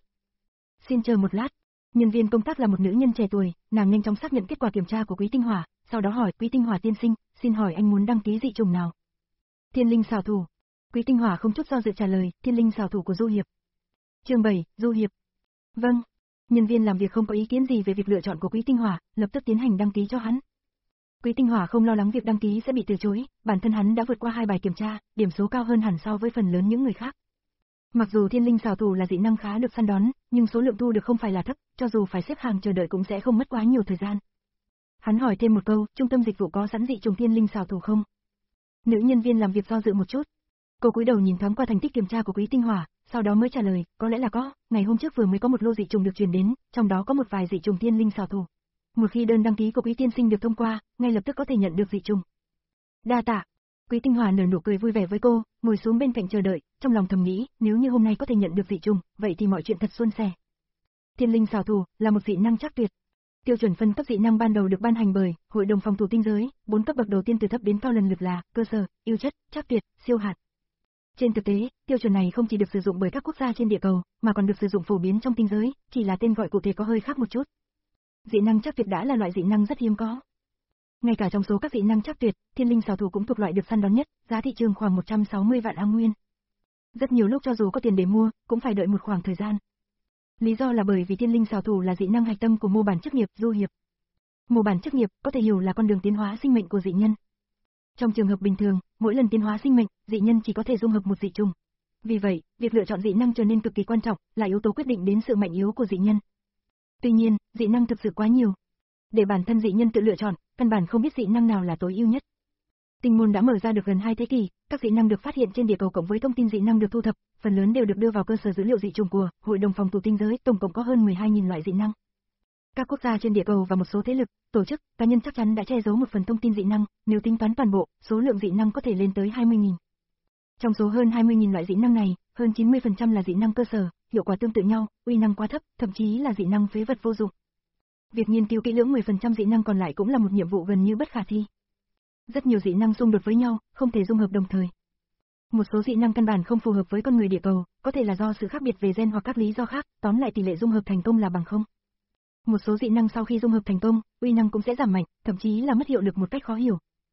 Xin chờ một lát. Nhân viên công tác là một nữ nhân trẻ tuổi, nàng nhanh chóng xác nhận kết quả kiểm tra của Quý Tinh Hỏa, sau đó hỏi Quý Tinh Hỏa tiên sinh, xin hỏi anh muốn đăng ký dị chủng nào? Thiên linh xảo thủ. Quý Tinh Hỏa không chút do dự trả lời, thiên linh xảo thủ của Du Hiệp. Chương bảy, Du Hiệp. Vâng. Nhân viên làm việc không có ý kiến gì về việc lựa chọn của Quý Tinh Hỏa, lập tức tiến hành đăng ký cho hắn. Quý Tinh Hỏa không lo lắng việc đăng ký sẽ bị từ chối, bản thân hắn đã vượt qua hai bài kiểm tra, điểm số cao hơn hẳn so với phần lớn những người khác. Mặc dù thiên linh xảo thủ là dị năng khá được săn đón, nhưng số lượng thu được không phải là thấp, cho dù phải xếp hàng chờ đợi cũng sẽ không mất quá nhiều thời gian. Hắn hỏi thêm một câu, trung tâm dịch vụ có sẵn dị chủng thiên linh xảo thủ không? Nữ nhân viên làm việc do dự một chút. Cô cúi đầu nhìn thoáng qua thành tích kiểm tra của Quý Tinh Hỏa, sau đó mới trả lời, có lẽ là có, ngày hôm trước vừa mới có một lô dị chủng được truyền đến, trong đó có một vài dị chủng thiên linh xảo thủ. Một khi đơn đăng ký của Quý tiên sinh được thông qua, ngay lập tức có thể nhận được dị chủng. Đa tạ. Quý Tinh Hỏa nở nụ cười vui vẻ với cô, ngồi xuống bên cạnh chờ đợi, trong lòng thầm nghĩ, nếu như hôm nay có thể nhận được dị chủng, vậy thì mọi chuyện thật suôn sẻ. Thiên linh xảo thủ là một dị năng chắc tuyệt. Tiêu chuẩn phân cấp dị năng ban đầu được ban hành bởi Hội đồng phòng thủ tinh giới, bốn cấp bậc đầu tiên từ thấp đến cao lần lượt là cơ sở, ưu chất, chắc tuyệt, siêu hạt. Trên thực tế, tiêu chuẩn này không chỉ được sử dụng bởi các quốc gia trên địa cầu, mà còn được sử dụng phổ biến trong tinh giới, chỉ là tên gọi cụ thể có hơi khác một chút. Dị năng chắc tuyệt đã là loại dị năng rất hiếm có. Ngay cả trong số các dị năng chắc tuyệt, thiên linh xảo thủ cũng thuộc loại được săn đón nhất, giá thị trường khoảng một trăm sáu mươi vạn Áng Nguyên. Rất nhiều lúc cho dù có tiền để mua, cũng phải đợi một khoảng thời gian. Lý do là bởi vì thiên linh xảo thủ là dị năng hạch tâm của mô bản chức nghiệp Du Hiệp. Mô bản chức nghiệp có thể hiểu là con đường tiến hóa sinh mệnh của dị nhân. Trong trường hợp bình thường, mỗi lần tiến hóa sinh mệnh, dị nhân chỉ có thể dung hợp một dị chủng. Vì vậy, việc lựa chọn dị năng trở nên cực kỳ quan trọng, là yếu tố quyết định đến sự mạnh yếu của dị nhân. Tuy nhiên, dị năng thực sự quá nhiều. Để bản thân dị nhân tự lựa chọn, căn bản không biết dị năng nào là tối ưu nhất. Tinh môn đã mở ra được gần hai thế kỷ, các dị năng được phát hiện trên địa cầu cộng với thông tin dị năng được thu thập, phần lớn đều được đưa vào cơ sở dữ liệu dị chủng của Hội đồng phòng thủ tinh giới, tổng cộng có hơn mười hai nghìn loại dị năng. Các quốc gia trên địa cầu và một số thế lực, tổ chức, cá nhân chắc chắn đã che giấu một phần thông tin dị năng, nếu tính toán toàn bộ, số lượng dị năng có thể lên tới hai mươi nghìn. Trong số hơn hai mươi nghìn loại dị năng này, hơn chín mươi phần trăm là dị năng cơ sở, hiệu quả tương tự nhau, uy năng quá thấp, thậm chí là dị năng phế vật vô dụng. Việc nghiên cứu kỹ lưỡng mười phần trăm dị năng còn lại cũng là một nhiệm vụ gần như bất khả thi. Rất nhiều dị năng xung đột với nhau, không thể dung hợp đồng thời. Một số dị năng căn bản không phù hợp với con người địa cầu, có thể là do sự khác biệt về gen hoặc các lý do khác, tóm lại tỷ lệ dung hợp thành công là bằng không. Một số dị năng sau khi dung hợp thành công, uy năng cũng sẽ giảm mạnh, thậm chí là mất hiệu lực một cách khó hiểu.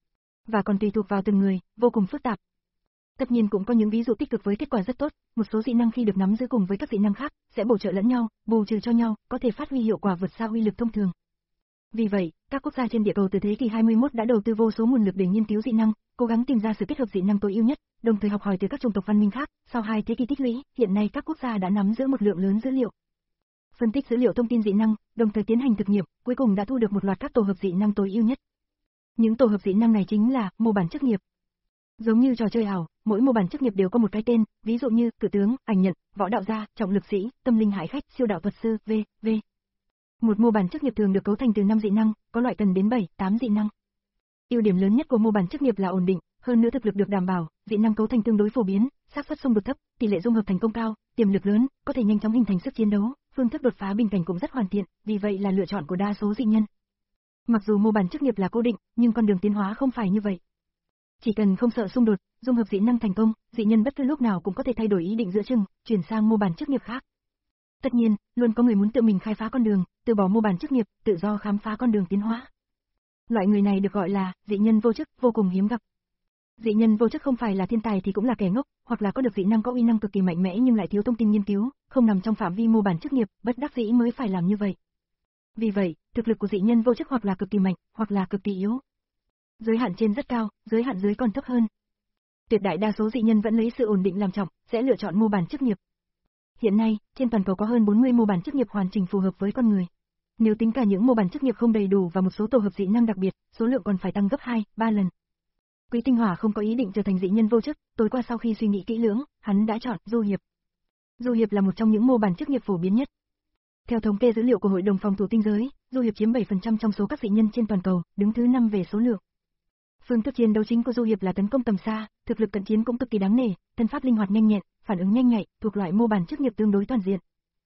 Và còn tùy thuộc vào từng người, vô cùng phức tạp. Tất nhiên cũng có những ví dụ tích cực với kết quả rất tốt, một số dị năng khi được nắm giữ cùng với các dị năng khác, sẽ bổ trợ lẫn nhau, bù trừ cho nhau, có thể phát huy hiệu quả vượt xa uy lực thông thường. Vì vậy, các quốc gia trên địa cầu từ thế kỷ hai mươi mốt đã đầu tư vô số nguồn lực để nghiên cứu dị năng, cố gắng tìm ra sự kết hợp dị năng tối ưu nhất, đồng thời học hỏi từ các chủng tộc văn minh khác. Sau hai thế kỷ tích lũy, hiện nay các quốc gia đã nắm giữ một lượng lớn dữ liệu, phân tích dữ liệu thông tin dị năng, đồng thời tiến hành thực nghiệm, cuối cùng đã thu được một loạt các tổ hợp dị năng tối ưu nhất. Những tổ hợp dị năng này chính là mô bản chức nghiệp. Giống như trò chơi ảo, mỗi mô bản chức nghiệp đều có một cái tên, ví dụ như cử tướng, ảnh nhận, võ đạo gia, trọng lực sĩ, tâm linh hải khách, siêu đạo thuật sư, vân vân. Một mô bản chức nghiệp thường được cấu thành từ năm dị năng, có loại cần đến bảy, tám dị năng. Ưu điểm lớn nhất của mô bản chức nghiệp là ổn định, hơn nữa thực lực được đảm bảo, dị năng cấu thành tương đối phổ biến, xác suất xung đột thấp, tỷ lệ dung hợp thành công cao, tiềm lực lớn, có thể nhanh chóng hình thành sức chiến đấu, phương thức đột phá bình cảnh cũng rất hoàn thiện, vì vậy là lựa chọn của đa số dị nhân. Mặc dù mô bản chức nghiệp là cố định, nhưng con đường tiến hóa không phải như vậy. Chỉ cần không sợ xung đột, dung hợp dị năng thành công, dị nhân bất cứ lúc nào cũng có thể thay đổi ý định giữa chừng, chuyển sang mô bản chức nghiệp khác. Tất nhiên, luôn có người muốn tự mình khai phá con đường, từ bỏ mô bản chức nghiệp, tự do khám phá con đường tiến hóa. Loại người này được gọi là dị nhân vô chức, vô cùng hiếm gặp. Dị nhân vô chức không phải là thiên tài thì cũng là kẻ ngốc, hoặc là có được dị năng có uy năng cực kỳ mạnh mẽ nhưng lại thiếu thông tin nghiên cứu, không nằm trong phạm vi mô bản chức nghiệp, bất đắc dĩ mới phải làm như vậy. Vì vậy, thực lực của dị nhân vô chức hoặc là cực kỳ mạnh, hoặc là cực kỳ yếu. Giới hạn trên rất cao, giới hạn dưới còn thấp hơn. Tuyệt đại đa số dị nhân vẫn lấy sự ổn định làm trọng, sẽ lựa chọn mô bản chức nghiệp. Hiện nay, trên toàn cầu có hơn bốn mươi mô bản chức nghiệp hoàn chỉnh phù hợp với con người. Nếu tính cả những mô bản chức nghiệp không đầy đủ và một số tổ hợp dị năng đặc biệt, số lượng còn phải tăng gấp hai, ba lần. Quý Tinh Hỏa không có ý định trở thành dị nhân vô chức, tối qua sau khi suy nghĩ kỹ lưỡng, hắn đã chọn du hiệp. Du hiệp là một trong những mô bản chức nghiệp phổ biến nhất. Theo thống kê dữ liệu của Hội đồng phòng thủ tinh giới, du hiệp chiếm bảy phần trăm trong số các dị nhân trên toàn cầu, đứng thứ năm về số lượng. Phương thức chiến đấu chính của du hiệp là tấn công tầm xa, thực lực cận chiến cũng cực kỳ đáng nể, thân pháp linh hoạt nhanh nhẹn, phản ứng nhanh nhạy, thuộc loại mô bản chức nghiệp tương đối toàn diện.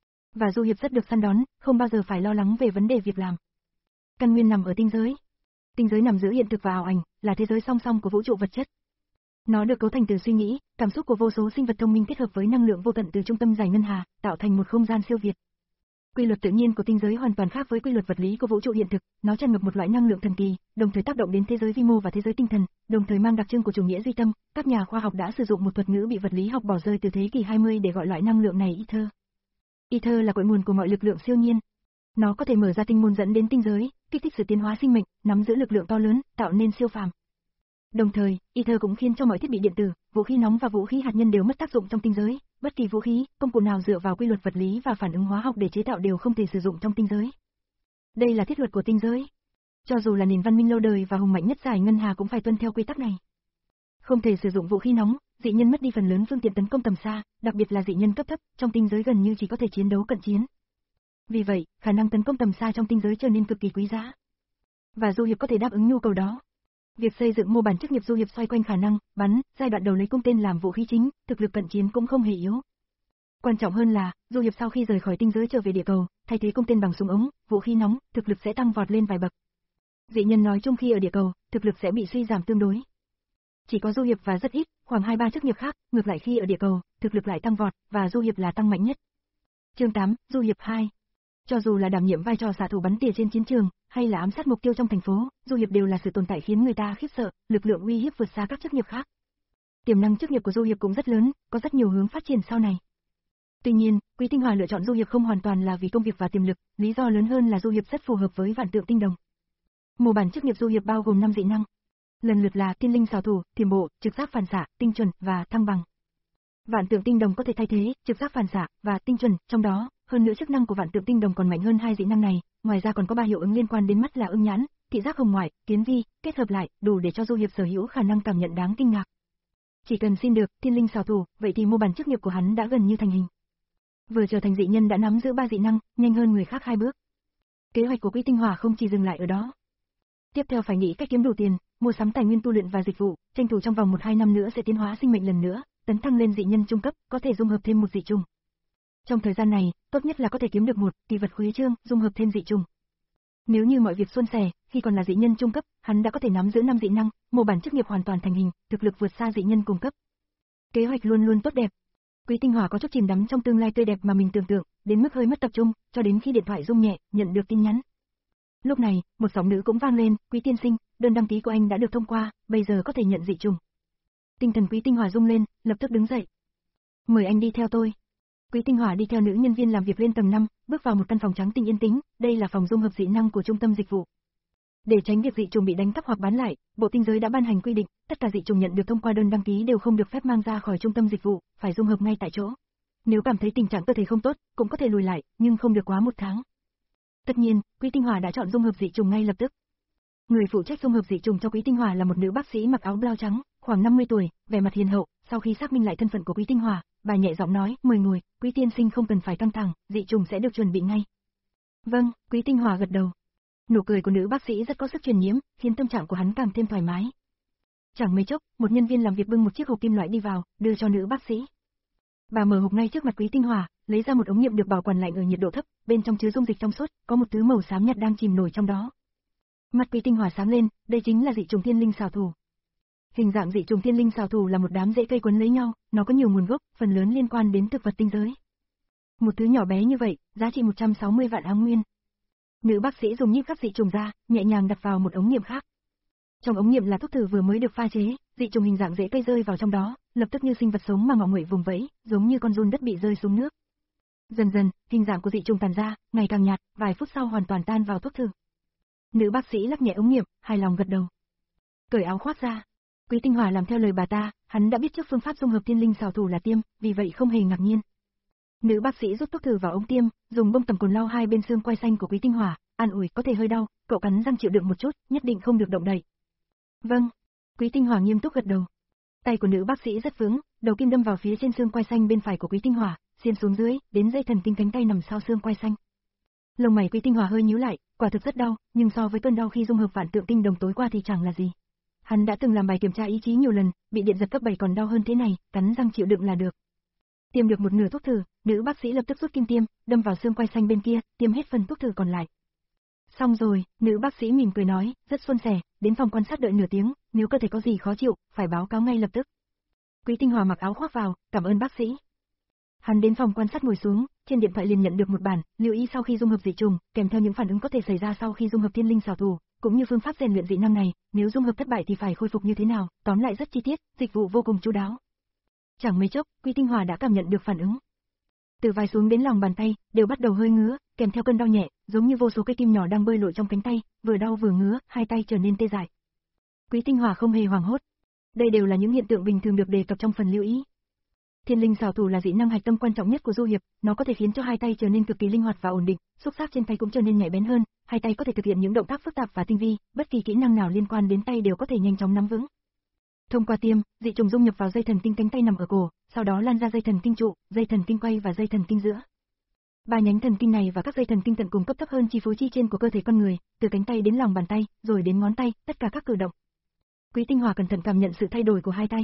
Và du hiệp rất được săn đón, không bao giờ phải lo lắng về vấn đề việc làm. Căn nguyên nằm ở tinh giới. Tinh giới nằm giữa hiện thực và ảo ảnh, là thế giới song song của vũ trụ vật chất. Nó được cấu thành từ suy nghĩ, cảm xúc của vô số sinh vật thông minh kết hợp với năng lượng vô tận từ trung tâm giải ngân hà, tạo thành một không gian siêu việt. Quy luật tự nhiên của tinh giới hoàn toàn khác với quy luật vật lý của vũ trụ hiện thực, nó tràn ngập một loại năng lượng thần kỳ, đồng thời tác động đến thế giới vi mô và thế giới tinh thần, đồng thời mang đặc trưng của chủ nghĩa duy tâm. Các nhà khoa học đã sử dụng một thuật ngữ bị vật lý học bỏ rơi từ thế kỷ hai mươi để gọi loại năng lượng này ether. Ether là cội nguồn của mọi lực lượng siêu nhiên. Nó có thể mở ra tinh môn dẫn đến tinh giới, kích thích sự tiến hóa sinh mệnh, nắm giữ lực lượng to lớn, tạo nên siêu phàm. Đồng thời, ether cũng khiến cho mọi thiết bị điện tử, vũ khí nóng và vũ khí hạt nhân đều mất tác dụng trong tinh giới, bất kỳ vũ khí, công cụ nào dựa vào quy luật vật lý và phản ứng hóa học để chế tạo đều không thể sử dụng trong tinh giới. Đây là thiết luật của tinh giới. Cho dù là nền văn minh lâu đời và hùng mạnh nhất giải ngân hà cũng phải tuân theo quy tắc này. Không thể sử dụng vũ khí nóng, dị nhân mất đi phần lớn phương tiện tấn công tầm xa, đặc biệt là dị nhân cấp thấp, trong tinh giới gần như chỉ có thể chiến đấu cận chiến. Vì vậy, khả năng tấn công tầm xa trong tinh giới trở nên cực kỳ quý giá. Và du hiệp có thể đáp ứng nhu cầu đó. Việc xây dựng mô bản chức nghiệp du hiệp xoay quanh khả năng bắn, giai đoạn đầu lấy cung tên làm vũ khí chính, thực lực cận chiến cũng không hề yếu. Quan trọng hơn là, du hiệp sau khi rời khỏi tinh giới trở về địa cầu, thay thế cung tên bằng súng ống, vũ khí nóng, thực lực sẽ tăng vọt lên vài bậc. Dị nhân nói chung khi ở địa cầu, thực lực sẽ bị suy giảm tương đối. Chỉ có du hiệp và rất ít, khoảng hai ba chức nghiệp khác, ngược lại khi ở địa cầu, thực lực lại tăng vọt, và du hiệp là tăng mạnh nhất. Chương tám, du hiệp hai. Cho dù là đảm nhiệm vai trò xạ thủ bắn tỉa trên chiến trường, hay là ám sát mục tiêu trong thành phố, du hiệp đều là sự tồn tại khiến người ta khiếp sợ, lực lượng uy hiếp vượt xa các chức nghiệp khác. Tiềm năng chức nghiệp của du hiệp cũng rất lớn, có rất nhiều hướng phát triển sau này. Tuy nhiên, Quý Tinh Hỏa lựa chọn du hiệp không hoàn toàn là vì công việc và tiềm lực, lý do lớn hơn là du hiệp rất phù hợp với vạn tượng tinh đồng. Mô bản chức nghiệp du hiệp bao gồm năm dị năng, lần lượt là thiên linh xảo thủ, thiểm bộ, trực giác phản xạ, tinh chuẩn và thăng bằng. Vạn tượng tinh đồng có thể thay thế trực giác phản xạ và tinh chuẩn, trong đó, hơn nữa chức năng của vạn tượng tinh đồng còn mạnh hơn hai dị năng này, ngoài ra còn có ba hiệu ứng liên quan đến mắt là ưng nhãn, thị giác hồng ngoại, kiến vi, kết hợp lại, đủ để cho du hiệp sở hữu khả năng cảm nhận đáng kinh ngạc. Chỉ cần xin được thiên linh xảo thủ, vậy thì mô bản chức nghiệp của hắn đã gần như thành hình. Vừa trở thành dị nhân đã nắm giữ ba dị năng, nhanh hơn người khác hai bước. Kế hoạch của Quý Tinh Hỏa không chỉ dừng lại ở đó. Tiếp theo phải nghĩ cách kiếm đủ tiền, mua sắm tài nguyên tu luyện và dịch vụ, tranh thủ trong vòng một hai năm nữa sẽ tiến hóa sinh mệnh lần nữa, tấn thăng lên dị nhân trung cấp, có thể dung hợp thêm một dị trùng. Trong thời gian này, tốt nhất là có thể kiếm được một kỳ vật khuấy chương, dung hợp thêm dị trùng. Nếu như mọi việc suôn sẻ, khi còn là dị nhân trung cấp, hắn đã có thể nắm giữ năm dị năng, mô bản chức nghiệp hoàn toàn thành hình, thực lực vượt xa dị nhân cùng cấp. Kế hoạch luôn luôn tốt đẹp. Quý Tinh Hỏa có chút chìm đắm trong tương lai tươi đẹp mà mình tưởng tượng, đến mức hơi mất tập trung, cho đến khi điện thoại rung nhẹ, nhận được tin nhắn. Lúc này, một giọng nữ cũng vang lên, "Quý tiên sinh, đơn đăng ký của anh đã được thông qua, bây giờ có thể nhận dị trùng. Tinh thần Quý Tinh Hòa rung lên, lập tức đứng dậy. Mời anh đi theo tôi. Quý Tinh Hòa đi theo nữ nhân viên làm việc lên tầng năm, bước vào một căn phòng trắng tinh yên tĩnh, đây là phòng dung hợp dị năng của trung tâm dịch vụ. Để tránh việc dị trùng bị đánh cắp hoặc bán lại, Bộ Tinh giới đã ban hành quy định, tất cả dị trùng nhận được thông qua đơn đăng ký đều không được phép mang ra khỏi trung tâm dịch vụ, phải dung hợp ngay tại chỗ. Nếu cảm thấy tình trạng cơ thể không tốt, cũng có thể lùi lại, nhưng không được quá một tháng. Tất nhiên, Quý Tinh Hòa đã chọn dung hợp dị trùng ngay lập tức. Người phụ trách dung hợp dị trùng cho Quý Tinh Hòa là một nữ bác sĩ mặc áo blau trắng, khoảng năm mươi tuổi, vẻ mặt hiền hậu. Sau khi xác minh lại thân phận của Quý Tinh Hòa, bà nhẹ giọng nói, mời ngồi, Quý tiên sinh không cần phải căng thẳng, dị trùng sẽ được chuẩn bị ngay. Vâng, Quý Tinh Hòa gật đầu. Nụ cười của nữ bác sĩ rất có sức truyền nhiễm, khiến tâm trạng của hắn càng thêm thoải mái. Chẳng mấy chốc, một nhân viên làm việc bưng một chiếc hộp kim loại đi vào, đưa cho nữ bác sĩ. Bà mở hộp ngay trước mặt Quý Tinh Hòa, lấy ra một ống nghiệm được bảo quản lạnh ở nhiệt độ thấp, bên trong chứa dung dịch trong suốt, có một thứ màu xám nhạt đang chìm nổi trong đó. Mắt Quý Tinh Hòa sáng lên, đây chính là dị trùng thiên linh xào thủ. Hình dạng dị trùng thiên linh xào thủ là một đám rễ cây quấn lấy nhau, nó có nhiều nguồn gốc, phần lớn liên quan đến thực vật tinh giới. Một thứ nhỏ bé như vậy, giá trị một trăm sáu mươi vạn áng nguyên. Nữ bác sĩ dùng nhíp cắt dị trùng ra, nhẹ nhàng đặt vào một ống nghiệm khác. Trong ống nghiệm là thuốc thử vừa mới được pha chế, dị trùng hình dạng rễ cây rơi vào trong đó, lập tức như sinh vật sống mà ngọ nguậy vùng vẫy, giống như con giun đất bị rơi xuống nước. Dần dần, hình dạng của dị trùng tàn ra, ngày càng nhạt, vài phút sau hoàn toàn tan vào thuốc thử. Nữ bác sĩ lắc nhẹ ống nghiệm, hài lòng gật đầu. Cởi áo khoác ra. Quý Tinh Hòa làm theo lời bà ta, hắn đã biết trước phương pháp dung hợp thiên linh xào thủ là tiêm, vì vậy không hề ngạc nhiên. Nữ bác sĩ rút thuốc thử vào ống tiêm, dùng bông tầm cồn lau hai bên xương quai xanh của Quý Tinh Hòa, an ủi, có thể hơi đau, cậu cắn răng chịu đựng một chút, nhất định không được động đậy. Vâng. Quý Tinh Hòa nghiêm túc gật đầu. Tay của nữ bác sĩ rất vững, đầu kim đâm vào phía trên xương quai xanh bên phải của Quý Tinh Hòa, xuyên xuống dưới, đến dây thần kinh cánh tay nằm sau xương quai xanh. Lông mày Quý Tinh Hòa hơi nhíu lại, quả thực rất đau, nhưng so với cơn đau khi dung hợp vạn tượng tinh đồng tối qua thì chẳng là gì. Hắn đã từng làm bài kiểm tra ý chí nhiều lần, bị điện giật cấp bảy còn đau hơn thế này, cắn răng chịu đựng là được. Tiêm được một nửa thuốc thử, nữ bác sĩ lập tức rút kim tiêm, đâm vào xương quai xanh bên kia, tiêm hết phần thuốc thử còn lại. Xong rồi, nữ bác sĩ mỉm cười nói, rất suôn sẻ, đến phòng quan sát đợi nửa tiếng, nếu cơ thể có gì khó chịu, phải báo cáo ngay lập tức. Quý Tinh Hòa mặc áo khoác vào, cảm ơn bác sĩ. Hắn đến phòng quan sát ngồi xuống, trên điện thoại liền nhận được một bản, lưu ý sau khi dung hợp dị trùng, kèm theo những phản ứng có thể xảy ra sau khi dung hợp thiên linh xảo thủ, cũng như phương pháp rèn luyện dị năng này, nếu dung hợp thất bại thì phải khôi phục như thế nào, tóm lại rất chi tiết, dịch vụ vô cùng chu đáo. Chẳng mấy chốc, Quý Tinh Hòa đã cảm nhận được phản ứng. Từ vai xuống đến lòng bàn tay, đều bắt đầu hơi ngứa, kèm theo cơn đau nhẹ, giống như vô số cây kim nhỏ đang bơi lội trong cánh tay, vừa đau vừa ngứa, hai tay trở nên tê dại. Quý Tinh Hòa không hề hoảng hốt. Đây đều là những hiện tượng bình thường được đề cập trong phần lưu ý. Thiên linh xảo thủ là dị năng hạch tâm quan trọng nhất của Du Hiệp, nó có thể khiến cho hai tay trở nên cực kỳ linh hoạt và ổn định, xúc giác trên tay cũng trở nên nhạy bén hơn, hai tay có thể thực hiện những động tác phức tạp và tinh vi, bất kỳ kỹ năng nào liên quan đến tay đều có thể nhanh chóng nắm vững. Thông qua tiêm, dị trùng dung nhập vào dây thần kinh cánh tay nằm ở cổ, sau đó lan ra dây thần kinh trụ, dây thần kinh quay và dây thần kinh giữa. Ba nhánh thần kinh này và các dây thần kinh tận cùng cấp thấp hơn chi phối chi trên của cơ thể con người, từ cánh tay đến lòng bàn tay, rồi đến ngón tay, tất cả các cử động. Quý Tinh Hòa cẩn thận cảm nhận sự thay đổi của hai tay.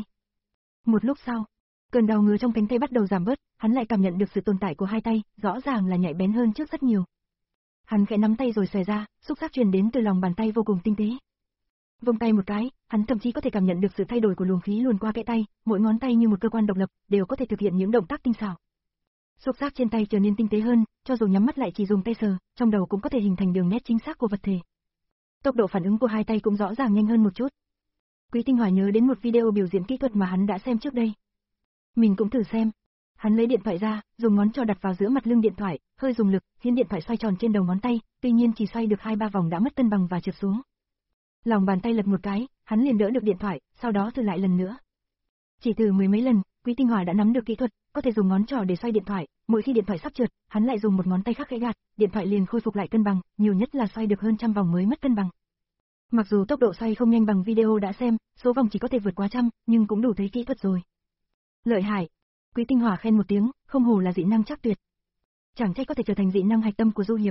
Một lúc sau, cơn đau ngứa trong cánh tay bắt đầu giảm bớt, hắn lại cảm nhận được sự tồn tại của hai tay, rõ ràng là nhạy bén hơn trước rất nhiều. Hắn khẽ nắm tay rồi xòe ra, xúc giác truyền đến từ lòng bàn tay vô cùng tinh tế. Vung tay một cái, hắn thậm chí có thể cảm nhận được sự thay đổi của luồng khí luồn qua kẽ tay, mỗi ngón tay như một cơ quan độc lập, đều có thể thực hiện những động tác tinh xảo. Xúc giác trên tay trở nên tinh tế hơn, cho dù nhắm mắt lại chỉ dùng tay sờ, trong đầu cũng có thể hình thành đường nét chính xác của vật thể. Tốc độ phản ứng của hai tay cũng rõ ràng nhanh hơn một chút. Quý Tinh Hòa nhớ đến một video biểu diễn kỹ thuật mà hắn đã xem trước đây. Mình cũng thử xem. Hắn lấy điện thoại ra, dùng ngón trỏ đặt vào giữa mặt lưng điện thoại, hơi dùng lực, khiến điện thoại xoay tròn trên đầu ngón tay, tuy nhiên chỉ xoay được hai ba vòng đã mất cân bằng và trượt xuống. Lòng bàn tay lật một cái, hắn liền đỡ được điện thoại, sau đó thử lại lần nữa. Chỉ thử mười mấy lần, Quý Tinh Hòa đã nắm được kỹ thuật, có thể dùng ngón trỏ để xoay điện thoại, mỗi khi điện thoại sắp trượt, hắn lại dùng một ngón tay khác khẽ gạt, điện thoại liền khôi phục lại cân bằng, nhiều nhất là xoay được hơn trăm vòng mới mất cân bằng. Mặc dù tốc độ xoay không nhanh bằng video đã xem, số vòng chỉ có thể vượt qua trăm, nhưng cũng đủ thấy kỹ thuật rồi. Lợi hại. Quý Tinh Hòa khen một tiếng, không hổ là dị năng chắc tuyệt. Chẳng trách có thể trở thành dị năng hạch tâm của Du Hiệp.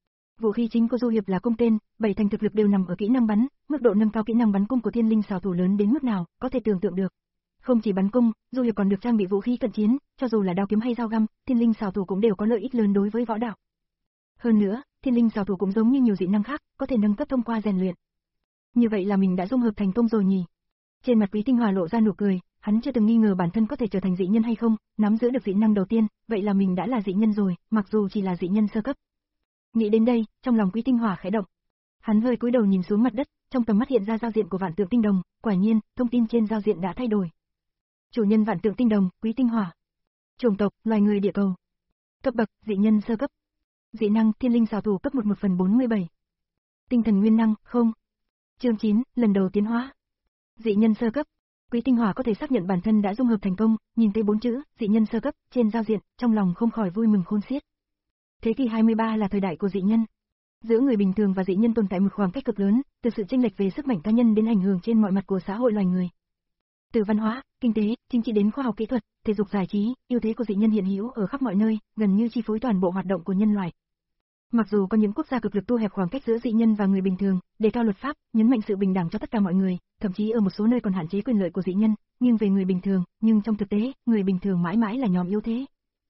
Vũ khí chính của Du Hiệp là cung tên, bảy thành thực lực đều nằm ở kỹ năng bắn, mức độ nâng cao kỹ năng bắn cung của thiên linh xảo thủ lớn đến mức nào, có thể tưởng tượng được. Không chỉ bắn cung, Du Hiệp còn được trang bị vũ khí cận chiến, cho dù là đao kiếm hay dao găm, thiên linh xảo thủ cũng đều có lợi ích lớn đối với võ đạo. Hơn nữa, thiên linh xảo thủ cũng giống như nhiều dị năng khác, có thể nâng cấp thông qua rèn luyện. Như vậy là mình đã dung hợp thành công rồi nhỉ? Trên mặt Quý Tinh Hòa lộ ra nụ cười, hắn chưa từng nghi ngờ bản thân có thể trở thành dị nhân hay không, nắm giữ được dị năng đầu tiên, vậy là mình đã là dị nhân rồi, mặc dù chỉ là dị nhân sơ cấp. Nghĩ đến đây, trong lòng Quý Tinh Hòa khẽ động. Hắn hơi cúi đầu nhìn xuống mặt đất, trong tầm mắt hiện ra giao diện của Vạn Tượng Tinh Đồng, quả nhiên, thông tin trên giao diện đã thay đổi. Chủ nhân Vạn Tượng Tinh Đồng, Quý Tinh Hỏa. Chủng tộc, loài người địa cầu. Cấp bậc, dị nhân sơ cấp. Dị năng, thiên linh xảo thủ cấp một một phần bốn mươi bảy. Tinh thần nguyên năng, không. Chương chín, lần đầu tiến hóa. Dị nhân sơ cấp. Quý Tinh Hỏa có thể xác nhận bản thân đã dung hợp thành công, nhìn thấy bốn chữ, dị nhân sơ cấp, trên giao diện, trong lòng không khỏi vui mừng khôn xiết. Thế kỷ hai mươi ba là thời đại của dị nhân. Giữa người bình thường và dị nhân tồn tại một khoảng cách cực lớn, từ sự chênh lệch về sức mạnh cá nhân đến ảnh hưởng trên mọi mặt của xã hội loài người. Từ văn hóa, kinh tế, chính trị đến khoa học kỹ thuật, thể dục giải trí, ưu thế của dị nhân hiện hữu ở khắp mọi nơi, gần như chi phối toàn bộ hoạt động của nhân loại. Mặc dù có những quốc gia cực lực thu hẹp khoảng cách giữa dị nhân và người bình thường, đề cao luật pháp, nhấn mạnh sự bình đẳng cho tất cả mọi người, thậm chí ở một số nơi còn hạn chế quyền lợi của dị nhân, nhưng về người bình thường, nhưng trong thực tế, người bình thường mãi mãi là nhóm yếu thế.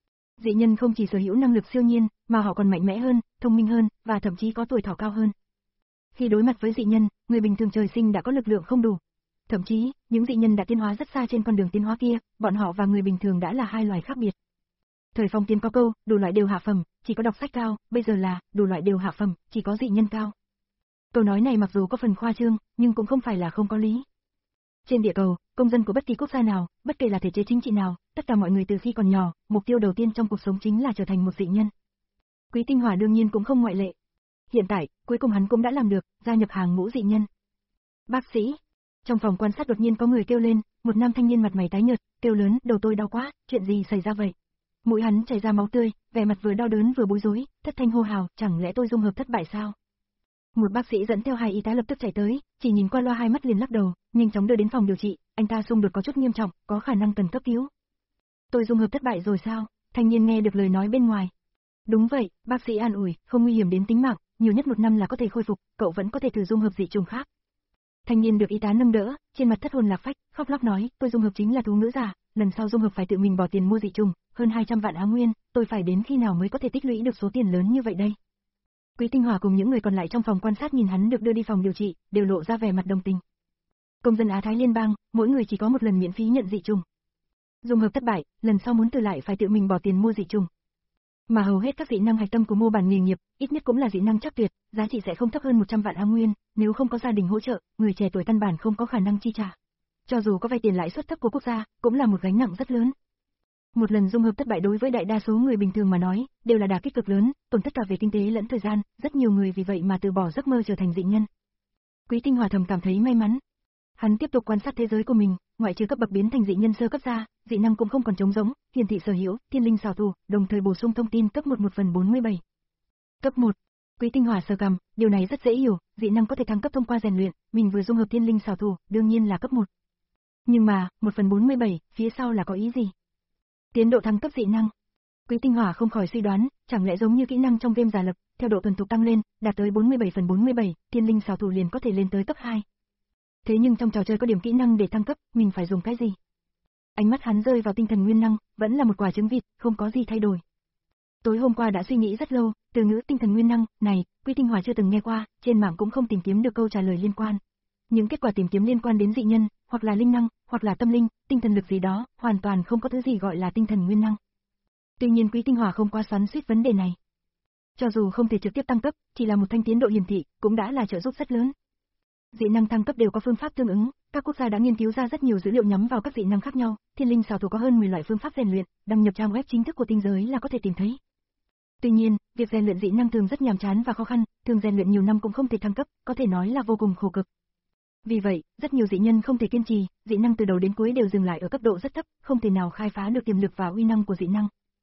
Dị nhân không chỉ sở hữu năng lực siêu nhiên, mà họ còn mạnh mẽ hơn, thông minh hơn, và thậm chí có tuổi thọ cao hơn. Khi đối mặt với dị nhân, người bình thường trời sinh đã có lực lượng không đủ. Thậm chí, những dị nhân đã tiến hóa rất xa trên con đường tiến hóa kia, bọn họ và người bình thường đã là hai loài khác biệt. Thời phong tiến có câu, đủ loại đều hạ phẩm, chỉ có đọc sách cao, bây giờ là, đủ loại đều hạ phẩm, chỉ có dị nhân cao. Câu nói này mặc dù có phần khoa trương, nhưng cũng không phải là không có lý. Trên địa cầu, công dân của bất kỳ quốc gia nào, bất kể là thể chế chính trị nào, tất cả mọi người từ khi còn nhỏ, mục tiêu đầu tiên trong cuộc sống chính là trở thành một dị nhân. Quý Tinh Hỏa đương nhiên cũng không ngoại lệ. Hiện tại, cuối cùng hắn cũng đã làm được, gia nhập hàng ngũ dị nhân. Bác sĩ. Trong phòng quan sát đột nhiên có người kêu lên, một nam thanh niên mặt mày tái nhợt, kêu lớn, đầu tôi đau quá, chuyện gì xảy ra vậy? Mũi hắn chảy ra máu tươi, vẻ mặt vừa đau đớn vừa bối rối, thất thanh hô hào, chẳng lẽ tôi dung hợp thất bại sao? Một bác sĩ dẫn theo hai y tá lập tức chạy tới, chỉ nhìn qua loa hai mắt liền lắc đầu, nhanh chóng đưa đến phòng điều trị, anh ta xung đột có chút nghiêm trọng, có khả năng cần cấp cứu. Tôi dung hợp thất bại rồi sao? Thanh niên nghe được lời nói bên ngoài. Đúng vậy, bác sĩ an ủi, không nguy hiểm đến tính mạng, nhiều nhất một năm là có thể khôi phục, cậu vẫn có thể thử dung hợp dị trùng khác. Thanh niên được y tá nâng đỡ, trên mặt thất hồn lạc phách, khóc lóc nói, tôi dung hợp chính là thú ngữ giả, lần sau dung hợp phải tự mình bỏ tiền mua dị trùng, hơn hai trăm vạn á nguyên, tôi phải đến khi nào mới có thể tích lũy được số tiền lớn như vậy đây? Quý Tinh Hỏa cùng những người còn lại trong phòng quan sát nhìn hắn được đưa đi phòng điều trị, đều lộ ra vẻ mặt đồng tình. Công dân Á Thái Liên bang, mỗi người chỉ có một lần miễn phí nhận dị trùng. Dung hợp thất bại, lần sau muốn từ lại phải tự mình bỏ tiền mua dị trùng. Mà hầu hết các dị năng hạch tâm của mô bản nghề nghiệp, ít nhất cũng là dị năng chắc tuyệt, giá trị sẽ không thấp hơn một trăm vạn á nguyên, nếu không có gia đình hỗ trợ, người trẻ tuổi căn bản không có khả năng chi trả. Cho dù có vay tiền lãi suất thấp của quốc gia, cũng là một gánh nặng rất lớn. Một lần dung hợp thất bại đối với đại đa số người bình thường mà nói, đều là đả kích cực lớn, tổn thất cả về kinh tế lẫn thời gian, rất nhiều người vì vậy mà từ bỏ giấc mơ trở thành dị nhân. Quý Tinh Hỏa thầm cảm thấy may mắn. Hắn tiếp tục quan sát thế giới của mình, ngoại trừ cấp bậc biến thành dị nhân sơ cấp ra, dị năng cũng không còn trống rỗng, hiển thị sở hữu, thiên linh xảo thủ, đồng thời bổ sung thông tin cấp một một phần bốn mươi bảy. Cấp một. Quý Tinh Hỏa sờ cằm, điều này rất dễ hiểu, dị năng có thể thăng cấp thông qua rèn luyện, mình vừa dung hợp thiên linh xảo thủ, đương nhiên là cấp một. Nhưng mà, một phần bốn mươi bảy, phía sau là có ý gì? Tiến độ thăng cấp dị năng. Quý Tinh Hỏa không khỏi suy đoán, chẳng lẽ giống như kỹ năng trong game giả lập, theo độ thuần thục tăng lên, đạt tới bốn mươi bảy phần bốn mươi bảy, thiên linh xảo thủ liền có thể lên tới cấp hai. Thế nhưng trong trò chơi có điểm kỹ năng để thăng cấp, mình phải dùng cái gì? Ánh mắt hắn rơi vào tinh thần nguyên năng, vẫn là một quả trứng vịt, không có gì thay đổi. Tối hôm qua đã suy nghĩ rất lâu, từ ngữ tinh thần nguyên năng này, Quý Tinh Hỏa chưa từng nghe qua, trên mạng cũng không tìm kiếm được câu trả lời liên quan. Những kết quả tìm kiếm liên quan đến dị nhân, hoặc là linh năng, hoặc là tâm linh, tinh thần lực gì đó, hoàn toàn không có thứ gì gọi là tinh thần nguyên năng. Tuy nhiên Quý Tinh Hỏa không quá xoắn xuýt vấn đề này. Cho dù không thể trực tiếp tăng cấp, chỉ là một thanh tiến độ hiển thị, cũng đã là trợ giúp rất lớn. Dị năng thăng cấp đều có phương pháp tương ứng, các quốc gia đã nghiên cứu ra rất nhiều dữ liệu nhắm vào các dị năng khác nhau, thiên linh xảo thủ có hơn mười loại phương pháp rèn luyện, đăng nhập trang web chính thức của tinh giới là có thể tìm thấy. Tuy nhiên, việc rèn luyện dị năng thường rất nhàm chán và khó khăn, thường rèn luyện nhiều năm cũng không thể thăng cấp, có thể nói là vô cùng khổ cực. Vì vậy, rất nhiều dị nhân không thể kiên trì, dị năng từ đầu đến cuối đều dừng lại ở cấp độ rất thấp, không thể nào khai phá được tiềm lực và uy năng của dị năng.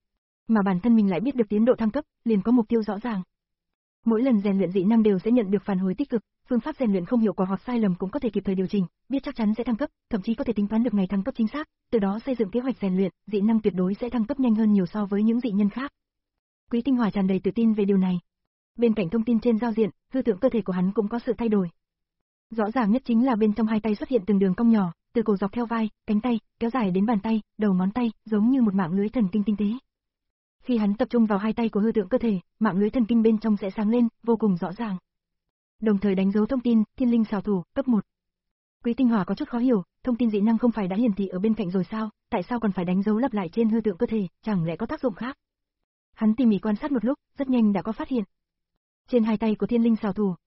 Mà bản thân mình lại biết được tiến độ thăng cấp, liền có mục tiêu rõ ràng. Mỗi lần rèn luyện dị năng đều sẽ nhận được phản hồi tích cực, phương pháp rèn luyện không hiệu quả hoặc sai lầm cũng có thể kịp thời điều chỉnh, biết chắc chắn sẽ thăng cấp, thậm chí có thể tính toán được ngày thăng cấp chính xác, từ đó xây dựng kế hoạch rèn luyện, dị năng tuyệt đối sẽ thăng cấp nhanh hơn nhiều so với những dị nhân khác. Quý Tinh Hỏa tràn đầy tự tin về điều này. Bên cạnh thông tin trên giao diện, hư tượng cơ thể của hắn cũng có sự thay đổi. Rõ ràng nhất chính là bên trong hai tay xuất hiện từng đường cong nhỏ, từ cổ dọc theo vai, cánh tay, kéo dài đến bàn tay, đầu ngón tay, giống như một mạng lưới thần kinh tinh tế. Khi hắn tập trung vào hai tay của hư tượng cơ thể, mạng lưới thần kinh bên trong sẽ sáng lên, vô cùng rõ ràng. Đồng thời đánh dấu thông tin, thiên linh xảo thủ, cấp một. Quý Tinh Hỏa có chút khó hiểu, thông tin dị năng không phải đã hiển thị ở bên cạnh rồi sao, tại sao còn phải đánh dấu lặp lại trên hư tượng cơ thể, chẳng lẽ có tác dụng khác? Hắn tỉ mỉ quan sát một lúc, rất nhanh đã có phát hiện. Trên hai tay của thiên linh xảo thủ,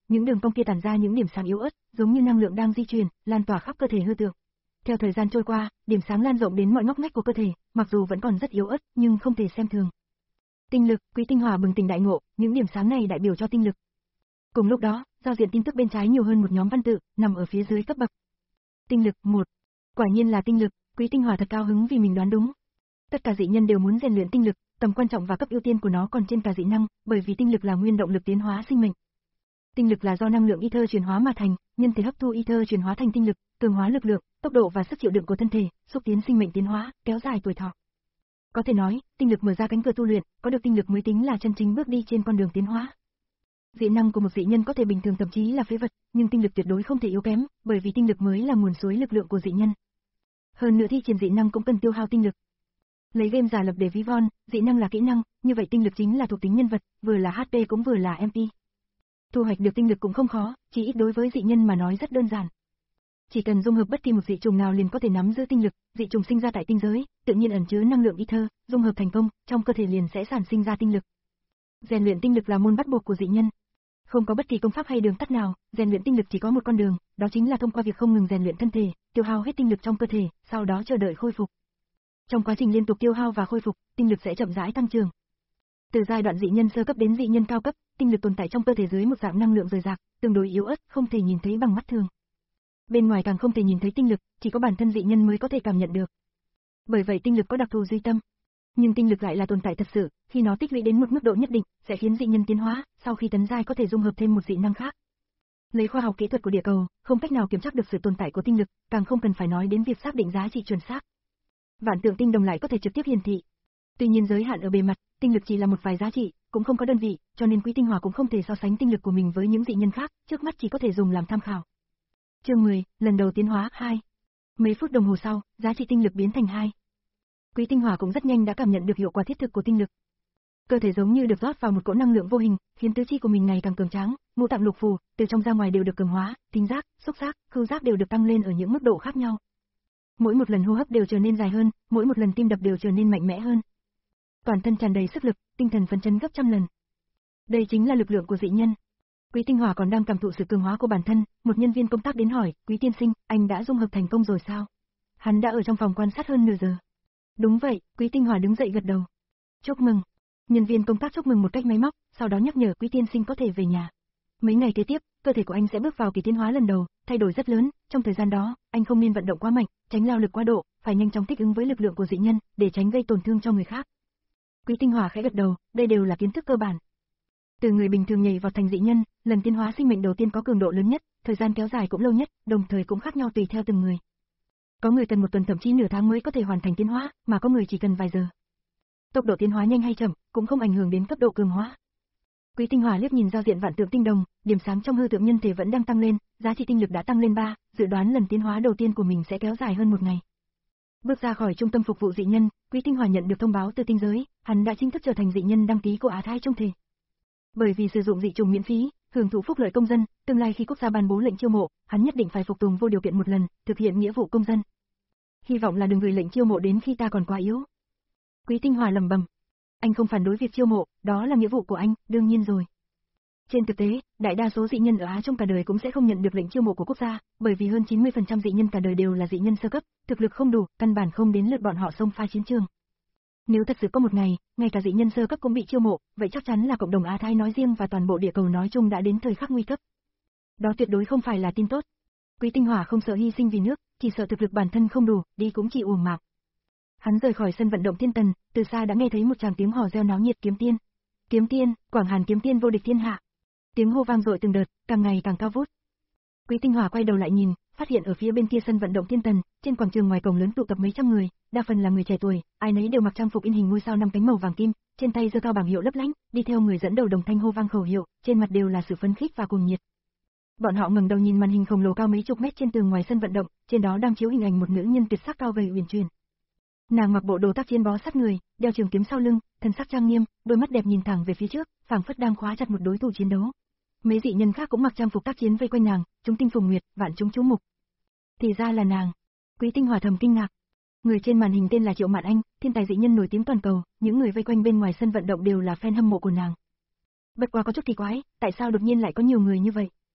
những đường cong kia tản ra những điểm sáng yếu ớt, giống như năng lượng đang di chuyển, lan tỏa khắp cơ thể hư tượng. Theo thời gian trôi qua, điểm sáng lan rộng đến mọi ngóc ngách của cơ thể, mặc dù vẫn còn rất yếu ớt, nhưng không thể xem thường. Tinh lực, Quý Tinh Hỏa bừng tỉnh đại ngộ, những điểm sáng này đại biểu cho tinh lực. Cùng lúc đó, giao diện tin tức bên trái nhiều hơn một nhóm văn tự, nằm ở phía dưới cấp bậc. Tinh lực một. Quả nhiên là tinh lực, Quý Tinh Hỏa thật cao hứng vì mình đoán đúng. Tất cả dị nhân đều muốn rèn luyện tinh lực, tầm quan trọng và cấp ưu tiên của nó còn trên cả dị năng, bởi vì tinh lực là nguyên động lực tiến hóa sinh mệnh. Tinh lực là do năng lượng ether chuyển hóa mà thành, nhân thể hấp thu ether chuyển hóa thành tinh lực, cường hóa lực lượng, tốc độ và sức chịu đựng của thân thể, xúc tiến sinh mệnh tiến hóa, kéo dài tuổi thọ. Có thể nói, tinh lực mở ra cánh cửa tu luyện, có được tinh lực mới tính là chân chính bước đi trên con đường tiến hóa. Dị năng của một dị nhân có thể bình thường thậm chí là phế vật, nhưng tinh lực tuyệt đối không thể yếu kém, bởi vì tinh lực mới là nguồn suối lực lượng của dị nhân. Hơn nữa thi triển dị năng cũng cần tiêu hao tinh lực. Lấy game giả lập để ví von, dị năng là kỹ năng, như vậy tinh lực chính là thuộc tính nhân vật, vừa là hát pê cũng vừa là em pê. Thu hoạch được tinh lực cũng không khó, chỉ ít đối với dị nhân mà nói rất đơn giản. Chỉ cần dung hợp bất kỳ một dị trùng nào liền có thể nắm giữ tinh lực, dị trùng sinh ra tại tinh giới, tự nhiên ẩn chứa năng lượng ether, dung hợp thành công, trong cơ thể liền sẽ sản sinh ra tinh lực. Rèn luyện tinh lực là môn bắt buộc của dị nhân. Không có bất kỳ công pháp hay đường tắt nào, rèn luyện tinh lực chỉ có một con đường, đó chính là thông qua việc không ngừng rèn luyện thân thể, tiêu hao hết tinh lực trong cơ thể, sau đó chờ đợi khôi phục. Trong quá trình liên tục tiêu hao và khôi phục, tinh lực sẽ chậm rãi tăng trưởng. Từ giai đoạn dị nhân sơ cấp đến dị nhân cao cấp, tinh lực tồn tại trong cơ thể dưới một dạng năng lượng rời rạc, tương đối yếu ớt, không thể nhìn thấy bằng mắt thường. Bên ngoài càng không thể nhìn thấy tinh lực, chỉ có bản thân dị nhân mới có thể cảm nhận được. Bởi vậy tinh lực có đặc thù duy tâm. Nhưng tinh lực lại là tồn tại thật sự, khi nó tích lũy đến một mức độ nhất định, sẽ khiến dị nhân tiến hóa, sau khi tấn giai có thể dung hợp thêm một dị năng khác. Lấy khoa học kỹ thuật của địa cầu, không cách nào kiểm tra được sự tồn tại của tinh lực, càng không cần phải nói đến việc xác định giá trị chuẩn xác. Vạn tượng tinh đồng lại có thể trực tiếp hiển thị. Tuy nhiên giới hạn ở bề mặt, tinh lực chỉ là một vài giá trị, cũng không có đơn vị, cho nên Quý Tinh Hỏa cũng không thể so sánh tinh lực của mình với những dị nhân khác, trước mắt chỉ có thể dùng làm tham khảo. Chương mười, lần đầu tiến hóa hai. Mấy phút đồng hồ sau, giá trị tinh lực biến thành hai. Quý Tinh Hỏa cũng rất nhanh đã cảm nhận được hiệu quả thiết thực của tinh lực. Cơ thể giống như được rót vào một cỗ năng lượng vô hình, khiến tứ chi của mình ngày càng cường tráng, ngũ tạng lục phủ, từ trong ra ngoài đều được cường hóa, thính giác, xúc giác, khứu giác đều được tăng lên ở những mức độ khác nhau. Mỗi một lần hô hấp đều trở nên dài hơn, mỗi một lần tim đập đều trở nên mạnh mẽ hơn. Toàn thân tràn đầy sức lực, tinh thần phấn chấn gấp trăm lần. Đây chính là lực lượng của dị nhân. Quý Tinh Hỏa còn đang cảm thụ sự cường hóa của bản thân, một nhân viên công tác đến hỏi, Quý tiên sinh, anh đã dung hợp thành công rồi sao? Hắn đã ở trong phòng quan sát hơn nửa giờ. Đúng vậy, Quý Tinh Hỏa đứng dậy gật đầu. Chúc mừng. Nhân viên công tác chúc mừng một cách máy móc, sau đó nhắc nhở Quý tiên sinh có thể về nhà. Mấy ngày kế tiếp, cơ thể của anh sẽ bước vào kỳ tiến hóa lần đầu, thay đổi rất lớn, trong thời gian đó, anh không nên vận động quá mạnh, tránh lao lực quá độ, phải nhanh chóng thích ứng với lực lượng của dị nhân, để tránh gây tổn thương cho người khác. Quý Tinh Hỏa khẽ gật đầu, đây đều là kiến thức cơ bản. Từ người bình thường nhảy vào thành dị nhân, lần tiến hóa sinh mệnh đầu tiên có cường độ lớn nhất, thời gian kéo dài cũng lâu nhất, đồng thời cũng khác nhau tùy theo từng người. Có người cần một tuần thậm chí nửa tháng mới có thể hoàn thành tiến hóa, mà có người chỉ cần vài giờ. Tốc độ tiến hóa nhanh hay chậm, cũng không ảnh hưởng đến cấp độ cường hóa. Quý Tinh Hỏa liếc nhìn giao diện vạn tượng tinh đồng, điểm sáng trong hư tượng nhân thể vẫn đang tăng lên, giá trị tinh lực đã tăng lên ba, dự đoán lần tiến hóa đầu tiên của mình sẽ kéo dài hơn một ngày. Bước ra khỏi trung tâm phục vụ dị nhân, Quý Tinh Hỏa nhận được thông báo từ tinh giới, hắn đã chính thức trở thành dị nhân đăng ký của Á Thái Trung Thể. Bởi vì sử dụng dị trùng miễn phí, hưởng thụ phúc lợi công dân, tương lai khi quốc gia ban bố lệnh chiêu mộ, hắn nhất định phải phục tùng vô điều kiện một lần, thực hiện nghĩa vụ công dân. Hy vọng là đừng gửi lệnh chiêu mộ đến khi ta còn quá yếu. Quý Tinh Hỏa lẩm bẩm. Anh không phản đối việc chiêu mộ, đó là nghĩa vụ của anh, đương nhiên rồi. Trên thực tế, đại đa số dị nhân ở Á trong cả đời cũng sẽ không nhận được lệnh chiêu mộ của quốc gia, bởi vì hơn chín mươi phần trăm dị nhân cả đời đều là dị nhân sơ cấp, thực lực không đủ, căn bản không đến lượt bọn họ xông pha chiến trường. Nếu thật sự có một ngày, ngay cả dị nhân sơ cấp cũng bị chiêu mộ, vậy chắc chắn là cộng đồng Á Thái nói riêng và toàn bộ địa cầu nói chung đã đến thời khắc nguy cấp. Đó tuyệt đối không phải là tin tốt. Quý Tinh Hỏa không sợ hy sinh vì nước, chỉ sợ thực lực bản thân không đủ, đi cũng chỉ uổng mạng. Hắn rời khỏi sân vận động Thiên Tần, từ xa đã nghe thấy một tràng tiếng hò reo náo nhiệt kiếm tiên. Kiếm tiên, Quảng Hàn kiếm tiên vô địch thiên hạ. Tiếng hô vang dội từng đợt, càng ngày càng cao vút. Quý Tinh Hỏa quay đầu lại nhìn, phát hiện ở phía bên kia sân vận động Thiên Tần, trên quảng trường ngoài cổng lớn tụ tập mấy trăm người, đa phần là người trẻ tuổi, ai nấy đều mặc trang phục in hình ngôi sao năm cánh màu vàng kim, trên tay giơ cao bảng hiệu lấp lánh, đi theo người dẫn đầu đồng thanh hô vang khẩu hiệu, trên mặt đều là sự phấn khích và cuồng nhiệt. Bọn họ ngẩng đầu nhìn màn hình khổng lồ cao mấy chục mét trên tường ngoài sân vận động, trên đó đang chiếu hình ảnh một nữ nhân tuyệt sắc cao gầy uyển chuyển. Nàng mặc bộ đồ tác chiến bó sát người, đeo trường kiếm sau lưng, thân sắc trang nghiêm, đôi mắt đẹp nhìn thẳng về phía trước, phảng phất đang khóa chặt một đối thủ chiến đấu. Mấy dị nhân khác cũng mặc trang phục tác chiến vây quanh nàng, chúng tinh phùng nguyệt, vạn chúng chú mục. Thì ra là nàng. Quý Tinh Hỏa thầm kinh ngạc. Người trên màn hình tên là Triệu Mạn Anh, thiên tài dị nhân nổi tiếng toàn cầu, những người vây quanh bên ngoài sân vận động đều là fan hâm mộ của nàng. Bất quá có chút kỳ quái, tại sao đột nhiên lại có nhiều người như vậy?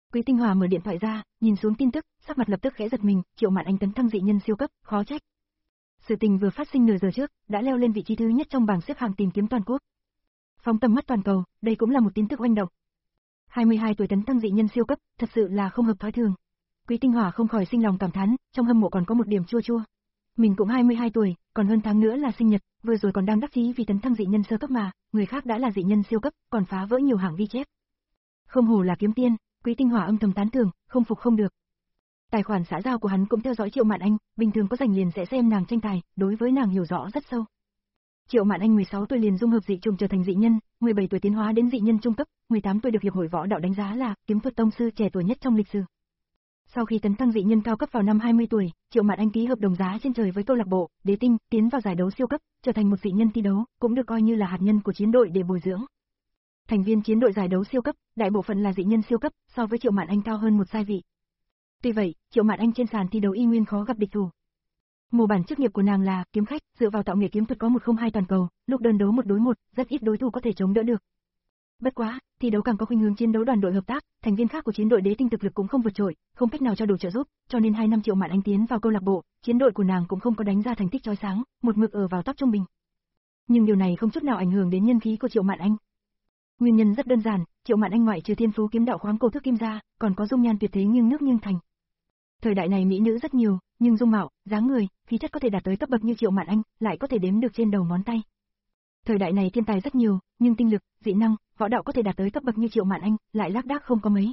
Quý Tinh Hòa mở điện thoại ra, nhìn xuống tin tức, sắc mặt lập tức khẽ giật mình, Triệu Mạn Anh tấn thăng dị nhân siêu cấp, khó trách. Sự tình vừa phát sinh nửa giờ trước, đã leo lên vị trí thứ nhất trong bảng xếp hạng tìm kiếm toàn quốc. Phóng tầm mắt toàn cầu, đây cũng là một tin tức oanh động. hai mươi hai tuổi tấn thăng dị nhân siêu cấp, thật sự là không hợp thói thường. Quý Tinh Hòa không khỏi sinh lòng cảm thán, trong hâm mộ còn có một điểm chua chua. Mình cũng hai mươi hai tuổi, còn hơn tháng nữa là sinh nhật, vừa rồi còn đang đắc chí vì tấn thăng dị nhân sơ cấp mà, người khác đã là dị nhân siêu cấp, còn phá vỡ nhiều hạng ghi chép. Không hổ là kiếm tiên, Quý Tinh Hòa âm thầm tán thưởng, không phục không được. Tài khoản xã giao của hắn cũng theo dõi Triệu Mạn Anh, bình thường có rảnh liền sẽ xem nàng tranh tài, đối với nàng hiểu rõ rất sâu. Triệu Mạn Anh mười sáu tuổi liền dung hợp dị trùng trở thành dị nhân, mười bảy tuổi tiến hóa đến dị nhân trung cấp, mười tám tuổi được hiệp hội võ đạo đánh giá là kiếm thuật tông sư trẻ tuổi nhất trong lịch sử. Sau khi tấn thăng dị nhân cao cấp vào năm hai mươi tuổi, Triệu Mạn Anh ký hợp đồng giá trên trời với câu lạc bộ Đế Tinh, tiến vào giải đấu siêu cấp, trở thành một dị nhân thi đấu, cũng được coi như là hạt nhân của chiến đội để bồi dưỡng. Thành viên chiến đội giải đấu siêu cấp, đại bộ phận là dị nhân siêu cấp, so với Triệu Mạn Anh cao hơn một giai vị. Tuy vậy, Triệu Mạn Anh trên sàn thi đấu y nguyên khó gặp địch thủ. Mô bản chức nghiệp của nàng là kiếm khách, dựa vào tạo nghệ kiếm thuật có một không hai toàn cầu, lúc đơn đấu một đối một, rất ít đối thủ có thể chống đỡ được. Bất quá, thi đấu càng có khuynh hướng chiến đấu đoàn đội hợp tác, thành viên khác của chiến đội Đế Tinh thực lực cũng không vượt trội, không cách nào cho đủ trợ giúp, cho nên hai năm Triệu Mạn Anh tiến vào câu lạc bộ, chiến đội của nàng cũng không có đánh ra thành tích chói sáng, một mực ở vào top trung bình. Nhưng điều này không chút nào ảnh hưởng đến nhân khí của Triệu Mạn Anh. Nguyên nhân rất đơn giản, Triệu Mạn Anh ngoại trừ thiên phú kiếm đạo khoáng cổ thước kim ra, còn có dung nhan tuyệt thế nghiêng nước nghiêng thành. Thời đại này mỹ nữ rất nhiều, nhưng dung mạo, dáng người, khí chất có thể đạt tới cấp bậc như Triệu Mạn Anh, lại có thể đếm được trên đầu ngón tay. Thời đại này thiên tài rất nhiều, nhưng tinh lực, dị năng, võ đạo có thể đạt tới cấp bậc như Triệu Mạn Anh, lại lác đác không có mấy.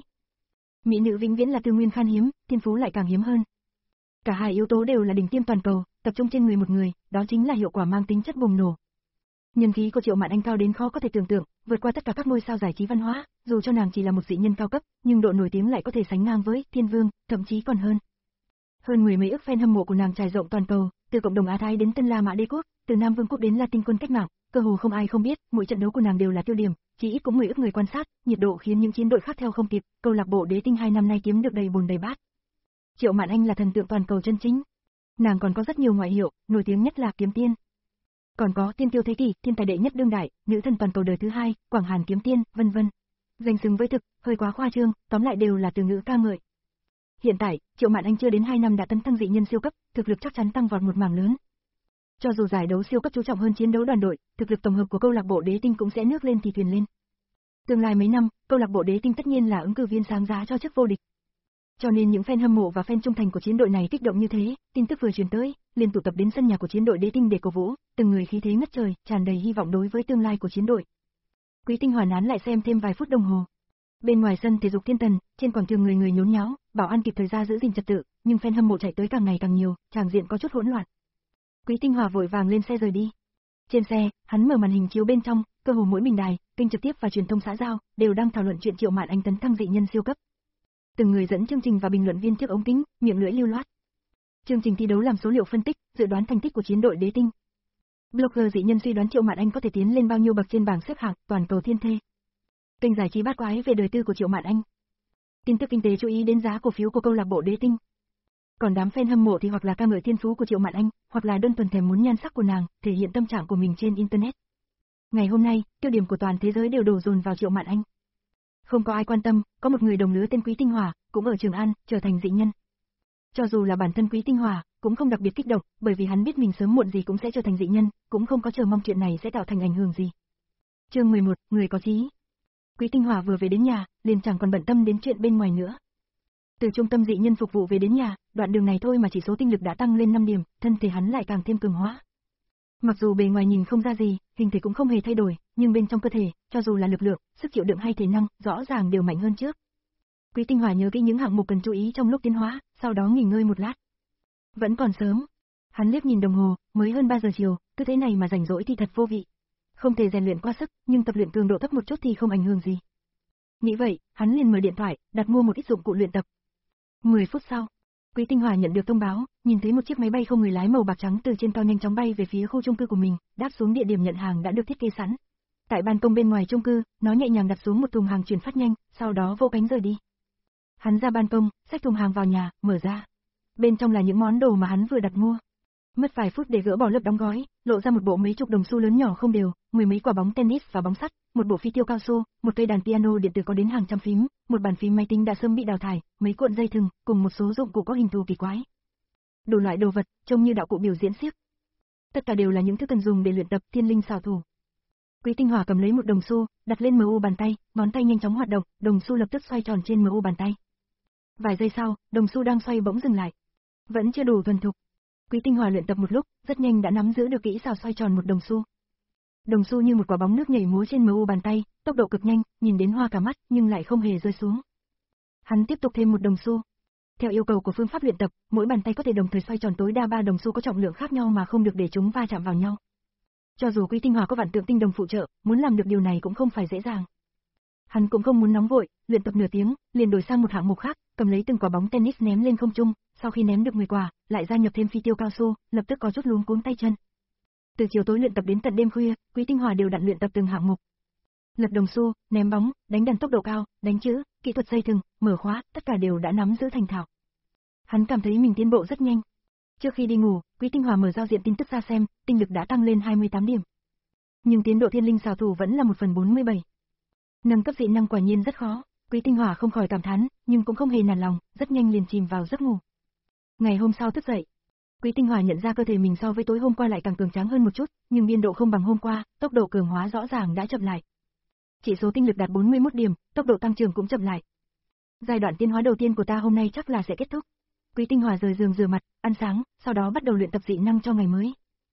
Mỹ nữ vĩnh viễn là tư nguyên khan hiếm, thiên phú lại càng hiếm hơn. Cả hai yếu tố đều là đỉnh tiêm toàn cầu, tập trung trên người một người, đó chính là hiệu quả mang tính chất bùng nổ. Nhân khí của Triệu Mạn Anh cao đến khó có thể tưởng tượng, vượt qua tất cả các ngôi sao giải trí văn hóa, dù cho nàng chỉ là một dị nhân cao cấp, nhưng độ nổi tiếng lại có thể sánh ngang với Thiên Vương, thậm chí còn hơn. Hơn mười mấy ức fan hâm mộ của nàng trải rộng toàn cầu, từ cộng đồng Á Thái đến Tân La Mã Đế quốc, từ Nam Vương quốc đến La Tinh quân cách mạng, cơ hồ không ai không biết, mỗi trận đấu của nàng đều là tiêu điểm, chỉ ít cũng mười ức người quan sát, nhiệt độ khiến những chiến đội khác theo không kịp, câu lạc bộ Đế Tinh hai năm nay kiếm được đầy bồn đầy bát. Triệu Mạn Anh là thần tượng toàn cầu chân chính. Nàng còn có rất nhiều ngoại hiệu, nổi tiếng nhất là Kiếm Tiên. Còn có Tiên Tiêu thế kỷ, thiên tài đệ nhất đương đại, nữ thần toàn cầu đời thứ hai, Quảng Hàn Kiếm Tiên, vân vân. Danh xứng với thực, hơi quá khoa trương, tóm lại đều là từ ngữ ca ngợi. Hiện tại, Triệu Mạn Anh chưa đến hai năm đã tấn thăng dị nhân siêu cấp, thực lực chắc chắn tăng vọt một mảng lớn. Cho dù giải đấu siêu cấp chú trọng hơn chiến đấu đoàn đội, thực lực tổng hợp của câu lạc bộ Đế Tinh cũng sẽ nước lên thì thuyền lên. Tương lai mấy năm, câu lạc bộ Đế Tinh tất nhiên là ứng cử viên sáng giá cho chức vô địch. Cho nên những fan hâm mộ và fan trung thành của chiến đội này kích động như thế, tin tức vừa truyền tới, liền tụ tập đến sân nhà của chiến đội Đế Tinh để cổ vũ, từng người khí thế ngất trời, tràn đầy hy vọng đối với tương lai của chiến đội. Quý Tinh Hòa nán lại xem thêm vài phút đồng hồ. Bên ngoài sân thể dục Thiên Tần, trên quảng trường người người nhốn nháo, bảo an kịp thời ra giữ gìn trật tự, nhưng fan hâm mộ chạy tới càng ngày càng nhiều, tràng diện có chút hỗn loạn. Quý Tinh Hòa vội vàng lên xe rời đi. Trên xe, hắn mở màn hình chiếu bên trong, cơ hồ mỗi bình đài, kênh trực tiếp và truyền thông xã giao đều đang thảo luận chuyện Triệu Mạn Anh tấn thăng dị nhân siêu cấp. Từng người dẫn chương trình và bình luận viên trước ống kính, miệng lưỡi lưu loát. Chương trình thi đấu làm số liệu phân tích, dự đoán thành tích của chiến đội Đế Tinh. Blogger dị nhân suy đoán Triệu Mạn Anh có thể tiến lên bao nhiêu bậc trên bảng xếp hạng toàn cầu thiên thê. Kênh giải trí bát quái về đời tư của Triệu Mạn Anh. Tin tức kinh tế chú ý đến giá cổ phiếu của câu lạc bộ Đế Tinh. Còn đám fan hâm mộ thì hoặc là ca ngợi thiên phú của Triệu Mạn Anh, hoặc là đơn thuần thèm muốn nhan sắc của nàng, thể hiện tâm trạng của mình trên internet. Ngày hôm nay, tiêu điểm của toàn thế giới đều đổ dồn vào Triệu Mạn Anh. Không có ai quan tâm, có một người đồng lứa tên Quý Tinh Hòa, cũng ở Trường An, trở thành dị nhân. Cho dù là bản thân Quý Tinh Hòa, cũng không đặc biệt kích động, bởi vì hắn biết mình sớm muộn gì cũng sẽ trở thành dị nhân, cũng không có chờ mong chuyện này sẽ tạo thành ảnh hưởng gì. Chương mười một, người có chí. Quý Tinh Hòa vừa về đến nhà, liền chẳng còn bận tâm đến chuyện bên ngoài nữa. Từ trung tâm dị nhân phục vụ về đến nhà, đoạn đường này thôi mà chỉ số tinh lực đã tăng lên năm điểm, thân thể hắn lại càng thêm cường hóa. Mặc dù bề ngoài nhìn không ra gì, hình thể cũng không hề thay đổi, nhưng bên trong cơ thể, cho dù là lực lượng, sức chịu đựng hay thể năng, rõ ràng đều mạnh hơn trước. Quý Tinh Hòa nhớ kỹ những hạng mục cần chú ý trong lúc tiến hóa, sau đó nghỉ ngơi một lát. Vẫn còn sớm. Hắn liếc nhìn đồng hồ, mới hơn ba giờ chiều, cứ thế này mà rảnh rỗi thì thật vô vị. Không thể rèn luyện quá sức, nhưng tập luyện cường độ thấp một chút thì không ảnh hưởng gì. Nghĩ vậy, hắn liền mở điện thoại, đặt mua một ít dụng cụ luyện tập. mười phút sau, Quý Tinh Hòa nhận được thông báo, nhìn thấy một chiếc máy bay không người lái màu bạc trắng từ trên cao nhanh chóng bay về phía khu chung cư của mình, đáp xuống địa điểm nhận hàng đã được thiết kế sẵn. Tại ban công bên ngoài chung cư, nó nhẹ nhàng đặt xuống một thùng hàng chuyển phát nhanh, sau đó vỗ cánh rời đi. Hắn ra ban công, xách thùng hàng vào nhà, mở ra. Bên trong là những món đồ mà hắn vừa đặt mua. Mất vài phút để gỡ bỏ lớp đóng gói, lộ ra một bộ mấy chục đồng xu lớn nhỏ không đều, mười mấy quả bóng tennis và bóng sắt, một bộ phi tiêu cao su, một cây đàn piano điện tử có đến hàng trăm phím, một bàn phím máy tính đã sớm bị đào thải, mấy cuộn dây thừng, cùng một số dụng cụ có hình thù kỳ quái. Đủ loại đồ vật, trông như đạo cụ biểu diễn xiếc. Tất cả đều là những thứ cần dùng để luyện tập thiên linh xảo thủ. Quý Tinh Hòa cầm lấy một đồng xu, đặt lên em u bàn tay, ngón tay nhanh chóng hoạt động, đồng xu lập tức xoay tròn trên em u bàn tay. Vài giây sau, đồng xu đang xoay bỗng dừng lại. Vẫn chưa đủ thuần thục. Quý Tinh Hòa luyện tập một lúc, rất nhanh đã nắm giữ được kỹ xảo xoay tròn một đồng xu. Đồng xu như một quả bóng nước nhảy múa trên em u bàn tay, tốc độ cực nhanh, nhìn đến hoa cả mắt, nhưng lại không hề rơi xuống. Hắn tiếp tục thêm một đồng xu. Theo yêu cầu của phương pháp luyện tập, mỗi bàn tay có thể đồng thời xoay tròn tối đa ba đồng xu có trọng lượng khác nhau mà không được để chúng va chạm vào nhau. Cho dù Quý Tinh Hòa có vạn tượng tinh đồng phụ trợ, muốn làm được điều này cũng không phải dễ dàng. Hắn cũng không muốn nóng vội, luyện tập nửa tiếng, liền đổi sang một hạng mục khác, cầm lấy từng quả bóng tennis ném lên không trung, sau khi ném được mười quả, lại gia nhập thêm phi tiêu cao su, lập tức có chút luống cuống tay chân. Từ chiều tối luyện tập đến tận đêm khuya, Quý Tinh Hòa đều đặn luyện tập từng hạng mục. Lật đồng xu, ném bóng, đánh đàn tốc độ cao, đánh chữ, kỹ thuật dây thừng, mở khóa, tất cả đều đã nắm giữ thành thạo. Hắn cảm thấy mình tiến bộ rất nhanh. Trước khi đi ngủ, Quý Tinh Hòa mở giao diện tin tức ra xem, tinh lực đã tăng lên hai mươi tám điểm. Nhưng tiến độ thiên linh xảo thủ vẫn là một phần bốn mươi bảy. Nâng cấp dị năng quả nhiên rất khó, Quý Tinh Hòa không khỏi cảm thán, nhưng cũng không hề nản lòng, rất nhanh liền chìm vào giấc ngủ. Ngày hôm sau thức dậy, Quý Tinh Hòa nhận ra cơ thể mình so với tối hôm qua lại càng cường tráng hơn một chút, nhưng biên độ không bằng hôm qua, tốc độ cường hóa rõ ràng đã chậm lại. Chỉ số tinh lực đạt bốn mươi mốt điểm, tốc độ tăng trưởng cũng chậm lại. Giai đoạn tiến hóa đầu tiên của ta hôm nay chắc là sẽ kết thúc. Quý Tinh Hòa rời giường rửa mặt, ăn sáng, sau đó bắt đầu luyện tập dị năng cho ngày mới.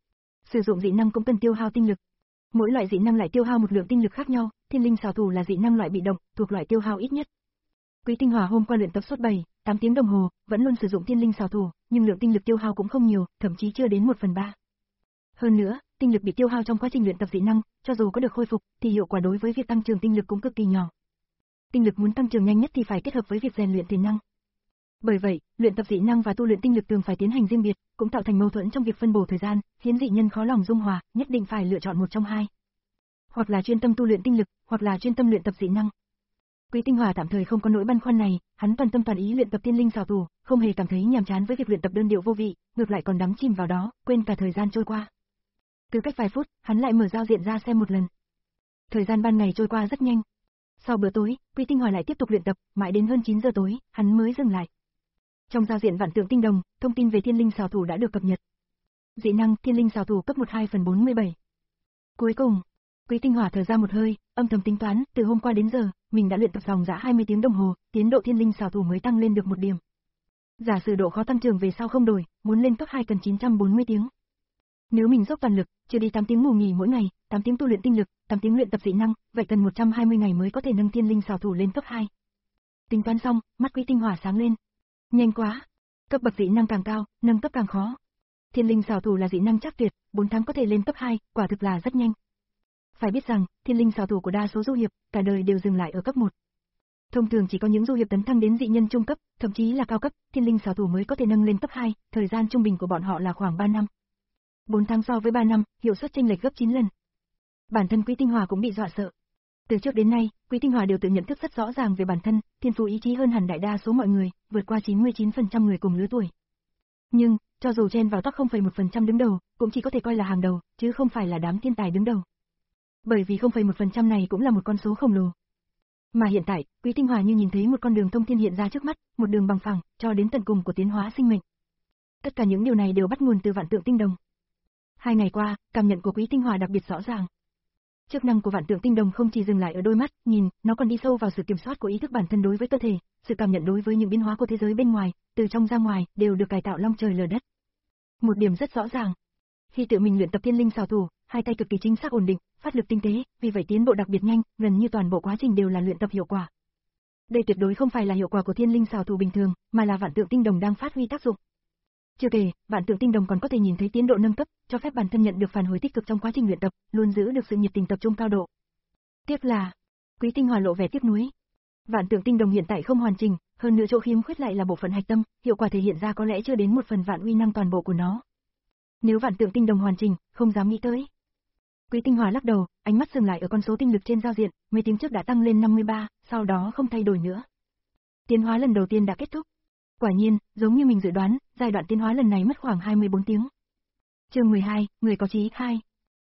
Sử dụng dị năng cũng cần tiêu hao tinh lực. Mỗi loại dị năng lại tiêu hao một lượng tinh lực khác nhau, thiên linh xảo thủ là dị năng loại bị động, thuộc loại tiêu hao ít nhất. Quý Tinh Hòa hôm qua luyện tập suốt bảy, tám tiếng đồng hồ, vẫn luôn sử dụng thiên linh xảo thủ, nhưng lượng tinh lực tiêu hao cũng không nhiều, thậm chí chưa đến một phần ba. Hơn nữa, tinh lực bị tiêu hao trong quá trình luyện tập dị năng, cho dù có được khôi phục, thì hiệu quả đối với việc tăng trưởng tinh lực cũng cực kỳ nhỏ. Tinh lực muốn tăng trưởng nhanh nhất thì phải kết hợp với việc rèn luyện thể năng. Bởi vậy, luyện tập dị năng và tu luyện tinh lực thường phải tiến hành riêng biệt, cũng tạo thành mâu thuẫn trong việc phân bổ thời gian, khiến dị nhân khó lòng dung hòa, nhất định phải lựa chọn một trong hai. Hoặc là chuyên tâm tu luyện tinh lực, hoặc là chuyên tâm luyện tập dị năng. Quý Tinh Hòa tạm thời không có nỗi băn khoăn này, hắn toàn tâm toàn ý luyện tập thiên linh xảo thủ, không hề cảm thấy nhàm chán với việc luyện tập đơn điệu vô vị, ngược lại còn đắm chìm vào đó, quên cả thời gian trôi qua. Cứ cách vài phút, hắn lại mở giao diện ra xem một lần. Thời gian ban ngày trôi qua rất nhanh. Sau bữa tối, Quý Tinh Hòa lại tiếp tục luyện tập, mãi đến hơn chín giờ tối, hắn mới dừng lại. Trong giao diện vạn tượng tinh đồng, thông tin về thiên linh xảo thủ đã được cập nhật. Dị năng thiên linh xảo thủ cấp một hai phần bốn mươi bảy. Cuối cùng, Quý Tinh Hòa thở ra một hơi, âm thầm tính toán, từ hôm qua đến giờ, mình đã luyện tập dòng dã hai mươi tiếng đồng hồ, tiến độ thiên linh xảo thủ mới tăng lên được một điểm. Giả sử độ khó tăng trưởng về sau không đổi, muốn lên cấp hai cần chín trăm bốn mươi tiếng. Nếu mình dốc toàn lực, chưa đi tám tiếng ngủ nghỉ mỗi ngày, tám tiếng tu luyện tinh lực, tám tiếng luyện tập dị năng, vậy cần một trăm hai mươi ngày mới có thể nâng thiên linh xảo thủ lên cấp hai. Tính toán xong, mắt Quý Tinh Hòa sáng lên. Nhanh quá, cấp bậc dị năng càng cao, nâng cấp càng khó. Thiên linh xảo thủ là dị năng chắc tuyệt, bốn tháng có thể lên cấp hai, quả thực là rất nhanh. Phải biết rằng, thiên linh xảo thủ của đa số du hiệp, cả đời đều dừng lại ở cấp một. Thông thường chỉ có những du hiệp tấn thăng đến dị nhân trung cấp, thậm chí là cao cấp, thiên linh xảo thủ mới có thể nâng lên cấp hai, thời gian trung bình của bọn họ là khoảng ba năm. bốn tháng so với ba năm, hiệu suất chênh lệch gấp chín lần. Bản thân Quý Tinh Hòa cũng bị dọa sợ. Từ trước đến nay, Quý Tinh Hòa đều tự nhận thức rất rõ ràng về bản thân, thiên phú ý chí hơn hẳn đại đa số mọi người, vượt qua chín mươi chín phần trăm người cùng lứa tuổi. Nhưng, cho dù chen vào top không phẩy một phần trăm đứng đầu, cũng chỉ có thể coi là hàng đầu, chứ không phải là đám thiên tài đứng đầu. Bởi vì không phẩy một phần trăm này cũng là một con số khổng lồ. Mà hiện tại, Quý Tinh Hòa như nhìn thấy một con đường thông thiên hiện ra trước mắt, một đường bằng phẳng, cho đến tận cùng của tiến hóa sinh mệnh. Tất cả những điều này đều bắt nguồn từ vạn tượng tinh đồng. Hai ngày qua, cảm nhận của Quý Tinh Hòa đặc biệt rõ ràng. Chức năng của vạn tượng tinh đồng không chỉ dừng lại ở đôi mắt, nhìn, nó còn đi sâu vào sự kiểm soát của ý thức bản thân đối với cơ thể, sự cảm nhận đối với những biến hóa của thế giới bên ngoài, từ trong ra ngoài, đều được cải tạo long trời lở đất. Một điểm rất rõ ràng. Khi tự mình luyện tập thiên linh xảo thủ, hai tay cực kỳ chính xác ổn định, phát lực tinh tế, vì vậy tiến bộ đặc biệt nhanh, gần như toàn bộ quá trình đều là luyện tập hiệu quả. Đây tuyệt đối không phải là hiệu quả của thiên linh xảo thủ bình thường, mà là vạn tượng tinh đồng đang phát huy tác dụng. Chưa kể, vạn tượng tinh đồng còn có thể nhìn thấy tiến độ nâng cấp, cho phép bản thân nhận được phản hồi tích cực trong quá trình luyện tập, luôn giữ được sự nhiệt tình tập trung cao độ. Tiếc là, Quý Tinh Hòa lộ vẻ tiếc nuối. Vạn tượng tinh đồng hiện tại không hoàn chỉnh, hơn nữa chỗ khiếm khuyết lại là bộ phận hạch tâm, hiệu quả thể hiện ra có lẽ chưa đến một phần vạn uy năng toàn bộ của nó. Nếu vạn tượng tinh đồng hoàn chỉnh, không dám nghĩ tới. Quý Tinh Hòa lắc đầu, ánh mắt dừng lại ở con số tinh lực trên giao diện, mấy tiếng trước đã tăng lên năm mươi ba, sau đó không thay đổi nữa. Tiến hóa lần đầu tiên đã kết thúc. Quả nhiên, giống như mình dự đoán, giai đoạn tiến hóa lần này mất khoảng hai mươi bốn tiếng. Chương mười hai, người có chí hai.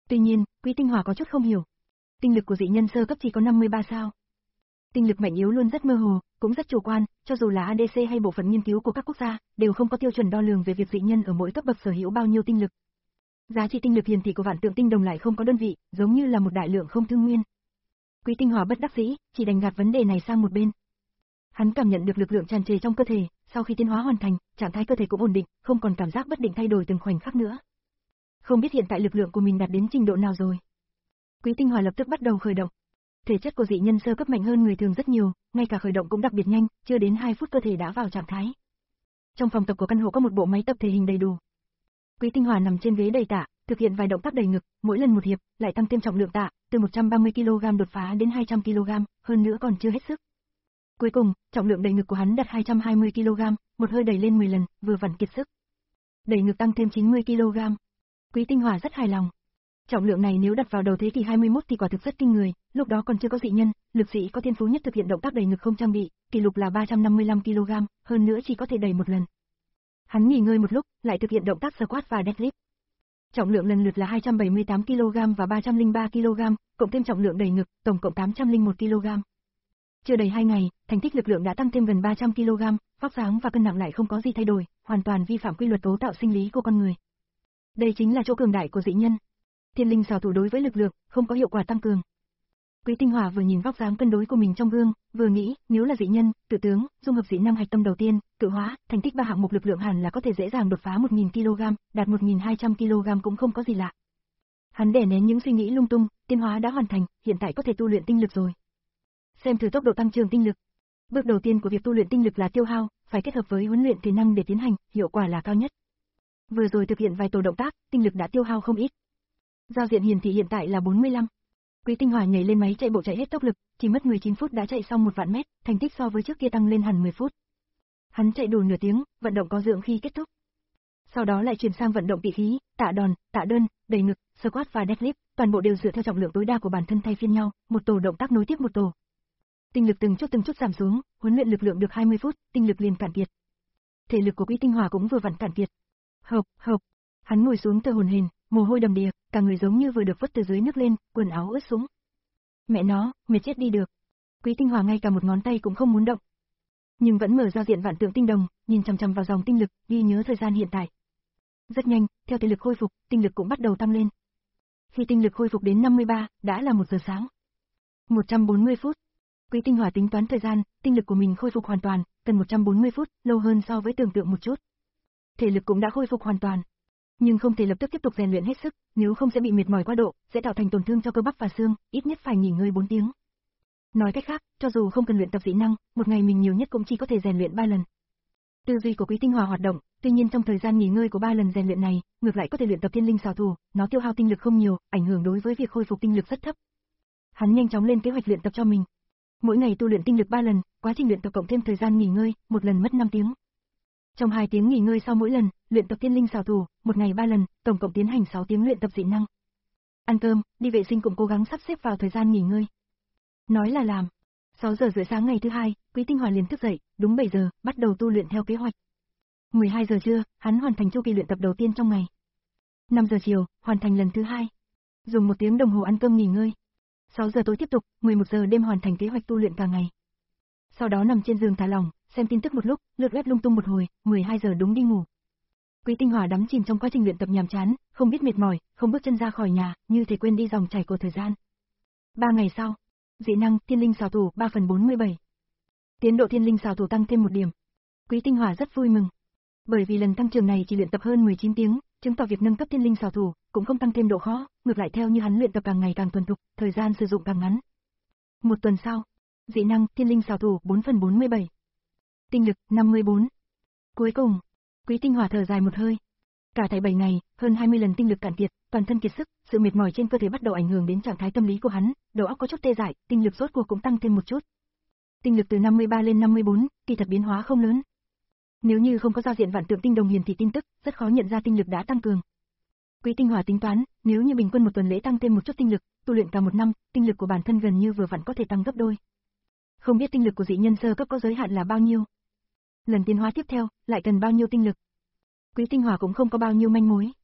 Tuy nhiên, Quý Tinh Hòa có chút không hiểu. Tinh lực của dị nhân sơ cấp chỉ có năm mươi ba sao. Tinh lực mạnh yếu luôn rất mơ hồ, cũng rất chủ quan, cho dù là a đê xê hay bộ phận nghiên cứu của các quốc gia, đều không có tiêu chuẩn đo lường về việc dị nhân ở mỗi cấp bậc sở hữu bao nhiêu tinh lực. Giá trị tinh lực hiển thị của vạn tượng tinh đồng lại không có đơn vị, giống như là một đại lượng không thương nguyên. Quý Tinh Hòa bất đắc dĩ, chỉ đành gạt vấn đề này sang một bên. Hắn cảm nhận được lực lượng tràn trề trong cơ thể, sau khi tiến hóa hoàn thành, trạng thái cơ thể cũng ổn định, không còn cảm giác bất định thay đổi từng khoảnh khắc nữa. Không biết hiện tại lực lượng của mình đạt đến trình độ nào rồi. Quý Tinh Hòa lập tức bắt đầu khởi động. Thể chất của dị nhân sơ cấp mạnh hơn người thường rất nhiều, ngay cả khởi động cũng đặc biệt nhanh, chưa đến hai phút cơ thể đã vào trạng thái. Trong phòng tập của căn hộ có một bộ máy tập thể hình đầy đủ. Quý Tinh Hòa nằm trên ghế đầy tạ, thực hiện vài động tác đẩy ngực, mỗi lần một hiệp, lại tăng thêm trọng lượng tạ, từ một trăm ba mươi ki lô gam đột phá đến hai trăm ki lô gam, hơn nữa còn chưa hết sức. Cuối cùng, trọng lượng đẩy ngực của hắn đạt hai trăm hai mươi ki lô gam, một hơi đẩy lên mười lần, vừa vặn kiệt sức. Đẩy ngực tăng thêm chín mươi ki lô gam. Quý Tinh Hòa rất hài lòng. Trọng lượng này nếu đặt vào đầu thế kỷ hai mươi mốt thì quả thực rất kinh người, lúc đó còn chưa có dị nhân, lực sĩ có thiên phú nhất thực hiện động tác đẩy ngực không trang bị, kỷ lục là ba trăm năm mươi lăm ki lô gam, hơn nữa chỉ có thể đẩy một lần. Hắn nghỉ ngơi một lúc, lại thực hiện động tác squat và deadlift. Trọng lượng lần lượt là hai trăm bảy mươi tám ki lô gam và ba trăm lẻ ba ki lô gam, cộng thêm trọng lượng đẩy ngực, tổng cộng tám trăm lẻ một ki lô gam. Chưa đầy hai ngày, thành tích lực lượng đã tăng thêm gần ba trăm ki lô gam, vóc dáng và cân nặng lại không có gì thay đổi, hoàn toàn vi phạm quy luật cấu tạo sinh lý của con người. Đây chính là chỗ cường đại của dị nhân. Thiên linh xảo thủ đối với lực lượng, không có hiệu quả tăng cường. Quý Tinh Hòa vừa nhìn vóc dáng cân đối của mình trong gương, vừa nghĩ, nếu là dị nhân, tự tướng, dung hợp dị năng hạch tâm đầu tiên, cự hóa, thành tích ba hạng mục lực lượng hẳn là có thể dễ dàng đột phá một nghìn ki lô gam, đạt một nghìn hai trăm ki lô gam cũng không có gì lạ. Hắn đè nén những suy nghĩ lung tung, tiến hóa đã hoàn thành, hiện tại có thể tu luyện tinh lực rồi. Xem thử tốc độ tăng trưởng tinh lực. Bước đầu tiên của việc tu luyện tinh lực là tiêu hao, phải kết hợp với huấn luyện thể năng để tiến hành, hiệu quả là cao nhất. Vừa rồi thực hiện vài tổ động tác, tinh lực đã tiêu hao không ít. Giao diện hiển thị hiện tại là bốn mươi lăm. Quý Tinh Hòa nhảy lên máy chạy bộ chạy hết tốc lực, chỉ mất mười chín phút đã chạy xong một vạn mét, thành tích so với trước kia tăng lên hẳn mười phút. Hắn chạy đủ nửa tiếng, vận động có dưỡng khi kết thúc. Sau đó lại chuyển sang vận động tị khí, tạ đòn, tạ đơn, đẩy ngực, squat và deadlift, toàn bộ đều dựa theo trọng lượng tối đa của bản thân thay phiên nhau, một tổ động tác nối tiếp một tổ. Tinh lực từng chút từng chút giảm xuống, huấn luyện lực lượng được hai mươi phút, tinh lực liền cạn kiệt. Thể lực của Quý Tinh Hòa cũng vừa vặn cạn kiệt. Hộp, hộp. Hắn ngồi xuống thở hổn hển, mồ hôi đầm đìa, cả người giống như vừa được vớt từ dưới nước lên, quần áo ướt sũng. Mẹ nó, mệt chết đi được. Quý Tinh Hòa ngay cả một ngón tay cũng không muốn động. Nhưng vẫn mở ra diện vạn tượng tinh đồng, nhìn chằm chằm vào dòng tinh lực, ghi nhớ thời gian hiện tại. Rất nhanh, theo thể lực khôi phục, tinh lực cũng bắt đầu tăng lên. Khi tinh lực khôi phục đến năm mươi ba, đã là một giờ sáng. một trăm bốn mươi phút. Quý Tinh Hòa tính toán thời gian, tinh lực của mình khôi phục hoàn toàn, cần một trăm bốn mươi phút, lâu hơn so với tưởng tượng một chút. Thể lực cũng đã khôi phục hoàn toàn. Nhưng không thể lập tức tiếp tục rèn luyện hết sức, nếu không sẽ bị mệt mỏi quá độ, sẽ tạo thành tổn thương cho cơ bắp và xương, ít nhất phải nghỉ ngơi bốn tiếng. Nói cách khác, cho dù không cần luyện tập dị năng, một ngày mình nhiều nhất cũng chỉ có thể rèn luyện ba lần. Tư duy của Quý Tinh Hòa hoạt động, tuy nhiên trong thời gian nghỉ ngơi của ba lần rèn luyện này, ngược lại có thể luyện tập thiên linh xảo thủ, nó tiêu hao tinh lực không nhiều, ảnh hưởng đối với việc khôi phục tinh lực rất thấp. Hắn nhanh chóng lên kế hoạch luyện tập cho mình. Mỗi ngày tu luyện tinh lực ba lần, quá trình luyện tập cộng thêm thời gian nghỉ ngơi, một lần mất năm tiếng. Trong hai tiếng nghỉ ngơi sau mỗi lần, luyện tập thiên linh xảo thủ, một ngày ba lần, tổng cộng tiến hành sáu tiếng luyện tập dị năng. Ăn cơm, đi vệ sinh cũng cố gắng sắp xếp vào thời gian nghỉ ngơi. Nói là làm. sáu giờ rưỡi sáng ngày thứ hai, Quý Tinh Hòa liền thức dậy, đúng bảy giờ, bắt đầu tu luyện theo kế hoạch. mười hai giờ trưa, hắn hoàn thành chu kỳ luyện tập đầu tiên trong ngày. năm giờ chiều, hoàn thành lần thứ hai. Dùng một tiếng đồng hồ ăn cơm nghỉ ngơi. sáu giờ tối tiếp tục, mười một giờ đêm hoàn thành kế hoạch tu luyện cả ngày. Sau đó nằm trên giường thả lỏng, xem tin tức một lúc, lướt web lung tung một hồi, mười hai giờ đúng đi ngủ. Quý Tinh Hòa đắm chìm trong quá trình luyện tập nhàm chán, không biết mệt mỏi, không bước chân ra khỏi nhà, như thể quên đi dòng chảy của thời gian. Ba ngày sau, dị năng thiên linh xảo thủ ba phần bốn mươi bảy. Tiến độ thiên linh xảo thủ tăng thêm một điểm. Quý Tinh Hòa rất vui mừng. Bởi vì lần tăng trưởng này chỉ luyện tập hơn mười chín tiếng, chứng tỏ việc nâng cấp thiên linh xảo thủ cũng không tăng thêm độ khó, ngược lại theo như hắn luyện tập càng ngày càng thuần thục, thời gian sử dụng càng ngắn. Một tuần sau, dị năng thiên linh xảo thủ bốn phần bốn mươi bảy. Tinh lực năm mươi bốn. Cuối cùng, Quý Tinh Hòa thở dài một hơi. Cả thảy bảy ngày, hơn hai mươi lần tinh lực cạn kiệt, toàn thân kiệt sức, sự mệt mỏi trên cơ thể bắt đầu ảnh hưởng đến trạng thái tâm lý của hắn, đầu óc có chút tê dại, tinh lực rốt cuộc cũng tăng thêm một chút. Tinh lực từ năm mươi ba lên năm mươi bốn, kỳ thật biến hóa không lớn. Nếu như không có giao diện vạn tượng tinh đồng hiển thị tin tức, rất khó nhận ra tinh lực đã tăng cường. Quý Tinh Hòa tính toán, nếu như bình quân một tuần lễ tăng thêm một chút tinh lực, tu luyện cả một năm, tinh lực của bản thân gần như vừa vặn có thể tăng gấp đôi. Không biết tinh lực của dị nhân sơ cấp có giới hạn là bao nhiêu? Lần tiến hóa tiếp theo, lại cần bao nhiêu tinh lực? Quý Tinh Hòa cũng không có bao nhiêu manh mối.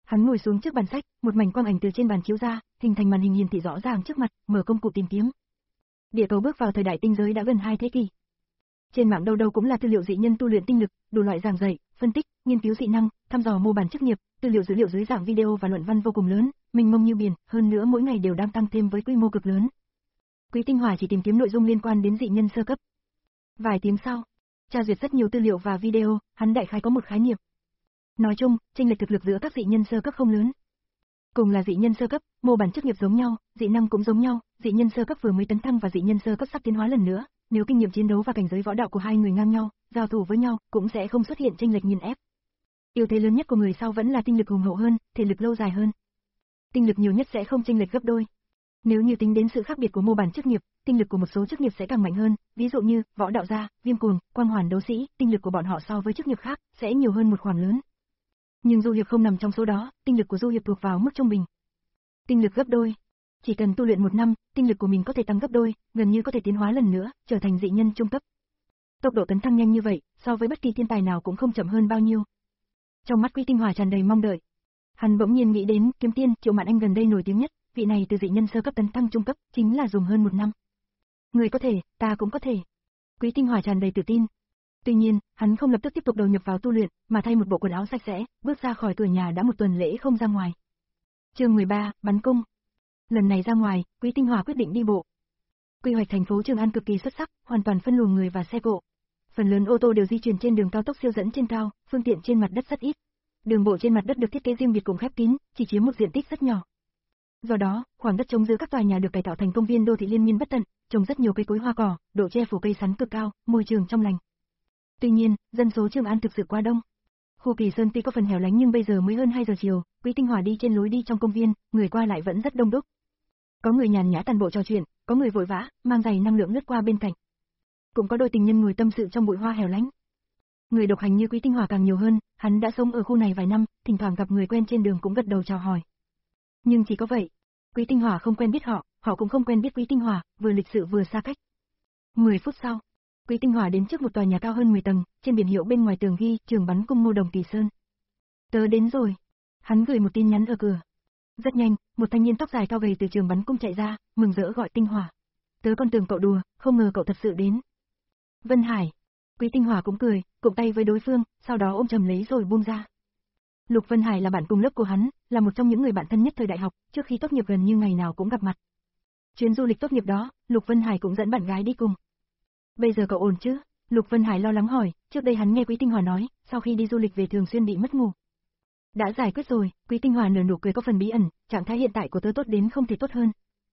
Hắn ngồi xuống trước bàn sách, một mảnh quang ảnh từ trên bàn chiếu ra, hình thành màn hình hiển thị rõ ràng trước mặt, mở công cụ tìm kiếm. Địa cầu bước vào thời đại tinh giới đã gần hai thế kỷ. Trên mạng đâu đâu cũng là tư liệu dị nhân tu luyện tinh lực, đủ loại giảng dạy, phân tích, nghiên cứu dị năng, thăm dò mô bản chức nghiệp, tư liệu dữ liệu dưới dạng video và luận văn vô cùng lớn, mênh mông như biển, hơn nữa mỗi ngày đều đang tăng thêm với quy mô cực lớn. Quý Tinh Hỏa chỉ tìm kiếm nội dung liên quan đến dị nhân sơ cấp. Vài tiếng sau, tra duyệt rất nhiều tư liệu và video, hắn đại khái có một khái niệm. Nói chung, chênh lệch thực lực giữa các dị nhân sơ cấp không lớn. Cùng là dị nhân sơ cấp, mô bản chức nghiệp giống nhau, dị năng cũng giống nhau, dị nhân sơ cấp vừa mới tấn thăng và dị nhân sơ cấp sắp tiến hóa lần nữa, nếu kinh nghiệm chiến đấu và cảnh giới võ đạo của hai người ngang nhau, giao thủ với nhau cũng sẽ không xuất hiện chênh lệch nghiền ép. Ưu thế lớn nhất của người sau vẫn là tinh lực hùng hậu hơn, thể lực lâu dài hơn. Tinh lực nhiều nhất sẽ không chênh lệch gấp đôi. Nếu như tính đến sự khác biệt của mô bản chức nghiệp, tinh lực của một số chức nghiệp sẽ càng mạnh hơn, ví dụ như võ đạo gia, viêm cuồng, quang hoàn đấu sĩ, tinh lực của bọn họ so với chức nghiệp khác sẽ nhiều hơn một khoản lớn. Nhưng Du Hiệp không nằm trong số đó, tinh lực của Du Hiệp thuộc vào mức trung bình. Tinh lực gấp đôi. Chỉ cần tu luyện một năm, tinh lực của mình có thể tăng gấp đôi, gần như có thể tiến hóa lần nữa, trở thành dị nhân trung cấp. Tốc độ tấn thăng nhanh như vậy, so với bất kỳ thiên tài nào cũng không chậm hơn bao nhiêu. Trong mắt Quý Tinh Hỏa tràn đầy mong đợi. Hắn bỗng nhiên nghĩ đến Kiếm Tiên, Triệu Mạn Anh gần đây nổi tiếng nhất, vị này từ dị nhân sơ cấp tấn thăng trung cấp, chính là dùng hơn một năm. Người có thể, ta cũng có thể. Quý Tinh Hỏa tràn đầy tự tin. Tuy nhiên, hắn không lập tức tiếp tục đầu nhập vào tu luyện, mà thay một bộ quần áo sạch sẽ, bước ra khỏi cửa nhà đã một tuần lễ không ra ngoài. Chương mười ba, bắn cung. Lần này ra ngoài, Quý Tinh Hỏa quyết định đi bộ. Quy hoạch thành phố Trường An cực kỳ xuất sắc, hoàn toàn phân luồng người và xe cộ. Phần lớn ô tô đều di chuyển trên đường cao tốc siêu dẫn trên cao, phương tiện trên mặt đất rất ít. Đường bộ trên mặt đất được thiết kế riêng biệt cùng khép kín, chỉ chiếm một diện tích rất nhỏ. Do đó, khoảng đất trống giữa các tòa nhà được cải tạo thành công viên đô thị liên miên bất tận, trồng rất nhiều cây cối hoa cỏ, độ che phủ cây sắn cực cao, môi trường trong lành. Tuy nhiên, dân số Trường An thực sự quá đông. Khu Kỳ Sơn tuy có phần hẻo lánh nhưng bây giờ mới hơn hai giờ chiều, Quý Tinh Hỏa đi trên lối đi trong công viên, người qua lại vẫn rất đông đúc. Có người nhàn nhã tàn bộ trò chuyện, có người vội vã, mang giày năng lượng lướt qua bên cạnh. Cũng có đôi tình nhân ngồi tâm sự trong bụi hoa hẻo lánh. Người độc hành như Quý Tinh Hỏa càng nhiều hơn, hắn đã sống ở khu này vài năm, thỉnh thoảng gặp người quen trên đường cũng gật đầu chào hỏi. Nhưng chỉ có vậy, Quý Tinh Hỏa không quen biết họ, họ cũng không quen biết Quý Tinh Hỏa, vừa lịch sự vừa xa cách. mười phút sau, Quý Tinh Hỏa đến trước một tòa nhà cao hơn mười tầng, trên biển hiệu bên ngoài tường ghi Trường bắn cung Ngô Đồng Kỳ Sơn. Tớ đến rồi. Hắn gửi một tin nhắn ở cửa. Rất nhanh, một thanh niên tóc dài cao gầy từ trường bắn cung chạy ra, mừng rỡ gọi Tinh Hỏa. Tớ còn tưởng cậu đùa, không ngờ cậu thật sự đến. Vân Hải. Quý Tinh Hỏa cũng cười, cụm tay với đối phương, sau đó ôm chầm lấy rồi buông ra. Lục Vân Hải là bạn cùng lớp của hắn, là một trong những người bạn thân nhất thời đại học, trước khi tốt nghiệp gần như ngày nào cũng gặp mặt. Chuyến du lịch tốt nghiệp đó, Lục Vân Hải cũng dẫn bạn gái đi cùng. Bây giờ cậu ổn chứ? Lục Vân Hải lo lắng hỏi, trước đây hắn nghe Quý Tinh Hỏa nói, sau khi đi du lịch về thường xuyên bị mất ngủ. Đã giải quyết rồi, Quý Tinh Hỏa nở nụ cười có phần bí ẩn, trạng thái hiện tại của tớ tốt đến không thể tốt hơn.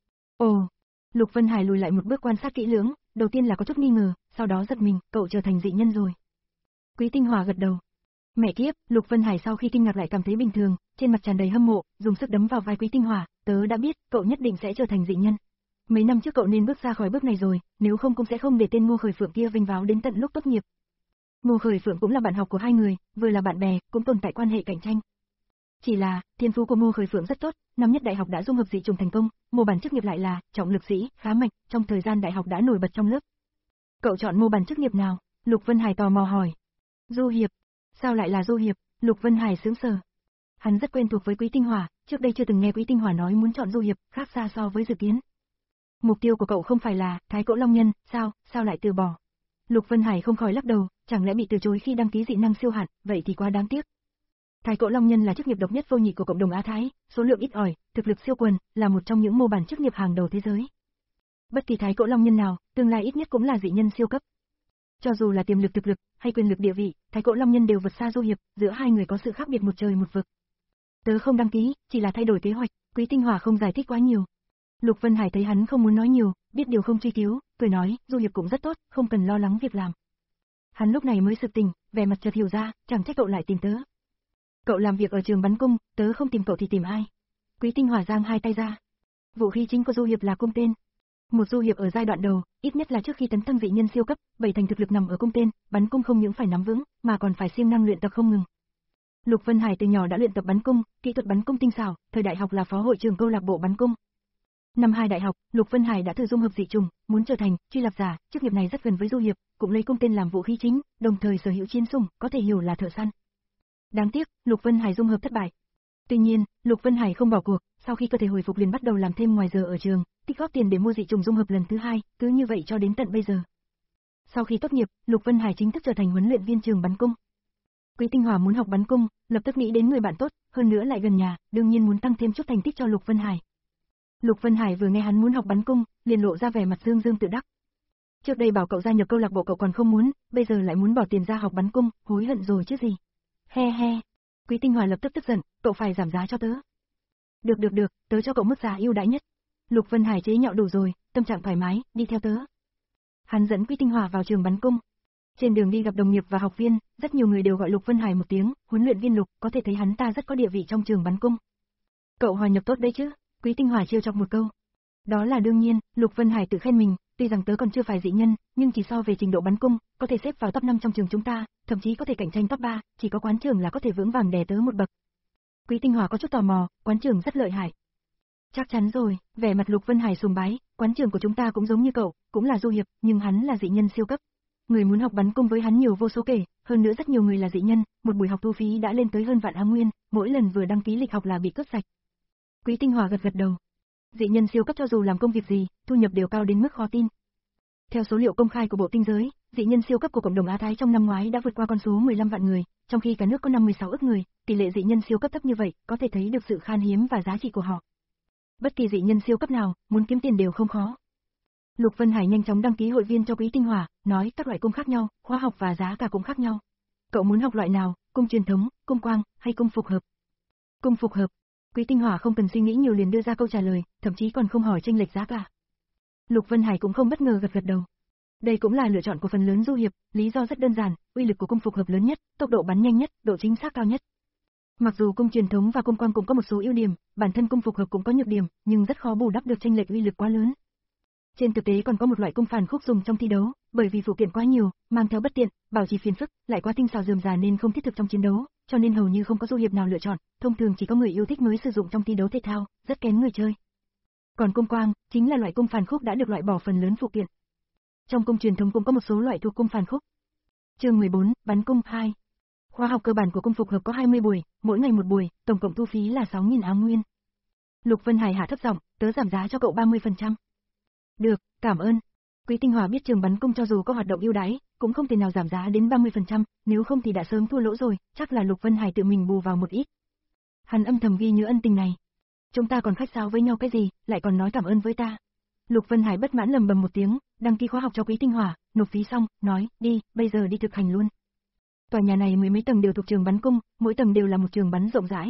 Ồ, Lục Vân Hải lùi lại một bước quan sát kỹ lưỡng, đầu tiên là có chút nghi ngờ, sau đó giật mình, cậu trở thành dị nhân rồi. Quý Tinh Hỏa gật đầu. Mẹ kiếp, Lục Vân Hải sau khi kinh ngạc lại cảm thấy bình thường, trên mặt tràn đầy hâm mộ, dùng sức đấm vào vai Quý Tinh Hỏa, tớ đã biết, cậu nhất định sẽ trở thành dị nhân. Mấy năm trước cậu nên bước ra khỏi bước này rồi, nếu không cũng sẽ không để tên Ngô Khởi Phượng kia vinh váo đến tận lúc tốt nghiệp. Ngô Khởi Phượng cũng là bạn học của hai người, vừa là bạn bè, cũng tồn tại quan hệ cạnh tranh. Chỉ là, thiên phú của Ngô Khởi Phượng rất tốt, năm nhất đại học đã dung hợp dị trùng thành công, mô bản chức nghiệp lại là trọng lực sĩ, khá mạnh, trong thời gian đại học đã nổi bật trong lớp. Cậu chọn mô bản chức nghiệp nào? Lục Vân Hải tò mò hỏi. Du Hiệp. Sao lại là Du Hiệp? Lục Vân Hải sững sờ. Hắn rất quen thuộc với Quý Tinh Hỏa, trước đây chưa từng nghe Quý Tinh Hỏa nói muốn chọn Du Hiệp, khác xa so với dự kiến. Mục tiêu của cậu không phải là Thái Cổ Long Nhân, sao, sao lại từ bỏ? Lục Vân Hải không khỏi lắc đầu, chẳng lẽ bị từ chối khi đăng ký dị năng siêu hạn, vậy thì quá đáng tiếc. Thái Cổ Long Nhân là chức nghiệp độc nhất vô nhị của cộng đồng Á Thái, số lượng ít ỏi, thực lực siêu quần, là một trong những mô bản chức nghiệp hàng đầu thế giới. Bất kỳ Thái Cổ Long Nhân nào, tương lai ít nhất cũng là dị nhân siêu cấp. Cho dù là tiềm lực thực lực, hay quyền lực địa vị, Thái Cổ Long Nhân đều vượt xa Du Hiệp, giữa hai người có sự khác biệt một trời một vực. Tớ không đăng ký, chỉ là thay đổi kế hoạch, Quý Tinh Hỏa không giải thích quá nhiều. Lục Vân Hải thấy hắn không muốn nói nhiều, biết điều không truy cứu, cười nói, Du Hiệp cũng rất tốt, không cần lo lắng việc làm. Hắn lúc này mới sực tỉnh, vẻ mặt chợt hiểu ra, chẳng trách cậu lại tìm tớ. Cậu làm việc ở trường bắn cung, tớ không tìm cậu thì tìm ai? Quý Tinh Hỏa giang hai tay ra. Vũ khí chính của Du Hiệp là cung tên. Một Du Hiệp ở giai đoạn đầu, ít nhất là trước khi tấn thăng dị nhân siêu cấp, bảy thành thực lực nằm ở cung tên, bắn cung không những phải nắm vững, mà còn phải siêng năng luyện tập không ngừng. Lục Vân Hải từ nhỏ đã luyện tập bắn cung, kỹ thuật bắn cung tinh xảo, thời đại học là phó hội trưởng câu lạc bộ bắn cung. Năm hai đại học, Lục Vân Hải đã thử dung hợp dị trùng, muốn trở thành truy lập giả, chức nghiệp này rất gần với Du Hiệp, cũng lấy cung tên làm vũ khí chính, đồng thời sở hữu chiến sủng, có thể hiểu là thợ săn. Đáng tiếc, Lục Vân Hải dung hợp thất bại. Tuy nhiên, Lục Vân Hải không bỏ cuộc, sau khi cơ thể hồi phục liền bắt đầu làm thêm ngoài giờ ở trường, tích góp tiền để mua dị trùng dung hợp lần thứ hai, cứ như vậy cho đến tận bây giờ. Sau khi tốt nghiệp, Lục Vân Hải chính thức trở thành huấn luyện viên trường bắn cung. Quý Tinh Hòa muốn học bắn cung, lập tức nghĩ đến người bạn tốt, hơn nữa lại gần nhà, đương nhiên muốn tăng thêm chút thành tích cho Lục Vân Hải. Lục Vân Hải vừa nghe hắn muốn học bắn cung, liền lộ ra vẻ mặt dương dương tự đắc. Trước đây bảo cậu gia nhập câu lạc bộ cậu còn không muốn, bây giờ lại muốn bỏ tiền ra học bắn cung, hối hận rồi chứ gì. He he. Quý Tinh Hòa lập tức tức giận, cậu phải giảm giá cho tớ. Được được được, tớ cho cậu mức giá ưu đãi nhất. Lục Vân Hải chế nhạo đủ rồi, tâm trạng thoải mái, đi theo tớ. Hắn dẫn Quý Tinh Hòa vào trường bắn cung. Trên đường đi gặp đồng nghiệp và học viên, rất nhiều người đều gọi Lục Vân Hải một tiếng, huấn luyện viên Lục, có thể thấy hắn ta rất có địa vị trong trường bắn cung. Cậu hòa nhập tốt đấy chứ? Quý Tinh Hòa trêu chọc một câu. Đó là đương nhiên, Lục Vân Hải tự khen mình, tuy rằng tớ còn chưa phải dị nhân, nhưng chỉ so về trình độ bắn cung, có thể xếp vào top năm trong trường chúng ta, thậm chí có thể cạnh tranh top ba, chỉ có quán trưởng là có thể vững vàng đè tớ một bậc. Quý Tinh Hòa có chút tò mò, quán trưởng rất lợi hại. Chắc chắn rồi, vẻ mặt Lục Vân Hải sùng bái, quán trưởng của chúng ta cũng giống như cậu, cũng là du hiệp, nhưng hắn là dị nhân siêu cấp. Người muốn học bắn cung với hắn nhiều vô số kể, hơn nữa rất nhiều người là dị nhân, một buổi học thu phí đã lên tới hơn vạn á nguyên, mỗi lần vừa đăng ký lịch học là bị cướp sạch. Quý Tinh Hòa gật gật đầu. Dị nhân siêu cấp cho dù làm công việc gì, thu nhập đều cao đến mức khó tin. Theo số liệu công khai của Bộ Tinh giới, dị nhân siêu cấp của cộng đồng Á Thái trong năm ngoái đã vượt qua con số mười lăm vạn người, trong khi cả nước có năm mươi sáu ức người, tỷ lệ dị nhân siêu cấp thấp như vậy, có thể thấy được sự khan hiếm và giá trị của họ. Bất kỳ dị nhân siêu cấp nào, muốn kiếm tiền đều không khó. Lục Vân Hải nhanh chóng đăng ký hội viên cho Quý Tinh Hòa, nói các loại cung khác nhau, khóa học và giá cả cũng khác nhau. Cậu muốn học loại nào, cung truyền thống, cung quang, hay cung phục hợp? Cung phục hợp. Quý Tinh Hòa không cần suy nghĩ nhiều liền đưa ra câu trả lời, thậm chí còn không hỏi chênh lệch giá cả. Lục Vân Hải cũng không bất ngờ gật gật đầu. Đây cũng là lựa chọn của phần lớn du hiệp, lý do rất đơn giản, uy lực của cung phục hợp lớn nhất, tốc độ bắn nhanh nhất, độ chính xác cao nhất. Mặc dù cung truyền thống và cung quang cũng có một số ưu điểm, bản thân cung phục hợp cũng có nhược điểm, nhưng rất khó bù đắp được chênh lệch uy lực quá lớn. Trên thực tế còn có một loại cung phản khúc dùng trong thi đấu, bởi vì phụ kiện quá nhiều, mang theo bất tiện, bảo trì phiền phức, lại quá tinh xảo rườm rà nên không thiết thực trong chiến đấu, cho nên hầu như không có du hiệp nào lựa chọn, thông thường chỉ có người yêu thích mới sử dụng trong thi đấu thể thao, rất kén người chơi. Còn cung quang, chính là loại cung phản khúc đã được loại bỏ phần lớn phụ kiện. Trong cung truyền thống cũng có một số loại thuộc cung phản khúc. Chương mười bốn, bắn cung hai. Khóa học cơ bản của cung phục hợp có hai mươi buổi, mỗi ngày một buổi, tổng cộng thu phí là sáu nghìn á nguyên. Lục Vân Hải hạ thấp giọng, tớ giảm giá cho cậu ba mươi phần trăm. Được, cảm ơn. Quý Tinh Hòa biết trường bắn cung cho dù có hoạt động ưu đãi, cũng không thể nào giảm giá đến ba mươi phần trăm, nếu không thì đã sớm thua lỗ rồi, chắc là Lục Vân Hải tự mình bù vào một ít. Hắn âm thầm ghi nhớ ân tình này. Chúng ta còn khách sáo với nhau cái gì, lại còn nói cảm ơn với ta. Lục Vân Hải bất mãn lầm bầm một tiếng, đăng ký khóa học cho Quý Tinh Hòa, nộp phí xong, nói, đi, bây giờ đi thực hành luôn. Tòa nhà này mười mấy tầng đều thuộc trường bắn cung, mỗi tầng đều là một trường bắn rộng rãi.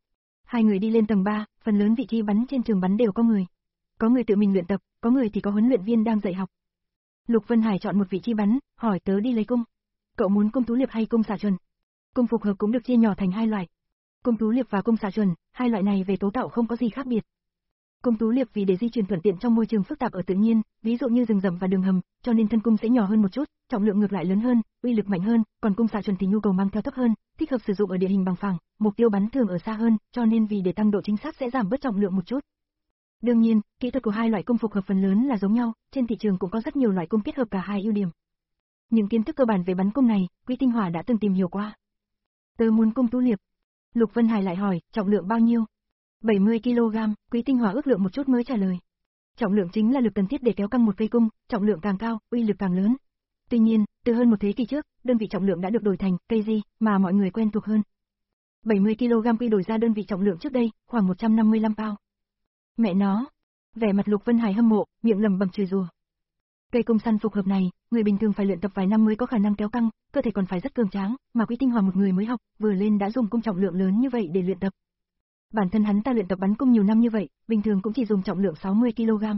Hai người đi lên tầng ba, phần lớn vị trí bắn trên trường bắn đều có người. Có người tự mình luyện tập, có người thì có huấn luyện viên đang dạy học. Lục Vân Hải chọn một vị trí bắn, hỏi tớ đi lấy cung. Cậu muốn cung tú liệp hay cung xạ chuẩn? Cung phục hợp cũng được chia nhỏ thành hai loại. Cung tú liệp và cung xạ chuẩn, hai loại này về cấu tạo không có gì khác biệt. Cung tú liệp vì để di chuyển thuận tiện trong môi trường phức tạp ở tự nhiên, ví dụ như rừng rậm và đường hầm, cho nên thân cung sẽ nhỏ hơn một chút, trọng lượng ngược lại lớn hơn, uy lực mạnh hơn, còn cung xạ chuẩn thì nhu cầu mang theo thấp hơn, thích hợp sử dụng ở địa hình bằng phẳng, mục tiêu bắn thường ở xa hơn, cho nên vì để tăng độ chính xác sẽ giảm bớt trọng lượng một chút. Đương nhiên, kỹ thuật của hai loại cung phục hợp phần lớn là giống nhau, trên thị trường cũng có rất nhiều loại cung kết hợp cả hai ưu điểm. Những kiến thức cơ bản về bắn cung này, Quý Tinh Hòa đã từng tìm hiểu qua. Tớ muốn cung tú liệp. Lục Vân Hải lại hỏi, trọng lượng bao nhiêu? bảy mươi ki lô gam, Quý Tinh Hòa ước lượng một chút mới trả lời. Trọng lượng chính là lực cần thiết để kéo căng một cây cung, trọng lượng càng cao, uy lực càng lớn. Tuy nhiên, từ hơn một thế kỷ trước, đơn vị trọng lượng đã được đổi thành kg mà mọi người quen thuộc hơn. bảy mươi ki lô gam quy đổi ra đơn vị trọng lượng trước đây, khoảng một trăm năm mươi lăm pound. Mẹ nó, vẻ mặt Lục Vân Hải hâm mộ, miệng lẩm bẩm chửi rủa. Cây cung săn phục hợp này, người bình thường phải luyện tập vài năm mới có khả năng kéo căng, cơ thể còn phải rất cường tráng, mà Quý Tinh Hòa một người mới học, vừa lên đã dùng cung trọng lượng lớn như vậy để luyện tập. Bản thân hắn ta luyện tập bắn cung nhiều năm như vậy, bình thường cũng chỉ dùng trọng lượng sáu mươi ki lô gam.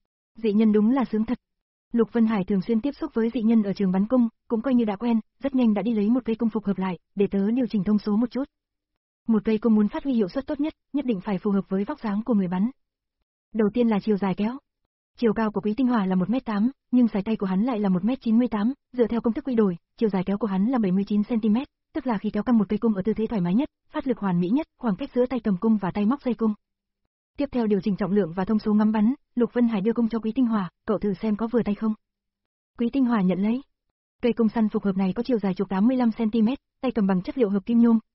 Dị nhân đúng là sướng thật. Lục Vân Hải thường xuyên tiếp xúc với dị nhân ở trường bắn cung, cũng coi như đã quen, rất nhanh đã đi lấy một cây cung phục hợp lại, để tớ điều chỉnh thông số một chút. Một cây cung muốn phát huy hiệu suất tốt nhất, nhất định phải phù hợp với vóc dáng của người bắn. Đầu tiên là chiều dài kéo. Chiều cao của Quý Tinh Hòa là một mét tám, nhưng sải tay của hắn lại là một mét chín mươi tám, dựa theo công thức quy đổi, chiều dài kéo của hắn là bảy mươi chín xăng ti mét, tức là khi kéo căng một cây cung ở tư thế thoải mái nhất, phát lực hoàn mỹ nhất, khoảng cách giữa tay cầm cung và tay móc dây cung. Tiếp theo điều chỉnh trọng lượng và thông số ngắm bắn, Lục Vân Hải đưa cung cho Quý Tinh Hòa, cậu thử xem có vừa tay không. Quý Tinh Hòa nhận lấy. Cây cung săn phục hợp này có chiều dài chục tám mươi lăm xăng ti mét, tay cầm bằng chất liệu hợp kim nhôm,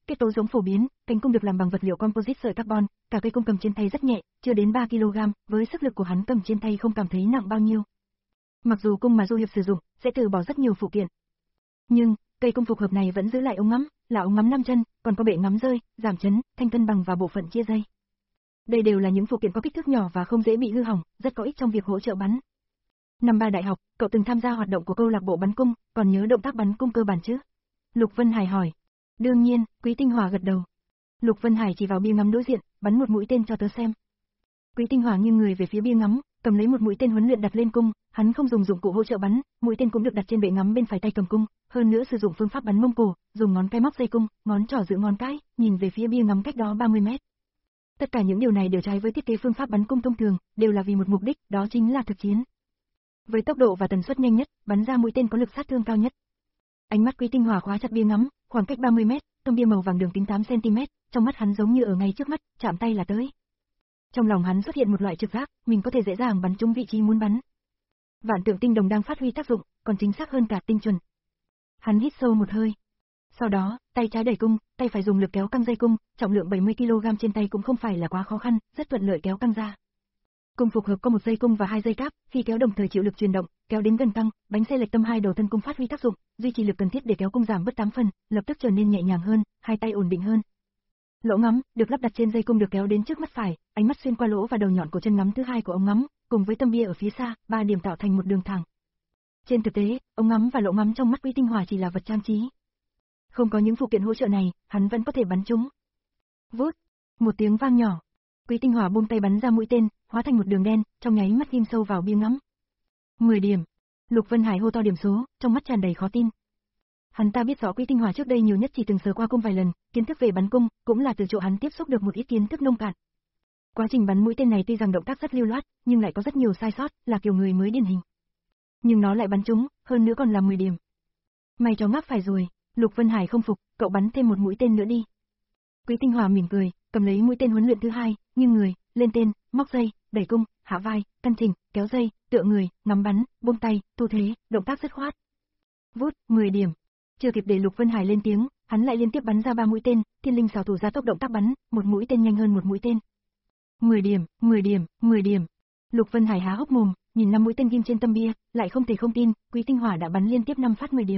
kết cấu giống phổ biến, cánh cung được làm bằng vật liệu composite sợi carbon, cả cây cung cầm trên tay rất nhẹ, chưa đến ba ki lô gam, với sức lực của hắn cầm trên tay không cảm thấy nặng bao nhiêu. Mặc dù cung mà Du Hiệp sử dụng sẽ từ bỏ rất nhiều phụ kiện, nhưng cây cung phục hợp này vẫn giữ lại ống ngắm, là ống ngắm năm chân, còn có bệ ngắm rơi, giảm chấn, thanh cân bằng và bộ phận chia dây. Đây đều là những phụ kiện có kích thước nhỏ và không dễ bị hư hỏng, rất có ích trong việc hỗ trợ bắn. Năm ba đại học, cậu từng tham gia hoạt động của câu lạc bộ bắn cung, còn nhớ động tác bắn cung cơ bản chứ? Lục Vân Hải hỏi. Đương nhiên, Quý Tinh Hòa gật đầu. Lục Vân Hải chỉ vào bia ngắm đối diện, bắn một mũi tên cho tớ xem. Quý Tinh Hòa nghiêng người về phía bia ngắm, cầm lấy một mũi tên huấn luyện đặt lên cung, hắn không dùng dụng cụ hỗ trợ bắn, mũi tên cũng được đặt trên bệ ngắm bên phải tay cầm cung, hơn nữa sử dụng phương pháp bắn mông cổ, dùng ngón cái móc dây cung, ngón trỏ giữ ngón cái, nhìn về phía bia ngắm cách đó ba mươi mét. Tất cả những điều này đều trái với thiết kế phương pháp bắn cung thông thường, đều là vì một mục đích, đó chính là thực chiến. Với tốc độ và tần suất nhanh nhất, bắn ra mũi tên có lực sát thương cao nhất. Ánh mắt Quý Tinh Hòa khóa chặt bia ngắm, khoảng cách ba mươi mét, tông bia màu vàng đường kính tám xăng ti mét, trong mắt hắn giống như ở ngay trước mắt, chạm tay là tới. Trong lòng hắn xuất hiện một loại trực giác, mình có thể dễ dàng bắn trúng vị trí muốn bắn. Vạn Tượng Tinh Đồng đang phát huy tác dụng, còn chính xác hơn cả tinh chuẩn. Hắn hít sâu một hơi. Sau đó, tay trái đẩy cung, tay phải dùng lực kéo căng dây cung, trọng lượng bảy mươi ki lô gam trên tay cũng không phải là quá khó khăn, rất thuận lợi kéo căng ra. Cung phục hợp có một dây cung và hai dây cáp, khi kéo đồng thời chịu lực truyền động, kéo đến gần căng, bánh xe lệch tâm hai đầu thân cung phát huy tác dụng, duy trì lực cần thiết để kéo cung giảm bớt tám phần, lập tức trở nên nhẹ nhàng hơn, hai tay ổn định hơn. Lỗ ngắm được lắp đặt trên dây cung được kéo đến trước mắt phải, ánh mắt xuyên qua lỗ và đầu nhọn của chân ngắm thứ hai của ống ngắm, cùng với tâm bia ở phía xa, ba điểm tạo thành một đường thẳng. Trên thực tế, ống ngắm và lỗ ngắm trong mắt Quý Tinh Hòa chỉ là vật trang trí. Không có những phụ kiện hỗ trợ này, hắn vẫn có thể bắn trúng. Vút, một tiếng vang nhỏ. Quý Tinh Hòa buông tay bắn ra mũi tên, hóa thành một đường đen, trong nháy mắt ghim sâu vào bia ngắm. mười điểm. Lục Vân Hải hô to điểm số, trong mắt tràn đầy khó tin. Hắn ta biết rõ Quý Tinh Hòa trước đây nhiều nhất chỉ từng sờ qua cung vài lần, kiến thức về bắn cung cũng là từ chỗ hắn tiếp xúc được một ít kiến thức nông cạn. Quá trình bắn mũi tên này tuy rằng động tác rất lưu loát, nhưng lại có rất nhiều sai sót, là kiểu người mới điển hình. Nhưng nó lại bắn trúng, hơn nữa còn là mười điểm. Mày chó ngáp phải rồi, Lục Vân Hải không phục, cậu bắn thêm một mũi tên nữa đi. Quý Tinh Hòa mỉm cười, cầm lấy mũi tên huấn luyện thứ hai, nghiêng người, lên tên, móc dây, đẩy cung, hạ vai, căn chỉnh, kéo dây, tựa người, ngắm bắn, buông tay, tu thế, động tác rất khoát. Vút, mười điểm. Chưa kịp để Lục Vân Hải lên tiếng, hắn lại liên tiếp bắn ra ba mũi tên, Thiên Linh xảo thủ ra tốc động tác bắn, một mũi tên nhanh hơn một mũi tên. mười điểm, mười điểm, mười điểm. Lục Vân Hải há hốc mồm, nhìn năm mũi tên ghim trên tâm bia, lại không thể không tin, Quý Tinh Hòa đã bắn liên tiếp năm phát mười điểm.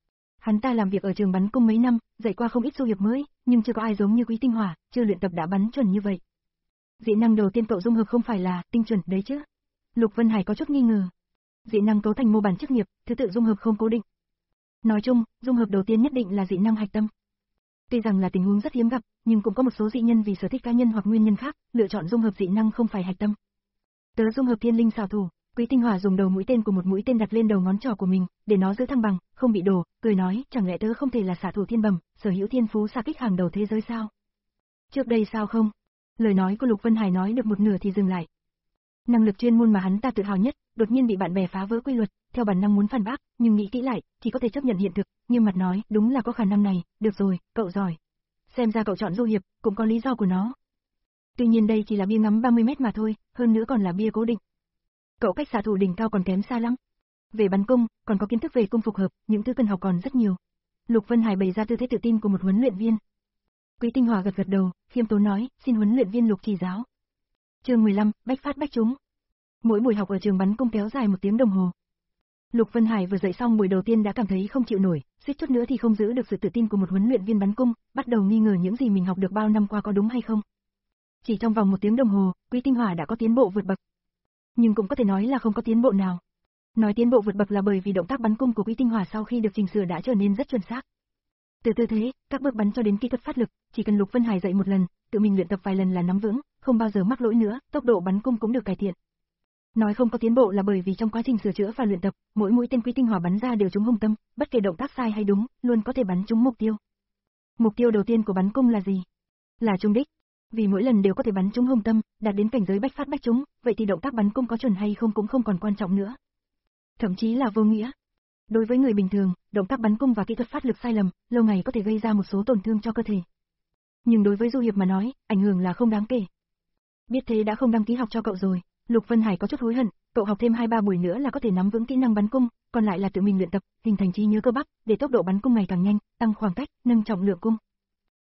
Hắn ta làm việc ở trường bắn cung mấy năm, dạy qua không ít du hiệp mới, nhưng chưa có ai giống như Quý Tinh Hòa, chưa luyện tập đã bắn chuẩn như vậy. Dị năng đầu tiên cậu dung hợp không phải là tinh chuẩn đấy chứ? Lục Vân Hải có chút nghi ngờ. Dị năng cấu thành mô bản chức nghiệp, thứ tự dung hợp không cố định. Nói chung, dung hợp đầu tiên nhất định là dị năng hạch tâm. Tuy rằng là tình huống rất hiếm gặp, nhưng cũng có một số dị nhân vì sở thích cá nhân hoặc nguyên nhân khác, lựa chọn dung hợp dị năng không phải hạch tâm. Tớ dung hợp Thiên Linh xảo thủ. Quý Tinh Hòa dùng đầu mũi tên của một mũi tên đặt lên đầu ngón trỏ của mình, để nó giữ thăng bằng, không bị đổ, cười nói, chẳng lẽ tớ không thể là xạ thủ thiên bẩm, sở hữu thiên phú xạ kích hàng đầu thế giới sao? Trước đây sao không? Lời nói của Lục Vân Hải nói được một nửa thì dừng lại. Năng lực chuyên môn mà hắn ta tự hào nhất, đột nhiên bị bạn bè phá vỡ quy luật, theo bản năng muốn phản bác, nhưng nghĩ kỹ lại, chỉ có thể chấp nhận hiện thực, nghiêm mặt nói, đúng là có khả năng này, được rồi, cậu giỏi. Xem ra cậu chọn du hiệp, cũng có lý do của nó. Tuy nhiên đây chỉ là bia ngắm ba mươi mét mà thôi, hơn nữa còn là bia cố định. Cậu cách xạ thủ đỉnh cao còn kém xa lắm. Về bắn cung, còn có kiến thức về cung phục hợp, những thứ cần học còn rất nhiều. Lục Vân Hải bày ra tư thế tự tin của một huấn luyện viên. Quý Tinh Hòa gật gật đầu, khiêm tốn nói, xin huấn luyện viên Lục chỉ giáo. Chương mười lăm, bách phát bách trúng. Mỗi buổi học ở trường bắn cung kéo dài một tiếng đồng hồ. Lục Vân Hải vừa dạy xong buổi đầu tiên đã cảm thấy không chịu nổi, suýt chút nữa thì không giữ được sự tự tin của một huấn luyện viên bắn cung, bắt đầu nghi ngờ những gì mình học được bao năm qua có đúng hay không. Chỉ trong vòng một tiếng đồng hồ, Quý Tinh Hòa đã có tiến bộ vượt bậc. Nhưng cũng có thể nói là không có tiến bộ nào. Nói tiến bộ vượt bậc là bởi vì động tác bắn cung của Quý Tinh Hòa sau khi được chỉnh sửa đã trở nên rất chuẩn xác. Từ tư thế, các bước bắn cho đến kỹ thuật phát lực, chỉ cần Lục Vân Hải dạy một lần, tự mình luyện tập vài lần là nắm vững, không bao giờ mắc lỗi nữa, tốc độ bắn cung cũng được cải thiện. Nói không có tiến bộ là bởi vì trong quá trình sửa chữa và luyện tập, mỗi mũi tên Quý Tinh Hòa bắn ra đều trúng hung tâm, bất kể động tác sai hay đúng, luôn có thể bắn trúng mục tiêu. Mục tiêu đầu tiên của bắn cung là gì? Là trúng đích. Vì mỗi lần đều có thể bắn trúng hung tâm, đạt đến cảnh giới bách phát bách trúng, vậy thì động tác bắn cung có chuẩn hay không cũng không còn quan trọng nữa. Thậm chí là vô nghĩa. Đối với người bình thường, động tác bắn cung và kỹ thuật phát lực sai lầm, lâu ngày có thể gây ra một số tổn thương cho cơ thể. Nhưng đối với du hiệp mà nói, ảnh hưởng là không đáng kể. Biết thế đã không đăng ký học cho cậu rồi. Lục Vân Hải có chút hối hận, cậu học thêm hai ba buổi nữa là có thể nắm vững kỹ năng bắn cung, còn lại là tự mình luyện tập, hình thành trí nhớ cơ bắp, để tốc độ bắn cung ngày càng nhanh, tăng khoảng cách, nâng trọng lượng cung.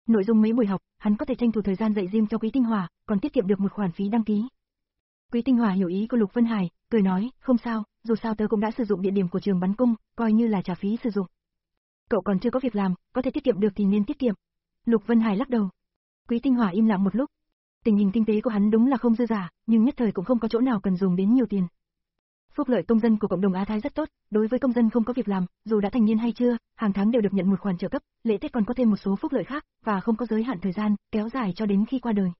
Nội dung mấy buổi học, hắn có thể tranh thủ thời gian dạy riêng cho Quý Tinh Hòa, còn tiết kiệm được một khoản phí đăng ký. Quý Tinh Hòa hiểu ý của Lục Vân Hải, cười nói, không sao, dù sao tớ cũng đã sử dụng địa điểm của trường bắn cung, coi như là trả phí sử dụng. Cậu còn chưa có việc làm, có thể tiết kiệm được thì nên tiết kiệm. Lục Vân Hải lắc đầu. Quý Tinh Hòa im lặng một lúc. Tình hình kinh tế của hắn đúng là không dư giả, nhưng nhất thời cũng không có chỗ nào cần dùng đến nhiều tiền. Phúc lợi công dân của cộng đồng Á Thái rất tốt, đối với công dân không có việc làm, dù đã thành niên hay chưa, hàng tháng đều được nhận một khoản trợ cấp, lễ Tết còn có thêm một số phúc lợi khác, và không có giới hạn thời gian, kéo dài cho đến khi qua đời.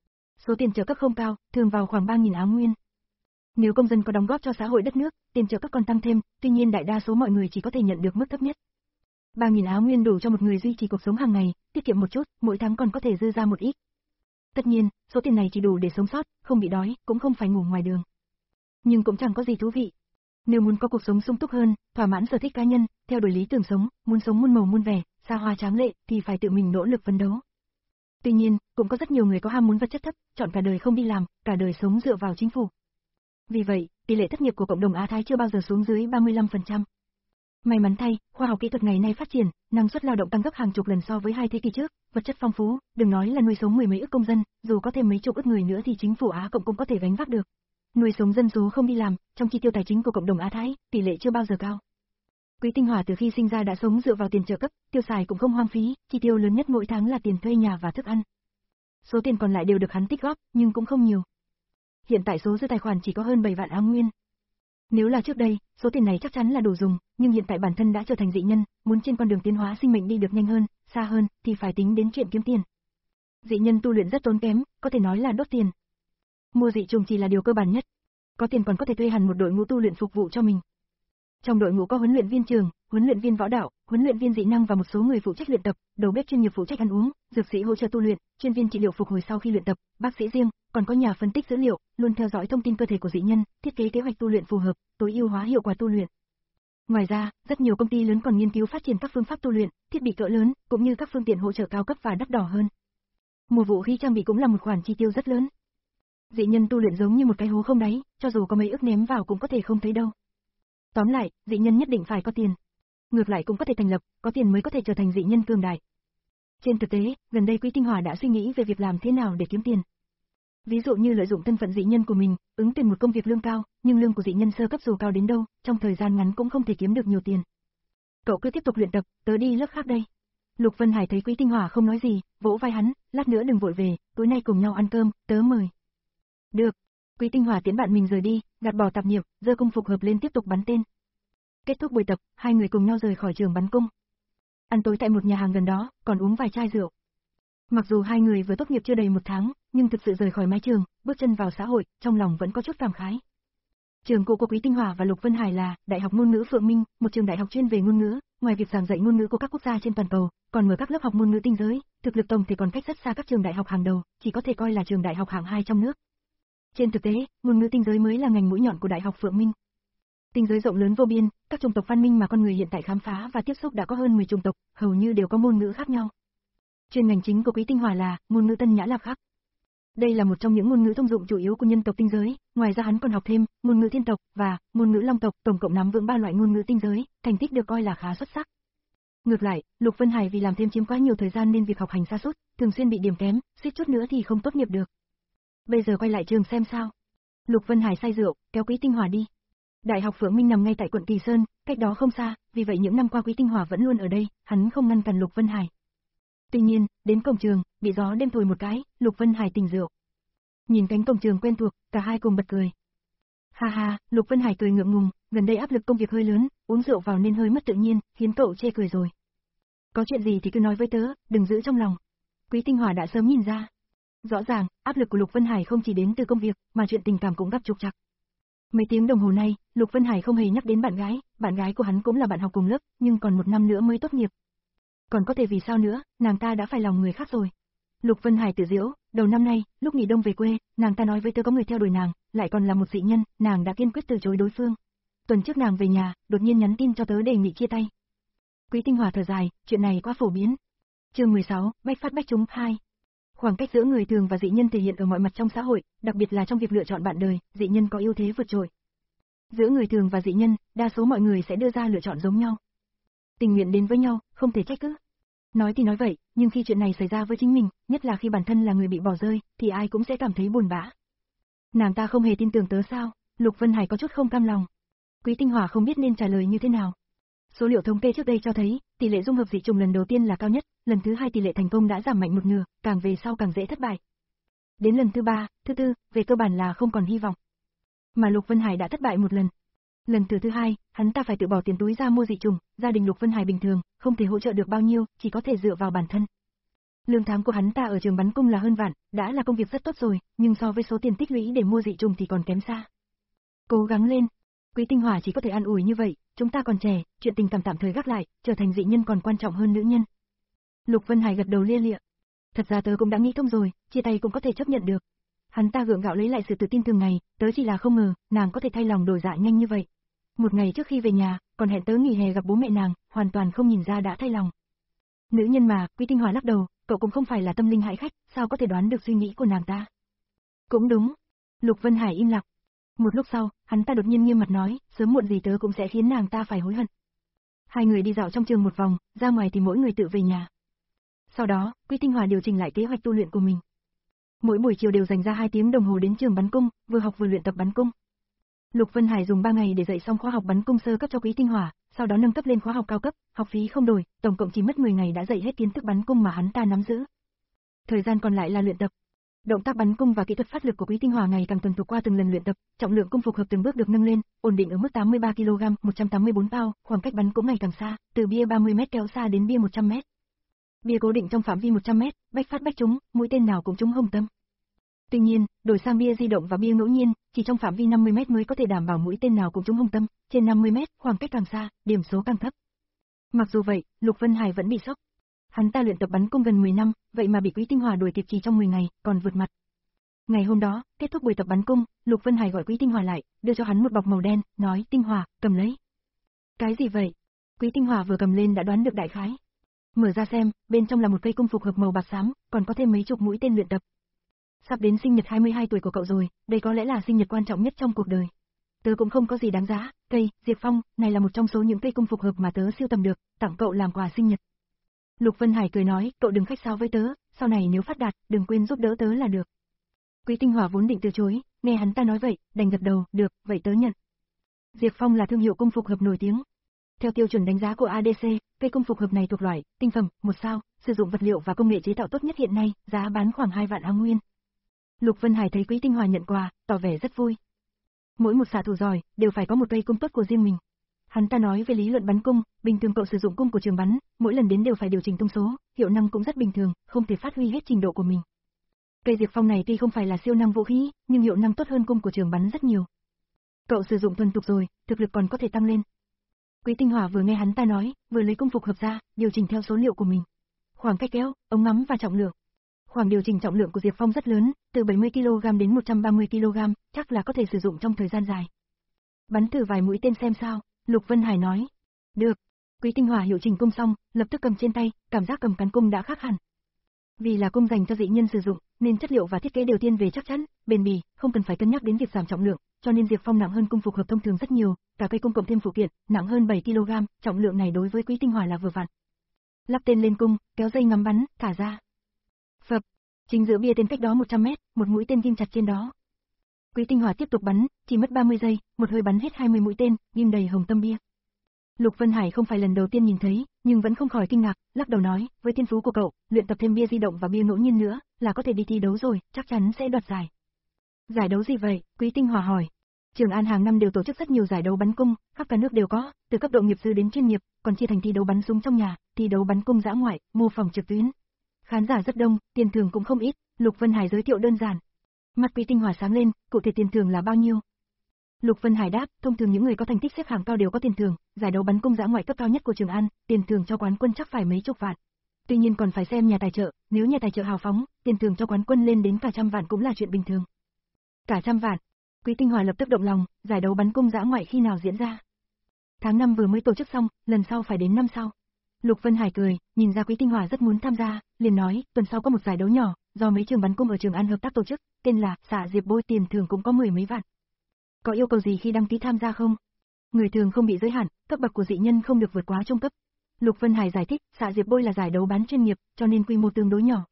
Số tiền trợ cấp không cao, thường vào khoảng ba nghìn áo nguyên. Nếu công dân có đóng góp cho xã hội đất nước, tiền trợ cấp còn tăng thêm, tuy nhiên đại đa số mọi người chỉ có thể nhận được mức thấp nhất. ba nghìn áo nguyên đủ cho một người duy trì cuộc sống hàng ngày, tiết kiệm một chút, mỗi tháng còn có thể dư ra một ít. Tất nhiên, số tiền này chỉ đủ để sống sót, không bị đói, cũng không phải ngủ ngoài đường. Nhưng cũng chẳng có gì thú vị. Nếu muốn có cuộc sống sung túc hơn, thỏa mãn sở thích cá nhân, theo đuổi lý tưởng sống, muốn sống muôn màu muôn vẻ, xa hoa tráng lệ, thì phải tự mình nỗ lực phấn đấu. Tuy nhiên, cũng có rất nhiều người có ham muốn vật chất thấp, chọn cả đời không đi làm, cả đời sống dựa vào chính phủ. Vì vậy, tỷ lệ thất nghiệp của cộng đồng Á Thái chưa bao giờ xuống dưới ba mươi lăm phần trăm. May mắn thay, khoa học kỹ thuật ngày nay phát triển, năng suất lao động tăng gấp hàng chục lần so với hai thế kỷ trước, vật chất phong phú, đừng nói là nuôi sống mười mấy ức công dân, dù có thêm mấy chục ức người nữa thì chính phủ Á Cộng cũng có thể gánh vác được. Nuôi sống dân số không đi làm, trong chi tiêu tài chính của cộng đồng Á Thái, tỷ lệ chưa bao giờ cao. Quý Tinh Hòa từ khi sinh ra đã sống dựa vào tiền trợ cấp, tiêu xài cũng không hoang phí, chi tiêu lớn nhất mỗi tháng là tiền thuê nhà và thức ăn. Số tiền còn lại đều được hắn tích góp, nhưng cũng không nhiều. Hiện tại số dư tài khoản chỉ có hơn bảy vạn áo nguyên. Nếu là trước đây, số tiền này chắc chắn là đủ dùng, nhưng hiện tại bản thân đã trở thành dị nhân, muốn trên con đường tiến hóa sinh mệnh đi được nhanh hơn, xa hơn, thì phải tính đến chuyện kiếm tiền. Dị nhân tu luyện rất tốn kém, có thể nói là đốt tiền. Mua dị trùng chỉ là điều cơ bản nhất. Có tiền còn có thể thuê hẳn một đội ngũ tu luyện phục vụ cho mình. Trong đội ngũ có huấn luyện viên trường, huấn luyện viên võ đạo, huấn luyện viên dị năng và một số người phụ trách luyện tập, đầu bếp chuyên nghiệp phụ trách ăn uống, dược sĩ hỗ trợ tu luyện, chuyên viên trị liệu phục hồi sau khi luyện tập, bác sĩ riêng, còn có nhà phân tích dữ liệu, luôn theo dõi thông tin cơ thể của dị nhân, thiết kế kế hoạch tu luyện phù hợp, tối ưu hóa hiệu quả tu luyện. Ngoài ra, rất nhiều công ty lớn còn nghiên cứu phát triển các phương pháp tu luyện, thiết bị cỡ lớn, cũng như các phương tiện hỗ trợ cao cấp và đắt đỏ hơn. Mua vũ khí trang bị cũng là một khoản chi tiêu rất lớn. Dị nhân tu luyện giống như một cái hố không đáy, cho dù có mấy ức ném vào cũng có thể không thấy đâu. Tóm lại, dị nhân nhất định phải có tiền. Ngược lại cũng có thể thành lập, có tiền mới có thể trở thành dị nhân cường đại. Trên thực tế, gần đây Quý Tinh Hòa đã suy nghĩ về việc làm thế nào để kiếm tiền. Ví dụ như lợi dụng thân phận dị nhân của mình, ứng tuyển một công việc lương cao, nhưng lương của dị nhân sơ cấp dù cao đến đâu, trong thời gian ngắn cũng không thể kiếm được nhiều tiền. Cậu cứ tiếp tục luyện tập, tớ đi lớp khác đây. Lục Vân Hải thấy Quý Tinh Hòa không nói gì, vỗ vai hắn, lát nữa đừng vội về, tối nay cùng nhau ăn cơm, tớ mời. Được. Quý Tinh Hòa tiễn bạn mình rời đi, gạt bỏ tạp niệm, giơ cung phục hợp lên tiếp tục bắn tên. Kết thúc buổi tập, hai người cùng nhau rời khỏi trường bắn cung. Ăn tối tại một nhà hàng gần đó, còn uống vài chai rượu. Mặc dù hai người vừa tốt nghiệp chưa đầy một tháng, nhưng thực sự rời khỏi mái trường, bước chân vào xã hội, trong lòng vẫn có chút cảm khái. Trường cũ của Quý Tinh Hòa và Lục Vân Hải là Đại học Ngôn ngữ Phượng Minh, một trường đại học chuyên về ngôn ngữ, ngoài việc giảng dạy ngôn ngữ của các quốc gia trên toàn cầu, còn mở các lớp học ngôn ngữ tinh giới, thực lực tổng thì còn cách rất xa các trường đại học hàng đầu, chỉ có thể coi là trường đại học hạng hai trong nước. Trên thực tế, ngôn ngữ tinh giới mới là ngành mũi nhọn của Đại học Phượng Minh. Tinh giới rộng lớn vô biên, các chủng tộc văn minh mà con người hiện tại khám phá và tiếp xúc đã có hơn mười chủng tộc, hầu như đều có ngôn ngữ khác nhau. Chuyên ngành chính của Quý Tinh Hòa là ngôn ngữ Tân Nhã Lạp Khắc. Đây là một trong những ngôn ngữ thông dụng chủ yếu của nhân tộc tinh giới, ngoài ra hắn còn học thêm ngôn ngữ thiên tộc và ngôn ngữ long tộc, tổng cộng nắm vững ba loại ngôn ngữ tinh giới, thành tích được coi là khá xuất sắc. Ngược lại, Lục Vân Hải vì làm thêm chiếm quá nhiều thời gian nên việc học hành sa sút, thường xuyên bị điểm kém, suýt chút nữa thì không tốt nghiệp được. Bây giờ quay lại trường xem sao. Lục Vân Hải say rượu, kéo Quý Tinh Hòa đi. Đại học Phượng Minh nằm ngay tại quận Kỳ Sơn, cách đó không xa, vì vậy những năm qua Quý Tinh Hòa vẫn luôn ở đây, hắn không ngăn cản Lục Vân Hải. Tuy nhiên, đến cổng trường, bị gió đêm thổi một cái, Lục Vân Hải tỉnh rượu. Nhìn cánh cổng trường quen thuộc, cả hai cùng bật cười. Ha ha, Lục Vân Hải cười ngượng ngùng, gần đây áp lực công việc hơi lớn, uống rượu vào nên hơi mất tự nhiên, khiến cậu chê cười rồi. Có chuyện gì thì cứ nói với tớ, đừng giữ trong lòng. Quý Tinh Hòa đã sớm nhìn ra. Rõ ràng, áp lực của Lục Vân Hải không chỉ đến từ công việc, mà chuyện tình cảm cũng gặp trục trặc. Mấy tiếng đồng hồ nay, Lục Vân Hải không hề nhắc đến bạn gái, bạn gái của hắn cũng là bạn học cùng lớp, nhưng còn một năm nữa mới tốt nghiệp. Còn có thể vì sao nữa, nàng ta đã phải lòng người khác rồi. Lục Vân Hải tự giễu, đầu năm nay, lúc nghỉ đông về quê, nàng ta nói với tớ có người theo đuổi nàng, lại còn là một dị nhân, nàng đã kiên quyết từ chối đối phương. Tuần trước nàng về nhà, đột nhiên nhắn tin cho tớ đề nghị chia tay. Quý Tinh Hòa thở dài, chuyện này quá phổ biến. Chương mười sáu, Bách Phát Bách Trúng hai. Khoảng cách giữa người thường và dị nhân thể hiện ở mọi mặt trong xã hội, đặc biệt là trong việc lựa chọn bạn đời, dị nhân có ưu thế vượt trội. Giữa người thường và dị nhân, đa số mọi người sẽ đưa ra lựa chọn giống nhau. Tình nguyện đến với nhau, không thể trách cứ. Nói thì nói vậy, nhưng khi chuyện này xảy ra với chính mình, nhất là khi bản thân là người bị bỏ rơi, thì ai cũng sẽ cảm thấy buồn bã. Nàng ta không hề tin tưởng tớ sao? Lục Vân Hải có chút không cam lòng. Quý Tinh Hỏa không biết nên trả lời như thế nào. Số liệu thống kê trước đây cho thấy, tỷ lệ dung hợp dị trùng lần đầu tiên là cao nhất, lần thứ hai tỷ lệ thành công đã giảm mạnh một nửa, càng về sau càng dễ thất bại. Đến lần thứ ba, thứ tư, về cơ bản là không còn hy vọng. Mà Lục Vân Hải đã thất bại một lần. Lần thứ thứ hai, hắn ta phải tự bỏ tiền túi ra mua dị trùng, gia đình Lục Vân Hải bình thường, không thể hỗ trợ được bao nhiêu, chỉ có thể dựa vào bản thân. Lương tháng của hắn ta ở trường bắn cung là hơn vạn, đã là công việc rất tốt rồi, nhưng so với số tiền tích lũy để mua dị trùng thì còn kém xa. Cố gắng lên. Quý Tinh Hỏa chỉ có thể an ủi như vậy, chúng ta còn trẻ, chuyện tình cảm tạm thời gác lại, trở thành dị nhân còn quan trọng hơn nữ nhân. Lục Vân Hải gật đầu lia lịa. Thật ra tớ cũng đã nghĩ thông rồi, chia tay cũng có thể chấp nhận được. Hắn ta gượng gạo lấy lại sự tự tin thường ngày, tớ chỉ là không ngờ, nàng có thể thay lòng đổi dạ nhanh như vậy. Một ngày trước khi về nhà, còn hẹn tớ nghỉ hè gặp bố mẹ nàng, hoàn toàn không nhìn ra đã thay lòng. Nữ nhân mà, Quý Tinh Hỏa lắc đầu, cậu cũng không phải là tâm linh hại khách, sao có thể đoán được suy nghĩ của nàng ta. Cũng đúng. Lục Vân Hải im lặng. Một lúc sau, hắn ta đột nhiên nghiêm mặt nói, sớm muộn gì tớ cũng sẽ khiến nàng ta phải hối hận. Hai người đi dạo trong trường một vòng, ra ngoài thì mỗi người tự về nhà. Sau đó, Quý Tinh Hỏa điều chỉnh lại kế hoạch tu luyện của mình. Mỗi buổi chiều đều dành ra hai tiếng đồng hồ đến trường bắn cung, vừa học vừa luyện tập bắn cung. Lục Vân Hải dùng ba ngày để dạy xong khóa học bắn cung sơ cấp cho Quý Tinh Hỏa, sau đó nâng cấp lên khóa học cao cấp, học phí không đổi, tổng cộng chỉ mất mười ngày đã dạy hết kiến thức bắn cung mà hắn ta nắm giữ. Thời gian còn lại là luyện tập. Động tác bắn cung và kỹ thuật phát lực của Quý Tinh Hỏa ngày càng thuần thục qua từng lần luyện tập, trọng lượng cung phục hợp từng bước được nâng lên, ổn định ở mức tám mươi ba ki lô gam, một trăm tám mươi bốn pound, khoảng cách bắn cũng ngày càng xa, từ bia ba mươi mét kéo xa đến bia một trăm mét. Bia cố định trong phạm vi một trăm mét, bách phát bách trúng, mũi tên nào cũng trúng hông tâm. Tuy nhiên, đổi sang bia di động và bia ngẫu nhiên, chỉ trong phạm vi năm mươi mét mới có thể đảm bảo mũi tên nào cũng trúng hông tâm, trên năm mươi mét, khoảng cách càng xa, điểm số càng thấp. Mặc dù vậy, Lục Vân Hải vẫn bị sốc. Hắn ta luyện tập bắn cung gần mười năm, vậy mà bị Quý Tinh Hỏa đuổi kịp chỉ trong mười ngày, còn vượt mặt. Ngày hôm đó, kết thúc buổi tập bắn cung, Lục Vân Hải gọi Quý Tinh Hỏa lại, đưa cho hắn một bọc màu đen, nói, Tinh Hỏa, cầm lấy. Cái gì vậy? Quý Tinh Hỏa vừa cầm lên đã đoán được đại khái. Mở ra xem, bên trong là một cây cung phục hợp màu bạc xám, còn có thêm mấy chục mũi tên luyện tập. Sắp đến sinh nhật hai mươi hai tuổi của cậu rồi, đây có lẽ là sinh nhật quan trọng nhất trong cuộc đời. Tớ cũng không có gì đáng giá, cây, Diệp Phong, này là một trong số những cây cung phục hợp mà tớ siêu tầm được, tặng cậu làm quà sinh nhật. Lục Vân Hải cười nói, cậu đừng khách sáo với tớ, sau này nếu phát đạt, đừng quên giúp đỡ tớ là được. Quý Tinh Hỏa vốn định từ chối, nghe hắn ta nói vậy, đành gật đầu, được, vậy tớ nhận. Diệp Phong là thương hiệu cung phục hợp nổi tiếng. Theo tiêu chuẩn đánh giá của a đê xê, cây cung phục hợp này thuộc loại tinh phẩm, một sao, sử dụng vật liệu và công nghệ chế tạo tốt nhất hiện nay, giá bán khoảng hai vạn áo nguyên. Lục Vân Hải thấy Quý Tinh Hỏa nhận quà, tỏ vẻ rất vui. Mỗi một xạ thủ giỏi đều phải có một cây cung tốt của riêng mình. Hắn ta nói về lý luận bắn cung, bình thường cậu sử dụng cung của trường bắn, mỗi lần đến đều phải điều chỉnh thông số, hiệu năng cũng rất bình thường, không thể phát huy hết trình độ của mình. Cây Diệp Phong này tuy không phải là siêu năng vũ khí, nhưng hiệu năng tốt hơn cung của trường bắn rất nhiều. Cậu sử dụng thuần thục rồi, thực lực còn có thể tăng lên. Quý Tinh Hỏa vừa nghe hắn ta nói, vừa lấy cung phục hợp ra, điều chỉnh theo số liệu của mình. Khoảng cách kéo, ống ngắm và trọng lượng. Khoảng điều chỉnh trọng lượng của Diệp Phong rất lớn, từ bảy mươi ki lô gam đến một trăm ba mươi ki lô gam, chắc là có thể sử dụng trong thời gian dài. Bắn thử vài mũi tên xem sao, Lục Vân Hải nói. Được. Quý Tinh Hỏa hiệu chỉnh cung xong, lập tức cầm trên tay, cảm giác cầm cán cung đã khác hẳn. Vì là cung dành cho dị nhân sử dụng, nên chất liệu và thiết kế đều thiên về chắc chắn, bền bỉ, không cần phải cân nhắc đến việc giảm trọng lượng, cho nên Diệp Phong nặng hơn cung phục hợp thông thường rất nhiều, cả cây cung cộng thêm phụ kiện, nặng hơn bảy ki lô gam, trọng lượng này đối với Quý Tinh Hỏa là vừa vặn. Lắp tên lên cung, kéo dây ngắm bắn, thả ra. Phập, chính giữa bia tên cách đó một trăm mét, một mũi tên ghim chặt trên đó. Quý Tinh Hỏa tiếp tục bắn, chỉ mất ba mươi giây, một hơi bắn hết hai mươi mũi tên, ghim đầy hồng tâm bia. Lục Vân Hải không phải lần đầu tiên nhìn thấy, nhưng vẫn không khỏi kinh ngạc, lắc đầu nói, với thiên phú của cậu, luyện tập thêm bia di động và bia ngẫu nhiên nữa, là có thể đi thi đấu rồi, chắc chắn sẽ đoạt giải. Giải đấu gì vậy? Quý Tinh Hỏa hỏi. Trường An hàng năm đều tổ chức rất nhiều giải đấu bắn cung, khắp cả nước đều có, từ cấp độ nghiệp dư đến chuyên nghiệp, còn chia thành thi đấu bắn súng trong nhà, thi đấu bắn cung dã ngoại, mô phỏng trực tuyến. Khán giả rất đông, tiền thưởng cũng không ít, Lục Vân Hải giới thiệu đơn giản. Mắt Quý Tinh Hỏa sáng lên, cụ thể tiền thưởng là bao nhiêu? Lục Vân Hải đáp, thông thường những người có thành tích xếp hạng cao đều có tiền thưởng, giải đấu bắn cung dã ngoại cấp cao nhất của Trường An, tiền thưởng cho quán quân chắc phải mấy chục vạn. Tuy nhiên còn phải xem nhà tài trợ, nếu nhà tài trợ hào phóng, tiền thưởng cho quán quân lên đến cả trăm vạn cũng là chuyện bình thường. Cả trăm vạn. Quý Tinh Hỏa lập tức động lòng, giải đấu bắn cung dã ngoại khi nào diễn ra? Tháng năm vừa mới tổ chức xong, lần sau phải đến năm sau. Lục Vân Hải cười, nhìn ra Quý Tinh Hỏa rất muốn tham gia, liền nói, tuần sau có một giải đấu nhỏ, do mấy trường bắn cung ở Trường An hợp tác tổ chức, tên là Xạ Diệp Bôi, tiền thưởng cũng có mười mấy vạn. Có yêu cầu gì khi đăng ký tham gia không? Người thường không bị giới hạn, cấp bậc của dị nhân không được vượt quá trung cấp. Lục Vân Hải giải thích, xạ diệp bôi là giải đấu bán chuyên nghiệp, cho nên quy mô tương đối nhỏ.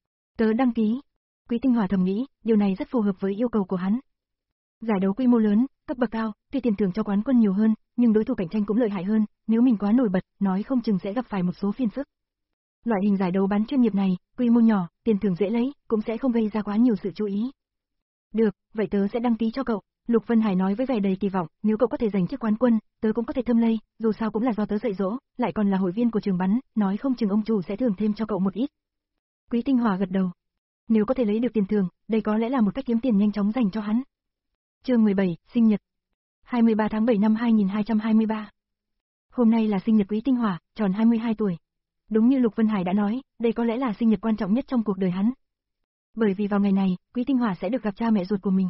Tớ đăng ký. Quý Tinh Hòa thầm nghĩ, điều này rất phù hợp với yêu cầu của hắn. Giải đấu quy mô lớn, cấp bậc cao, tuy tiền thưởng cho quán quân nhiều hơn, nhưng đối thủ cạnh tranh cũng lợi hại hơn, nếu mình quá nổi bật, nói không chừng sẽ gặp phải một số phiền phức. Loại hình giải đấu bán chuyên nghiệp này, quy mô nhỏ, tiền thưởng dễ lấy, cũng sẽ không gây ra quá nhiều sự chú ý. Được, vậy tớ sẽ đăng ký cho cậu. Lục Vân Hải nói với vẻ đầy kỳ vọng, nếu cậu có thể giành chức quán quân, tớ cũng có thể thâm lây, dù sao cũng là do tớ dạy dỗ, lại còn là hội viên của trường bắn, nói không chừng ông chủ sẽ thưởng thêm cho cậu một ít. Quý Tinh Hòa gật đầu. Nếu có thể lấy được tiền thưởng, đây có lẽ là một cách kiếm tiền nhanh chóng dành cho hắn. Chương mười bảy, sinh nhật. hai mươi ba tháng bảy năm hai nghìn hai trăm hai mươi ba. Hôm nay là sinh nhật Quý Tinh Hòa, tròn hai mươi hai tuổi. Đúng như Lục Vân Hải đã nói, đây có lẽ là sinh nhật quan trọng nhất trong cuộc đời hắn. Bởi vì vào ngày này, Quý Tinh Hòa sẽ được gặp cha mẹ ruột của mình.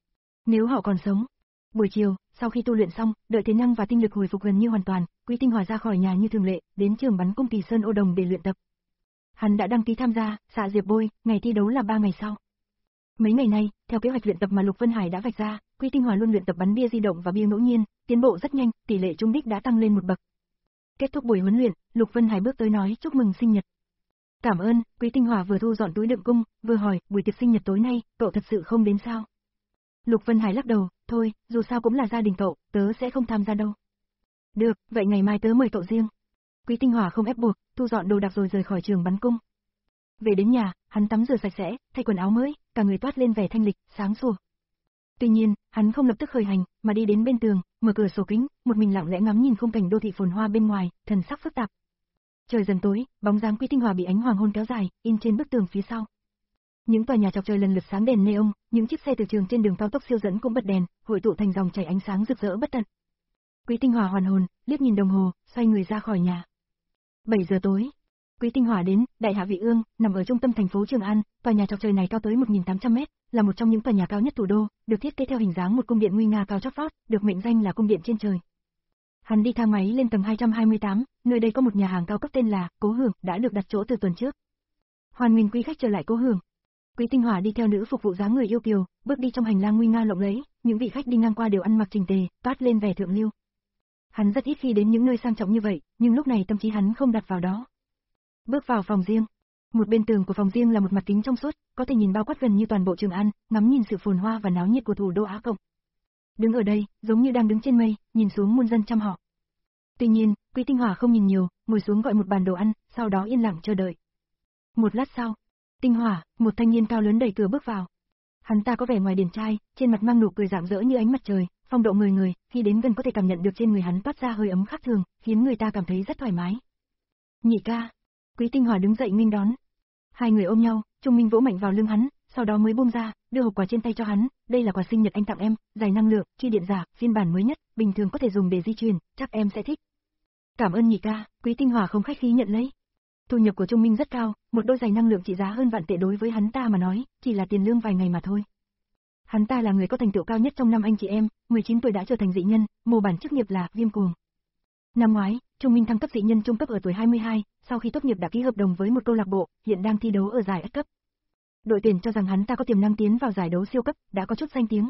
Nếu họ còn sống. Buổi chiều, sau khi tu luyện xong, đợi thế năng và tinh lực hồi phục gần như hoàn toàn, Quý Tinh Hòa ra khỏi nhà như thường lệ, đến trường bắn cung Kỳ Sơn Ô Đồng để luyện tập. Hắn đã đăng ký tham gia, xạ diệp bôi, ngày thi đấu là ba ngày sau. Mấy ngày nay, theo kế hoạch luyện tập mà Lục Vân Hải đã vạch ra, Quý Tinh Hòa luôn luyện tập bắn bia di động và bia ngẫu nhiên, tiến bộ rất nhanh, tỷ lệ trúng đích đã tăng lên một bậc. Kết thúc buổi huấn luyện, Lục Vân Hải bước tới nói chúc mừng sinh nhật. Cảm ơn, Quý Tinh Hòa vừa thu dọn túi đựng cung, vừa hỏi, buổi tiệc sinh nhật tối nay, cậu thật sự không đến sao? Lục Vân Hải lắc đầu, thôi, dù sao cũng là gia đình cậu, tớ sẽ không tham gia đâu. Được, vậy ngày mai tớ mời cậu riêng. Quý Tinh Hòa không ép buộc, thu dọn đồ đạc rồi rời khỏi trường bắn cung. Về đến nhà, hắn tắm rửa sạch sẽ, thay quần áo mới, cả người toát lên vẻ thanh lịch, sáng sủa. Tuy nhiên, hắn không lập tức khởi hành, mà đi đến bên tường, mở cửa sổ kính, một mình lặng lẽ ngắm nhìn khung cảnh đô thị phồn hoa bên ngoài, thần sắc phức tạp. Trời dần tối, bóng dáng Quý Tinh Hòa bị ánh hoàng hôn kéo dài, in trên bức tường phía sau. Những tòa nhà chọc trời lần lượt sáng đèn neon, những chiếc xe từ trường trên đường cao tốc siêu dẫn cũng bật đèn, hội tụ thành dòng chảy ánh sáng rực rỡ bất tận. Quý Tinh Hòa hoàn hồn, liếc nhìn đồng hồ, xoay người ra khỏi nhà. bảy giờ tối. Quý Tinh Hòa đến Đại Hạ Vị Ương, nằm ở trung tâm thành phố Trường An, tòa nhà chọc trời này cao tới một nghìn tám trăm mét, là một trong những tòa nhà cao nhất thủ đô, được thiết kế theo hình dáng một cung điện nguy nga cao chót vót, được mệnh danh là cung điện trên trời. Hắn đi thang máy lên tầng hai trăm hai mươi tám, nơi đây có một nhà hàng cao cấp tên là Cố Hưởng, đã được đặt chỗ từ tuần trước. Hoan nghênh quý khách trở lại Cố Hưởng. Quý Tinh Hòa đi theo nữ phục vụ dáng người yêu kiều, bước đi trong hành lang nguy nga lộng lẫy, những vị khách đi ngang qua đều ăn mặc chỉnh tề, toát lên vẻ thượng lưu. Hắn rất ít khi đến những nơi sang trọng như vậy, nhưng lúc này tâm trí hắn không đặt vào đó. Bước vào phòng riêng. Một bên tường của phòng riêng là một mặt kính trong suốt, có thể nhìn bao quát gần như toàn bộ Trường An, ngắm nhìn sự phồn hoa và náo nhiệt của thủ đô Á Cộng. Đứng ở đây, giống như đang đứng trên mây, nhìn xuống muôn dân trăm họ. Tuy nhiên, Quý Tinh Hòa không nhìn nhiều, ngồi xuống gọi một bàn đồ ăn, sau đó yên lặng chờ đợi. Một lát sau, Tinh Hòa, một thanh niên cao lớn đẩy cửa bước vào. Hắn ta có vẻ ngoài điển trai, trên mặt mang nụ cười rạng rỡ như ánh mặt trời, phong độ người người, khi đến gần có thể cảm nhận được trên người hắn toát ra hơi ấm khác thường, khiến người ta cảm thấy rất thoải mái. Nhị ca. Quý Tinh Hòa đứng dậy nghênh đón. Hai người ôm nhau, Trung Minh vỗ mạnh vào lưng hắn, sau đó mới buông ra, đưa hộp quà trên tay cho hắn, đây là quà sinh nhật anh tặng em, giải năng lượng, truy điện giả, phiên bản mới nhất, bình thường có thể dùng để di chuyển, chắc em sẽ thích. Cảm ơn nhị ca, Quý Tinh Hòa không khách khí nhận lấy. Thu nhập của Trung Minh rất cao, một đôi giày năng lượng trị giá hơn vạn tệ đối với hắn ta mà nói, chỉ là tiền lương vài ngày mà thôi. Hắn ta là người có thành tựu cao nhất trong năm anh chị em, mười chín tuổi đã trở thành dị nhân, mô bản chức nghiệp là viêm cuồng. Năm ngoái, Trung Minh thăng cấp dị nhân trung cấp ở tuổi hai mươi hai, sau khi tốt nghiệp đã ký hợp đồng với một câu lạc bộ, hiện đang thi đấu ở giải S cấp. Đội tuyển cho rằng hắn ta có tiềm năng tiến vào giải đấu siêu cấp, đã có chút danh tiếng.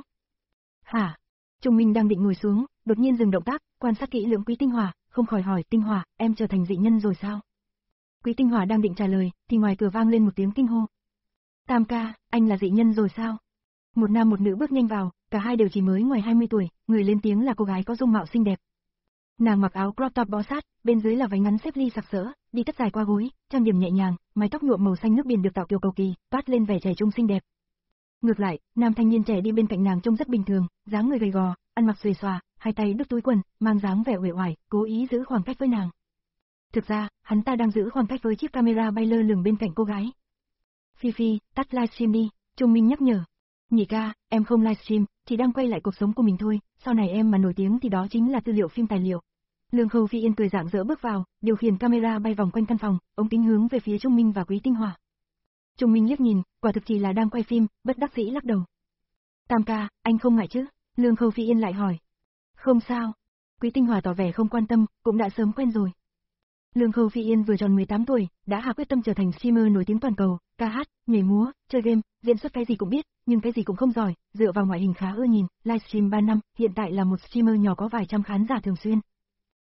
Hả? Trung Minh đang định ngồi xuống, đột nhiên dừng động tác, quan sát kỹ lưỡng Quý Tinh Hòa, không khỏi hỏi, Tinh Hòa, em trở thành dị nhân rồi sao? Quý Tinh Hòa đang định trả lời, thì ngoài cửa vang lên một tiếng kinh hô. Tam ca, anh là dị nhân rồi sao? Một nam một nữ bước nhanh vào, cả hai đều chỉ mới ngoài hai mươi tuổi, người lên tiếng là cô gái có dung mạo xinh đẹp. Nàng mặc áo crop top bó sát, bên dưới là váy ngắn xếp ly sặc sỡ, đi tất dài qua gối, trang điểm nhẹ nhàng, mái tóc nhuộm màu xanh nước biển được tạo kiểu cầu kỳ, toát lên vẻ trẻ trung xinh đẹp. Ngược lại, nam thanh niên trẻ đi bên cạnh nàng trông rất bình thường, dáng người gầy gò, ăn mặc xuề xòa, hai tay đút túi quần, mang dáng vẻ uể oải, cố ý giữ khoảng cách với nàng. Thực ra, hắn ta đang giữ khoảng cách với chiếc camera bay lơ lửng bên cạnh cô gái. Phi Phi, tắt livestream đi, Trung Minh nhắc nhở. Nhị ca, em không livestream, chỉ đang quay lại cuộc sống của mình thôi, sau này em mà nổi tiếng thì đó chính là tư liệu phim tài liệu. Lương Khâu Phi Yên cười rạng rỡ bước vào, điều khiển camera bay vòng quanh căn phòng, ống kính hướng về phía Trung Minh và Quý Tinh Hòa. Trung Minh liếc nhìn, quả thực chỉ là đang quay phim, bất đắc dĩ lắc đầu. Tam ca, anh không ngại chứ? Lương Khâu Phi Yên lại hỏi. Không sao. Quý Tinh Hòa tỏ vẻ không quan tâm, cũng đã sớm quen rồi. Lương Khâu Phi Yên vừa tròn mười tám tuổi, đã hạ quyết tâm trở thành streamer nổi tiếng toàn cầu, ca hát, nhảy múa, chơi game, diễn xuất cái gì cũng biết, nhưng cái gì cũng không giỏi, dựa vào ngoại hình khá ưa nhìn, livestream ba năm, hiện tại là một streamer nhỏ có vài trăm khán giả thường xuyên.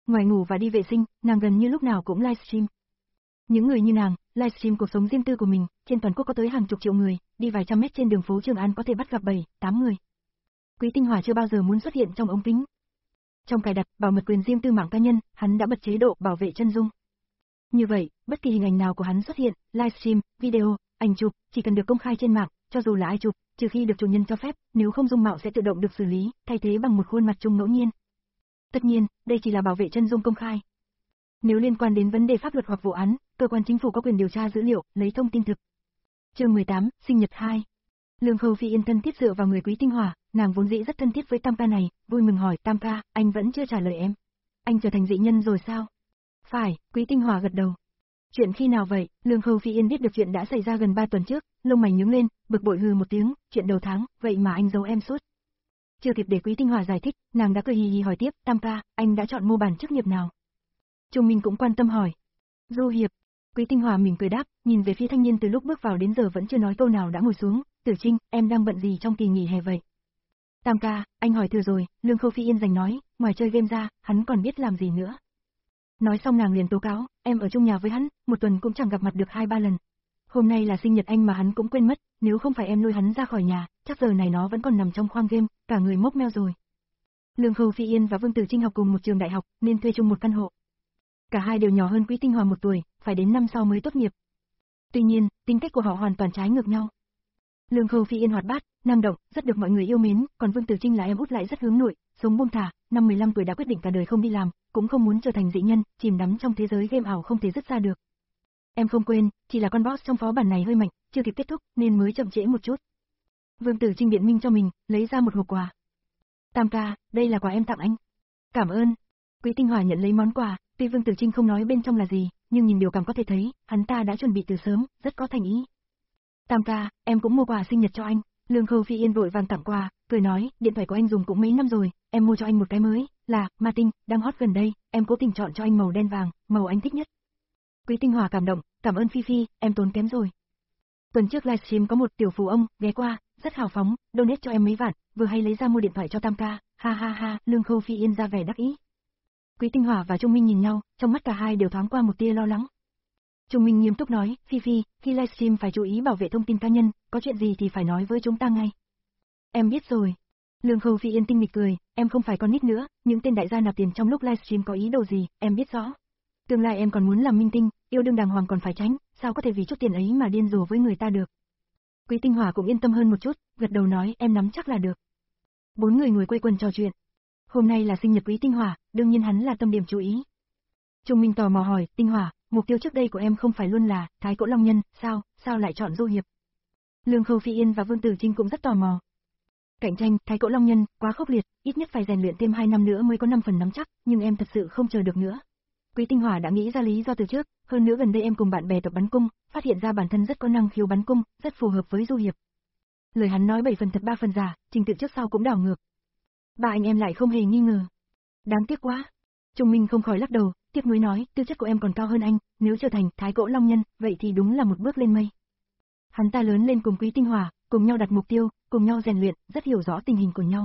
Ngoài ngủ và đi vệ sinh, nàng gần như lúc nào cũng livestream. Những người như nàng, livestream cuộc sống riêng tư của mình, trên toàn quốc có tới hàng chục triệu người, đi vài trăm mét trên đường phố Trường An có thể bắt gặp bảy, tám người. Quý Tinh Hòa chưa bao giờ muốn xuất hiện trong ống kính. Trong cài đặt bảo mật quyền riêng tư mạng cá nhân, hắn đã bật chế độ bảo vệ chân dung. Như vậy, bất kỳ hình ảnh nào của hắn xuất hiện, livestream, video, ảnh chụp, chỉ cần được công khai trên mạng, cho dù là ai chụp, trừ khi được chủ nhân cho phép, nếu không dung mạo sẽ tự động được xử lý, thay thế bằng một khuôn mặt chung ngẫu nhiên. Tất nhiên, đây chỉ là bảo vệ chân dung công khai. Nếu liên quan đến vấn đề pháp luật hoặc vụ án, cơ quan chính phủ có quyền điều tra dữ liệu, lấy thông tin thực. Chương mười tám, sinh nhật hai. Lương Khâu Phi yên thân thiết dựa vào người Quý Tinh Hòa, nàng vốn dĩ rất thân thiết với Tam ca này, vui mừng hỏi Tam ca, anh vẫn chưa trả lời em. Anh trở thành dị nhân rồi sao? Phải, Quý Tinh Hòa gật đầu. Chuyện khi nào vậy? Lương Khâu Phi Yên biết được chuyện đã xảy ra gần ba tuần trước, lông mày nhướng lên, bực bội hừ một tiếng, chuyện đầu tháng, vậy mà anh giấu em suốt. Chưa kịp để Quý Tinh Hòa giải thích, nàng đã cười hì hì hỏi tiếp, Tam ca, anh đã chọn mô bản chức nghiệp nào? Trung Minh cũng quan tâm hỏi. Du hiệp. Quý Tinh Hòa mỉm cười đáp, nhìn về phía thanh niên từ lúc bước vào đến giờ vẫn chưa nói câu nào đã ngồi xuống, Tử Trinh, em đang bận gì trong kỳ nghỉ hè vậy? Tam ca, anh hỏi thừa rồi, Lương Khâu Phi Yên giành nói, ngoài chơi game ra, hắn còn biết làm gì nữa. Nói xong nàng liền tố cáo, em ở chung nhà với hắn, một tuần cũng chẳng gặp mặt được hai ba lần. Hôm nay là sinh nhật anh mà hắn cũng quên mất, nếu không phải em lôi hắn ra khỏi nhà, chắc giờ này nó vẫn còn nằm trong khoang game, cả người mốc meo rồi. Lương Khâu Phi Yên và Vương Tử Trinh học cùng một trường đại học, nên thuê chung một căn hộ. Cả hai đều nhỏ hơn Quý Tinh Hòa một tuổi, phải đến năm sau mới tốt nghiệp. Tuy nhiên, tính cách của họ hoàn toàn trái ngược nhau. Lương Khâu Phi Yên hoạt bát, năng động, rất được mọi người yêu mến, còn Vương Tử Trinh là em út lại rất hướng nội, sống buông thả, năm mười lăm tuổi đã quyết định cả đời không đi làm, cũng không muốn trở thành dị nhân, chìm đắm trong thế giới game ảo không thể dứt ra được. Em không quên, chỉ là con boss trong phó bản này hơi mạnh, chưa kịp kết thúc nên mới chậm trễ một chút. Vương Tử Trinh biện minh cho mình, lấy ra một hộp quà. Tam ca, đây là quà em tặng anh. Cảm ơn. Quý Tinh Hòa nhận lấy món quà, tuy Vương Tử Trinh không nói bên trong là gì, nhưng nhìn biểu cảm có thể thấy, hắn ta đã chuẩn bị từ sớm, rất có thành ý. Tam ca, em cũng mua quà sinh nhật cho anh. Lương Khâu Phi Yên vội vàng tặng quà, cười nói, điện thoại của anh dùng cũng mấy năm rồi, em mua cho anh một cái mới, là Martin, đang hot gần đây, em cố tình chọn cho anh màu đen vàng, màu anh thích nhất. Quý Tinh Hòa cảm động, cảm ơn Phi Phi, em tốn kém rồi. Tuần trước livestream có một tiểu phú ông ghé qua, rất hào phóng, donate cho em mấy vạn, vừa hay lấy ra mua điện thoại cho Tam ca, ha ha ha, Lương Khâu Phi Yên ra vẻ đắc ý. Quý Tinh Hòa và Trung Minh nhìn nhau, trong mắt cả hai đều thoáng qua một tia lo lắng. Trung Minh nghiêm túc nói, Phi Phi, khi livestream phải chú ý bảo vệ thông tin cá nhân, có chuyện gì thì phải nói với chúng ta ngay. Em biết rồi. Lương Khâu Phi Yên tinh nghịch cười, em không phải con nít nữa, những tên đại gia nạp tiền trong lúc livestream có ý đồ gì, em biết rõ. Tương lai em còn muốn làm minh tinh, yêu đương đàng hoàng còn phải tránh, sao có thể vì chút tiền ấy mà điên rồ với người ta được. Quý Tinh Hòa cũng yên tâm hơn một chút, gật đầu nói em nắm chắc là được. Bốn người ngồi quây quần trò chuyện. Hôm nay là sinh nhật Quý Tinh Hòa, đương nhiên hắn là tâm điểm chú ý. Trung Minh tò mò hỏi, Tinh Hòa, mục tiêu trước đây của em không phải luôn là Thái Cổ Long Nhân, sao, sao lại chọn du hiệp? Lương Khâu Phi Yên và Vương Tử Trinh cũng rất tò mò. Cạnh tranh Thái Cổ Long Nhân quá khốc liệt, ít nhất phải rèn luyện thêm hai năm nữa mới có năm phần nắm chắc, nhưng em thật sự không chờ được nữa. Quý Tinh Hòa đã nghĩ ra lý do từ trước, hơn nữa gần đây em cùng bạn bè tập bắn cung, phát hiện ra bản thân rất có năng khiếu bắn cung, rất phù hợp với du hiệp. Lời hắn nói bảy phần thật ba phần giả, trình tự trước sau cũng đảo ngược. Ba anh em lại không hề nghi ngờ. Đáng tiếc quá. Trung Minh không khỏi lắc đầu, tiếc nuối nói, tư chất của em còn cao hơn anh, nếu trở thành Thái Cổ Long Nhân, vậy thì đúng là một bước lên mây. Hắn ta lớn lên cùng Quý Tinh Hòa, cùng nhau đặt mục tiêu, cùng nhau rèn luyện, rất hiểu rõ tình hình của nhau.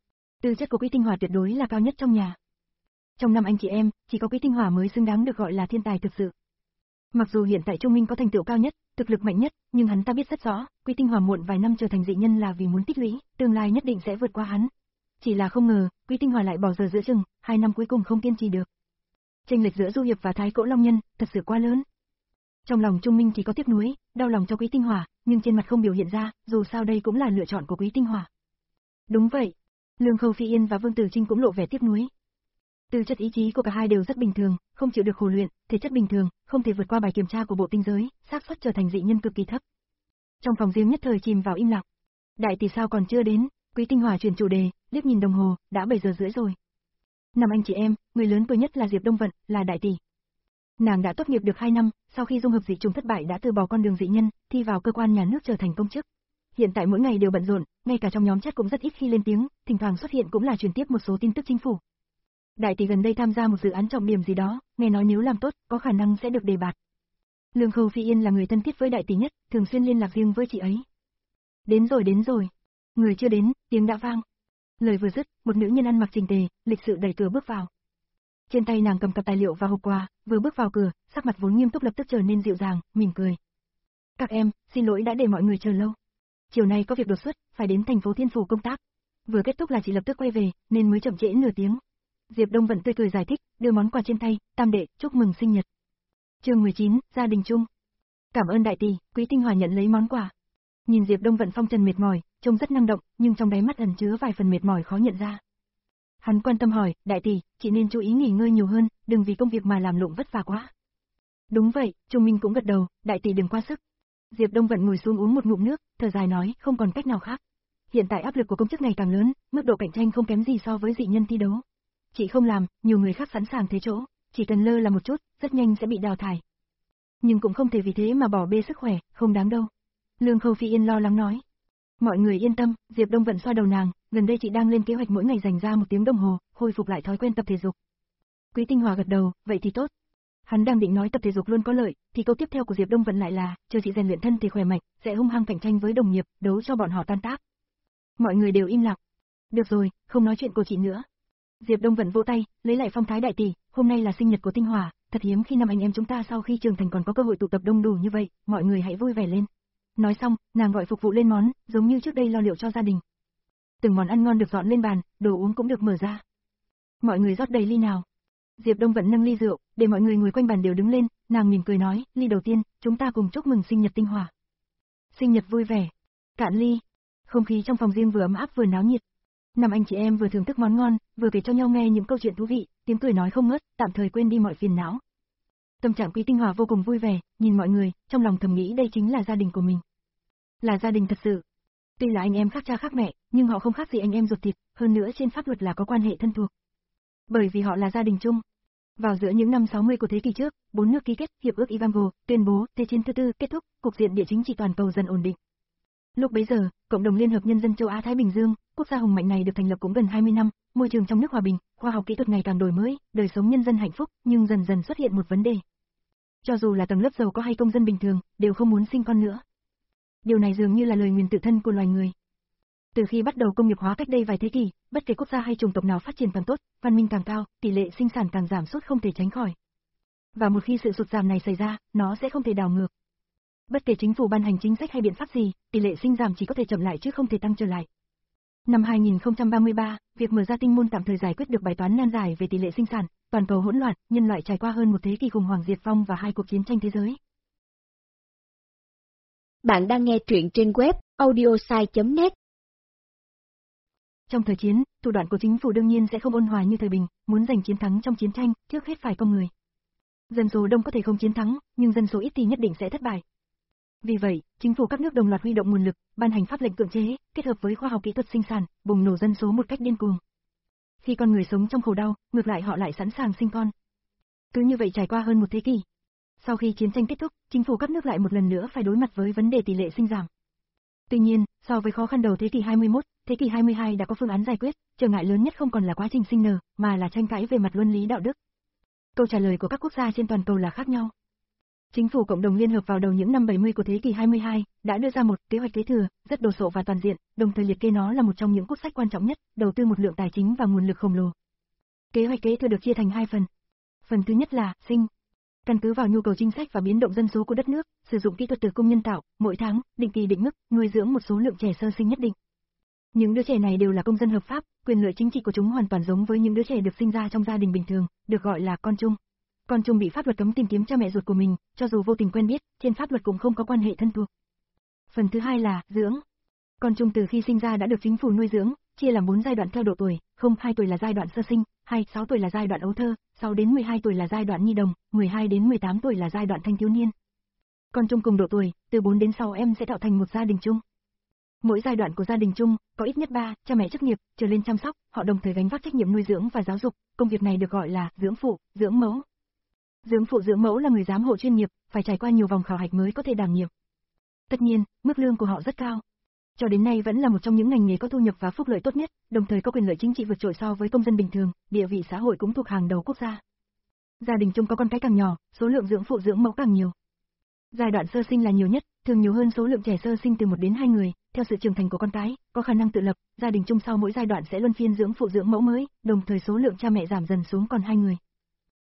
Tư chất của Quý Tinh Hòa tuyệt đối là cao nhất trong nhà. Trong năm anh chị em, chỉ có Quý Tinh Hòa mới xứng đáng được gọi là thiên tài thực sự. Mặc dù hiện tại Trung Minh có thành tựu cao nhất, thực lực mạnh nhất, nhưng hắn ta biết rất rõ, Quý Tinh Hòa muộn vài năm trở thành dị nhân là vì muốn tích lũy, tương lai nhất định sẽ vượt qua hắn. Chỉ là không ngờ, Quý Tinh Hòa lại bỏ giờ giữa chừng, hai năm cuối cùng không kiên trì được. Chênh lệch giữa du hiệp và Thái Cổ Long Nhân, thật sự quá lớn. Trong lòng Trung Minh chỉ có tiếc nuối, đau lòng cho Quý Tinh Hòa, nhưng trên mặt không biểu hiện ra, dù sao đây cũng là lựa chọn của Quý Tinh Hòa. Đúng vậy. Lương Khâu Phi Yên và Vương Tử Trinh cũng lộ vẻ tiếc nuối. Tư chất ý chí của cả hai đều rất bình thường, không chịu được khổ luyện, thể chất bình thường, không thể vượt qua bài kiểm tra của bộ tinh giới, xác suất trở thành dị nhân cực kỳ thấp. Trong phòng riêng nhất thời chìm vào im lặng. Đại tỷ sao còn chưa đến? Quý Tinh Hòa chuyển chủ đề, liếc nhìn đồng hồ, đã bảy giờ rưỡi rồi. Năm anh chị em, người lớn tuổi nhất là Diệp Đông Vận, là đại tỷ. Nàng đã tốt nghiệp được hai năm, sau khi dung hợp dị trùng thất bại đã từ bỏ con đường dị nhân, thi vào cơ quan nhà nước trở thành công chức. Hiện tại mỗi ngày đều bận rộn, ngay cả trong nhóm chat cũng rất ít khi lên tiếng, thỉnh thoảng xuất hiện cũng là truyền tiếp một số tin tức chính phủ. Đại tỷ gần đây tham gia một dự án trọng điểm gì đó, nghe nói nếu làm tốt, có khả năng sẽ được đề bạt. Lương Khâu Phi Yên là người thân thiết với đại tỷ nhất, thường xuyên liên lạc riêng với chị ấy. Đến rồi đến rồi. Người chưa đến, tiếng đã vang. Lời vừa dứt, một nữ nhân ăn mặc chỉnh tề, lịch sự đẩy cửa bước vào. Trên tay nàng cầm cặp tài liệu và hộp quà, vừa bước vào cửa, sắc mặt vốn nghiêm túc lập tức trở nên dịu dàng, mỉm cười. Các em, xin lỗi đã để mọi người chờ lâu. Chiều nay có việc đột xuất, phải đến thành phố Thiên Phủ công tác. Vừa kết thúc là chị lập tức quay về, nên mới chậm trễ nửa tiếng. Diệp Đông Vận tươi cười giải thích, đưa món quà trên tay, tam đệ, chúc mừng sinh nhật. Chương mười chín, gia đình chung. Cảm ơn đại tỷ, Quý Tinh Hòa nhận lấy món quà. Nhìn Diệp Đông Vận phong trần mệt mỏi, trông rất năng động, nhưng trong đáy mắt ẩn chứa vài phần mệt mỏi khó nhận ra. Hắn quan tâm hỏi, đại tỷ, chị nên chú ý nghỉ ngơi nhiều hơn, đừng vì công việc mà làm lụng vất vả quá. Đúng vậy, Trung Minh cũng gật đầu, đại tỷ đừng quá sức. Diệp Đông Vận ngồi xuống uống một ngụm nước, thở dài nói, không còn cách nào khác. Hiện tại áp lực của công chức ngày càng lớn, mức độ cạnh tranh không kém gì so với dị nhân thi đấu. Chị không làm, nhiều người khác sẵn sàng thế chỗ, chỉ cần lơ là một chút, rất nhanh sẽ bị đào thải. Nhưng cũng không thể vì thế mà bỏ bê sức khỏe, không đáng đâu. Lương Khâu Phi Yên lo lắng nói. Mọi người yên tâm, Diệp Đông Vận xoa đầu nàng, gần đây chị đang lên kế hoạch mỗi ngày dành ra một tiếng đồng hồ, khôi phục lại thói quen tập thể dục. Quý Tinh Hòa gật đầu, vậy thì tốt. Hắn đang định nói tập thể dục luôn có lợi, thì câu tiếp theo của Diệp Đông Vận lại là, chờ chị rèn luyện thân thì khỏe mạnh, sẽ hung hăng cạnh tranh với đồng nghiệp, đấu cho bọn họ tan tác. Mọi người đều im lặng. Được rồi, không nói chuyện của chị nữa. Diệp Đông Vận vỗ tay, lấy lại phong thái đại tỷ, hôm nay là sinh nhật của Tinh Hòa, thật hiếm khi năm anh em chúng ta sau khi trưởng thành còn có cơ hội tụ tập đông đủ như vậy, mọi người hãy vui vẻ lên. Nói xong, nàng gọi phục vụ lên món, giống như trước đây lo liệu cho gia đình. Từng món ăn ngon được dọn lên bàn, đồ uống cũng được mở ra. Mọi người rót đầy ly nào. Diệp Đông Vận nâng ly rượu, để mọi người ngồi quanh bàn đều đứng lên, nàng mỉm cười nói, ly đầu tiên, chúng ta cùng chúc mừng sinh nhật Tinh Hòa. Sinh nhật vui vẻ. Cạn ly. Không khí trong phòng riêng vừa ấm áp vừa náo nhiệt. Năm anh chị em vừa thưởng thức món ngon, vừa kể cho nhau nghe những câu chuyện thú vị, tiếng cười nói không ngớt, tạm thời quên đi mọi phiền não. Tâm trạng Quý Tinh Hòa vô cùng vui vẻ, nhìn mọi người, trong lòng thầm nghĩ đây chính là gia đình của mình. Là gia đình thật sự. Tuy là anh em khác cha khác mẹ, nhưng họ không khác gì anh em ruột thịt, hơn nữa trên pháp luật là có quan hệ thân thuộc. Bởi vì họ là gia đình chung. Vào giữa những năm sáu mươi của thế kỷ trước, bốn nước ký kết hiệp ước Ivanhoe, tuyên bố Thế chiến thứ tư kết thúc, cục diện địa chính trị toàn cầu dần ổn định. Lúc bấy giờ, Cộng đồng Liên hợp Nhân dân châu Á Thái Bình Dương, quốc gia hùng mạnh này được thành lập cũng gần hai mươi năm, môi trường trong nước hòa bình, khoa học kỹ thuật ngày càng đổi mới, đời sống nhân dân hạnh phúc, nhưng dần dần xuất hiện một vấn đề. Cho dù là tầng lớp giàu có hay công dân bình thường, đều không muốn sinh con nữa. Điều này dường như là lời nguyền tự thân của loài người. Từ khi bắt đầu công nghiệp hóa cách đây vài thế kỷ, bất kể quốc gia hay chủng tộc nào phát triển càng tốt, văn minh càng cao, tỷ lệ sinh sản càng giảm sút không thể tránh khỏi. Và một khi sự sụt giảm này xảy ra, nó sẽ không thể đảo ngược. Bất kể chính phủ ban hành chính sách hay biện pháp gì, tỷ lệ sinh giảm chỉ có thể chậm lại chứ không thể tăng trở lại. Năm hai nghìn không trăm ba mươi ba, việc mở ra tinh môn tạm thời giải quyết được bài toán nan giải về tỷ lệ sinh sản, toàn cầu hỗn loạn, nhân loại trải qua hơn một thế kỷ khủng hoảng diệt vong và hai cuộc chiến tranh thế giới. Bạn đang nghe truyện trên web audiosai chấm net. Trong thời chiến, thủ đoạn của chính phủ đương nhiên sẽ không ôn hòa như thời bình, muốn giành chiến thắng trong chiến tranh, trước hết phải con người. Dân số đông có thể không chiến thắng, nhưng dân số ít thì nhất định sẽ thất bại. Vì vậy, chính phủ các nước đồng loạt huy động nguồn lực, ban hành pháp lệnh cưỡng chế, kết hợp với khoa học kỹ thuật sinh sản, bùng nổ dân số một cách điên cuồng. Khi con người sống trong khổ đau, ngược lại họ lại sẵn sàng sinh con. Cứ như vậy trải qua hơn một thế kỷ. Sau khi chiến tranh kết thúc, chính phủ các nước lại một lần nữa phải đối mặt với vấn đề tỷ lệ sinh giảm. Tuy nhiên, so với khó khăn đầu thế kỷ hai mươi mốt, thế kỷ hai mươi hai đã có phương án giải quyết, trở ngại lớn nhất không còn là quá trình sinh nở, mà là tranh cãi về mặt luân lý đạo đức. Câu trả lời của các quốc gia trên toàn cầu là khác nhau. Chính phủ Cộng đồng Liên hợp vào đầu những năm bảy mươi của thế kỷ hai mươi hai đã đưa ra một kế hoạch kế thừa, rất đồ sộ và toàn diện, đồng thời liệt kê nó là một trong những quốc sách quan trọng nhất, đầu tư một lượng tài chính và nguồn lực khổng lồ. Kế hoạch kế thừa được chia thành hai phần. Phần thứ nhất là sinh. Căn cứ vào nhu cầu chính sách và biến động dân số của đất nước, sử dụng kỹ thuật tử cung nhân tạo, mỗi tháng, định kỳ định mức, nuôi dưỡng một số lượng trẻ sơ sinh nhất định. Những đứa trẻ này đều là công dân hợp pháp, quyền lợi chính trị của chúng hoàn toàn giống với những đứa trẻ được sinh ra trong gia đình bình thường, được gọi là con chung. Con chung bị pháp luật cấm tìm kiếm cha mẹ ruột của mình, cho dù vô tình quen biết, trên pháp luật cũng không có quan hệ thân thuộc. Phần thứ hai là dưỡng. Con chung từ khi sinh ra đã được chính phủ nuôi dưỡng, chia làm bốn giai đoạn theo độ tuổi, không hai tuổi là giai đoạn sơ sinh, hai sáu tuổi là giai đoạn ấu thơ, sáu đến mười hai tuổi là giai đoạn nhi đồng, mười hai đến mười tám tuổi là giai đoạn thanh thiếu niên. Con chung cùng độ tuổi, từ bốn đến sáu em sẽ tạo thành một gia đình chung. Mỗi giai đoạn của gia đình chung có ít nhất ba cha mẹ chức nghiệp trở lên chăm sóc, họ đồng thời gánh vác trách nhiệm nuôi dưỡng và giáo dục, công việc này được gọi là dưỡng phụ, dưỡng mẫu. Dưỡng phụ dưỡng mẫu là người giám hộ chuyên nghiệp, phải trải qua nhiều vòng khảo hạch mới có thể đảm nhiệm. Tất nhiên, mức lương của họ rất cao. Cho đến nay vẫn là một trong những ngành nghề có thu nhập và phúc lợi tốt nhất, đồng thời có quyền lợi chính trị vượt trội so với công dân bình thường, địa vị xã hội cũng thuộc hàng đầu quốc gia. Gia đình chung có con cái càng nhỏ, số lượng dưỡng phụ dưỡng mẫu càng nhiều. Giai đoạn sơ sinh là nhiều nhất, thường nhiều hơn số lượng trẻ sơ sinh từ một đến hai người, theo sự trưởng thành của con cái, có khả năng tự lập, gia đình chung sau mỗi giai đoạn sẽ luân phiên dưỡng phụ dưỡng mẫu mới, đồng thời số lượng cha mẹ giảm dần xuống còn hai người.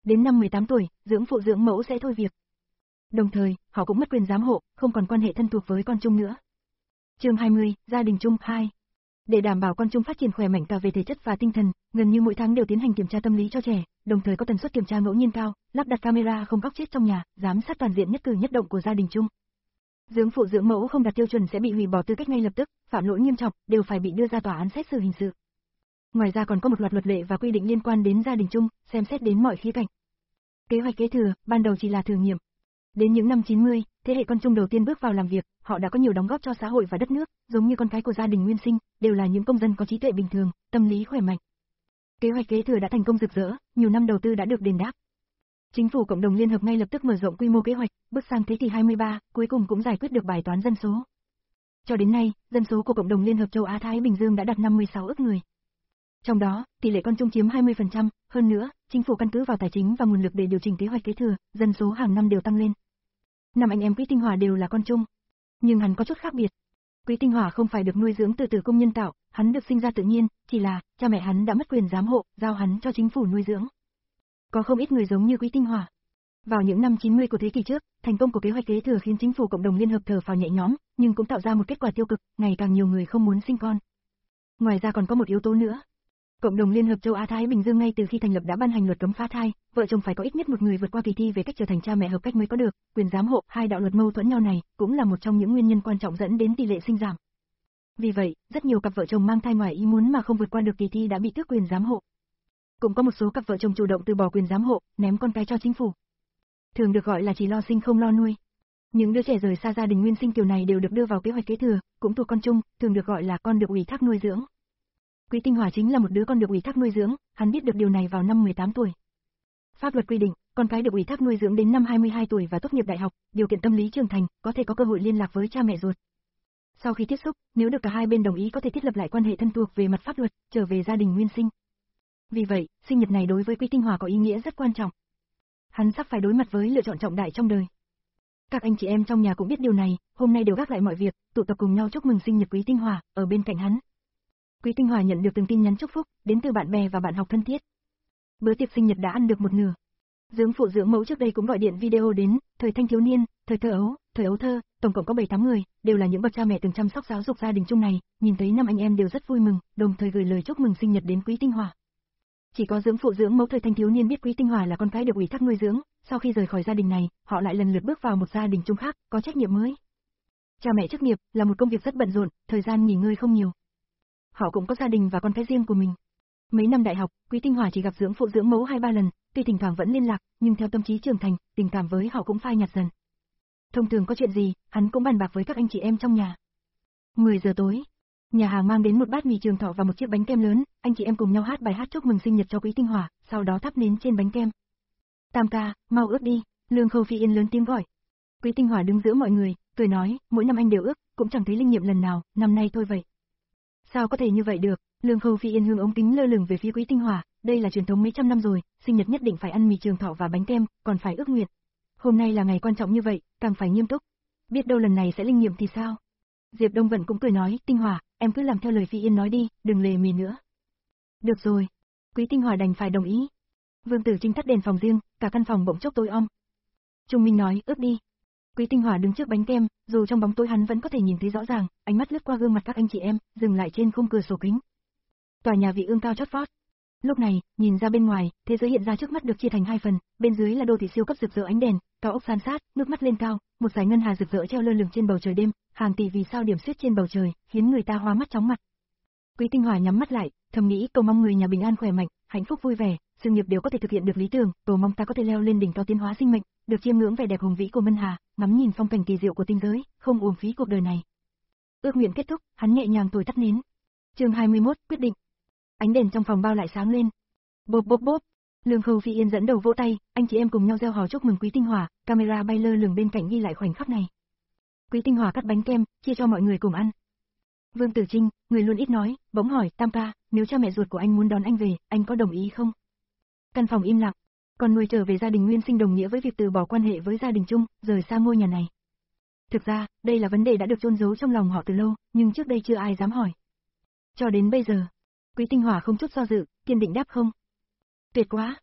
Đến năm mười tám tuổi, dưỡng phụ dưỡng mẫu sẽ thôi việc. Đồng thời, họ cũng mất quyền giám hộ, không còn quan hệ thân thuộc với con Trung nữa. Chương hai mươi, gia đình Trung hai. Để đảm bảo con Trung phát triển khỏe mạnh cả về thể chất và tinh thần, gần như mỗi tháng đều tiến hành kiểm tra tâm lý cho trẻ, đồng thời có tần suất kiểm tra ngẫu nhiên cao, lắp đặt camera không góc chết trong nhà, giám sát toàn diện nhất cử nhất động của gia đình Trung. Dưỡng phụ dưỡng mẫu không đạt tiêu chuẩn sẽ bị hủy bỏ tư cách ngay lập tức, phạm lỗi nghiêm trọng đều phải bị đưa ra tòa án xét xử hình sự. Ngoài ra còn có một loạt luật lệ và quy định liên quan đến gia đình Trung, xem xét đến mọi khía cạnh. Kế hoạch kế thừa, ban đầu chỉ là thử nghiệm. Đến những năm chín mươi, thế hệ con Trung đầu tiên bước vào làm việc, họ đã có nhiều đóng góp cho xã hội và đất nước, giống như con cái của gia đình Nguyên Sinh, đều là những công dân có trí tuệ bình thường, tâm lý khỏe mạnh. Kế hoạch kế thừa đã thành công rực rỡ, nhiều năm đầu tư đã được đền đáp. Chính phủ cộng đồng liên hợp ngay lập tức mở rộng quy mô kế hoạch, bước sang thế kỷ hai mươi ba, cuối cùng cũng giải quyết được bài toán dân số. Cho đến nay, dân số của cộng đồng liên hợp châu Á Thái Bình Dương đã đạt năm mươi sáu ức người. Trong đó, tỷ lệ con Trung chiếm hai mươi phần trăm, hơn nữa, chính phủ căn cứ vào tài chính và nguồn lực để điều chỉnh kế hoạch kế thừa, dân số hàng năm đều tăng lên. Năm anh em Quý Tinh Hòa đều là con Trung, nhưng hắn có chút khác biệt. Quý Tinh Hòa không phải được nuôi dưỡng từ tử cung nhân tạo, hắn được sinh ra tự nhiên, chỉ là cha mẹ hắn đã mất quyền giám hộ, giao hắn cho chính phủ nuôi dưỡng. Có không ít người giống như Quý Tinh Hòa. Vào những năm chín mươi của thế kỷ trước, thành công của kế hoạch kế thừa khiến chính phủ cộng đồng liên hợp thở phào nhẹ nhõm, nhưng cũng tạo ra một kết quả tiêu cực, ngày càng nhiều người không muốn sinh con. Ngoài ra còn có một yếu tố nữa. Cộng đồng Liên hợp châu Á Thái Bình Dương ngay từ khi thành lập đã ban hành luật cấm phá thai, vợ chồng phải có ít nhất một người vượt qua kỳ thi về cách trở thành cha mẹ hợp cách mới có được, quyền giám hộ, hai đạo luật mâu thuẫn nhau này cũng là một trong những nguyên nhân quan trọng dẫn đến tỷ lệ sinh giảm. Vì vậy, rất nhiều cặp vợ chồng mang thai ngoài ý muốn mà không vượt qua được kỳ thi đã bị tước quyền giám hộ. Cũng có một số cặp vợ chồng chủ động từ bỏ quyền giám hộ, ném con cái cho chính phủ. Thường được gọi là chỉ lo sinh không lo nuôi. Những đứa trẻ rời xa gia đình nguyên sinh kiểu này đều được đưa vào kế hoạch kế thừa, cũng thuộc con chung, thường được gọi là con được ủy thác nuôi dưỡng. Quý Tinh Hòa chính là một đứa con được ủy thác nuôi dưỡng, hắn biết được điều này vào năm mười tám tuổi. Pháp luật quy định, con cái được ủy thác nuôi dưỡng đến năm hai mươi hai tuổi và tốt nghiệp đại học, điều kiện tâm lý trưởng thành, có thể có cơ hội liên lạc với cha mẹ ruột. Sau khi tiếp xúc, nếu được cả hai bên đồng ý có thể thiết lập lại quan hệ thân thuộc về mặt pháp luật, trở về gia đình nguyên sinh. Vì vậy, sinh nhật này đối với Quý Tinh Hòa có ý nghĩa rất quan trọng. Hắn sắp phải đối mặt với lựa chọn trọng đại trong đời. Các anh chị em trong nhà cũng biết điều này, hôm nay đều gác lại mọi việc, tụ tập cùng nhau chúc mừng sinh nhật Quý Tinh Hòa, ở bên cạnh hắn. Quý Tinh Hòa nhận được từng tin nhắn chúc phúc, đến từ bạn bè và bạn học thân thiết. Bữa tiệc sinh nhật đã ăn được một nửa. Dưỡng phụ dưỡng mẫu trước đây cũng gọi điện video đến, thời thanh thiếu niên, thời thơ ấu, thời ấu thơ, tổng cộng có bảy tám người, đều là những bậc cha mẹ từng chăm sóc giáo dục gia đình chung này, nhìn thấy năm anh em đều rất vui mừng, đồng thời gửi lời chúc mừng sinh nhật đến Quý Tinh Hòa. Chỉ có dưỡng phụ dưỡng mẫu thời thanh thiếu niên biết Quý Tinh Hòa là con cái được ủy thác nuôi dưỡng, sau khi rời khỏi gia đình này, họ lại lần lượt bước vào một gia đình chung khác, có trách nhiệm mới. Cha mẹ chức nghiệp là một công việc rất bận rộn, thời gian nghỉ ngơi không nhiều. Họ cũng có gia đình và con cái riêng của mình. Mấy năm đại học, Quý Tinh Hòa chỉ gặp dưỡng phụ dưỡng mẫu hai ba lần, tuy thỉnh thoảng vẫn liên lạc, nhưng theo tâm trí trưởng thành, tình cảm với họ cũng phai nhạt dần. Thông thường có chuyện gì, hắn cũng bàn bạc với các anh chị em trong nhà. mười giờ tối, nhà hàng mang đến một bát mì Trường Thọ và một chiếc bánh kem lớn, anh chị em cùng nhau hát bài hát chúc mừng sinh nhật cho Quý Tinh Hòa, sau đó thắp nến trên bánh kem. Tam ca, mau ước đi, Lương Khâu Phi Yên lớn tiếng gọi. Quý Tinh Hòa đứng giữa mọi người, cười nói, mỗi năm anh đều ước, cũng chẳng thấy linh nghiệm lần nào, năm nay thôi vậy. Sao có thể như vậy được? Lương Khâu Phi Yên hương ống kính lơ lửng về phía Quý Tinh Hòa, đây là truyền thống mấy trăm năm rồi, sinh nhật nhất định phải ăn mì Trường Thọ và bánh kem, còn phải ước nguyện. Hôm nay là ngày quan trọng như vậy, càng phải nghiêm túc. Biết đâu lần này sẽ linh nghiệm thì sao? Diệp Đông Vận cũng cười nói, Tinh Hòa, em cứ làm theo lời Phi Yên nói đi, đừng lề mề nữa. Được rồi. Quý Tinh Hòa đành phải đồng ý. Vương Tử Trinh tắt đèn phòng riêng, cả căn phòng bỗng chốc tối om. Trung Minh nói, ước đi. Quý Tinh Hòa đứng trước bánh kem, dù trong bóng tối hắn vẫn có thể nhìn thấy rõ ràng, ánh mắt lướt qua gương mặt các anh chị em, dừng lại trên khung cửa sổ kính. Tòa nhà vị ương cao chót vót. Lúc này, nhìn ra bên ngoài, thế giới hiện ra trước mắt được chia thành hai phần, bên dưới là đô thị siêu cấp rực rỡ ánh đèn, cao ốc san sát, nước mắt lên cao, một dải ngân hà rực rỡ treo lơ lửng trên bầu trời đêm, hàng tỷ vì sao điểm xuyết trên bầu trời, khiến người ta hoa mắt chóng mặt. Quý Tinh Hòa nhắm mắt lại, thầm nghĩ cầu mong người nhà bình an khỏe mạnh, hạnh phúc vui vẻ, sự nghiệp đều có thể thực hiện được lý tưởng, cầu mong ta có thể leo lên đỉnh cao tiến hóa sinh mệnh, được chiêm ngưỡng vẻ đẹp hùng vĩ của Mân Hà, ngắm nhìn phong cảnh kỳ diệu của tinh giới, không uổng phí cuộc đời này. Ước nguyện kết thúc, hắn nhẹ nhàng thổi tắt nến. Chương hai mươi mốt, quyết định. Ánh đèn trong phòng bao lại sáng lên. Bốp bốp bốp. Lương Khâu Phi Yên dẫn đầu vỗ tay, anh chị em cùng nhau reo hò chúc mừng Quý Tinh Hòa, camera bay lơ lửng bên cạnh ghi lại khoảnh khắc này. Quý Tinh Hòa cắt bánh kem, chia cho mọi người cùng ăn. Vương Tử Trinh, người luôn ít nói, bỗng hỏi, Tam ca, nếu cha mẹ ruột của anh muốn đón anh về, anh có đồng ý không? Căn phòng im lặng, con nuôi trở về gia đình nguyên sinh đồng nghĩa với việc từ bỏ quan hệ với gia đình chung, rời xa ngôi nhà này. Thực ra, đây là vấn đề đã được chôn giấu trong lòng họ từ lâu, nhưng trước đây chưa ai dám hỏi. Cho đến bây giờ, Quý Tinh Hòa không chút do dự, kiên định đáp không. Tuyệt quá.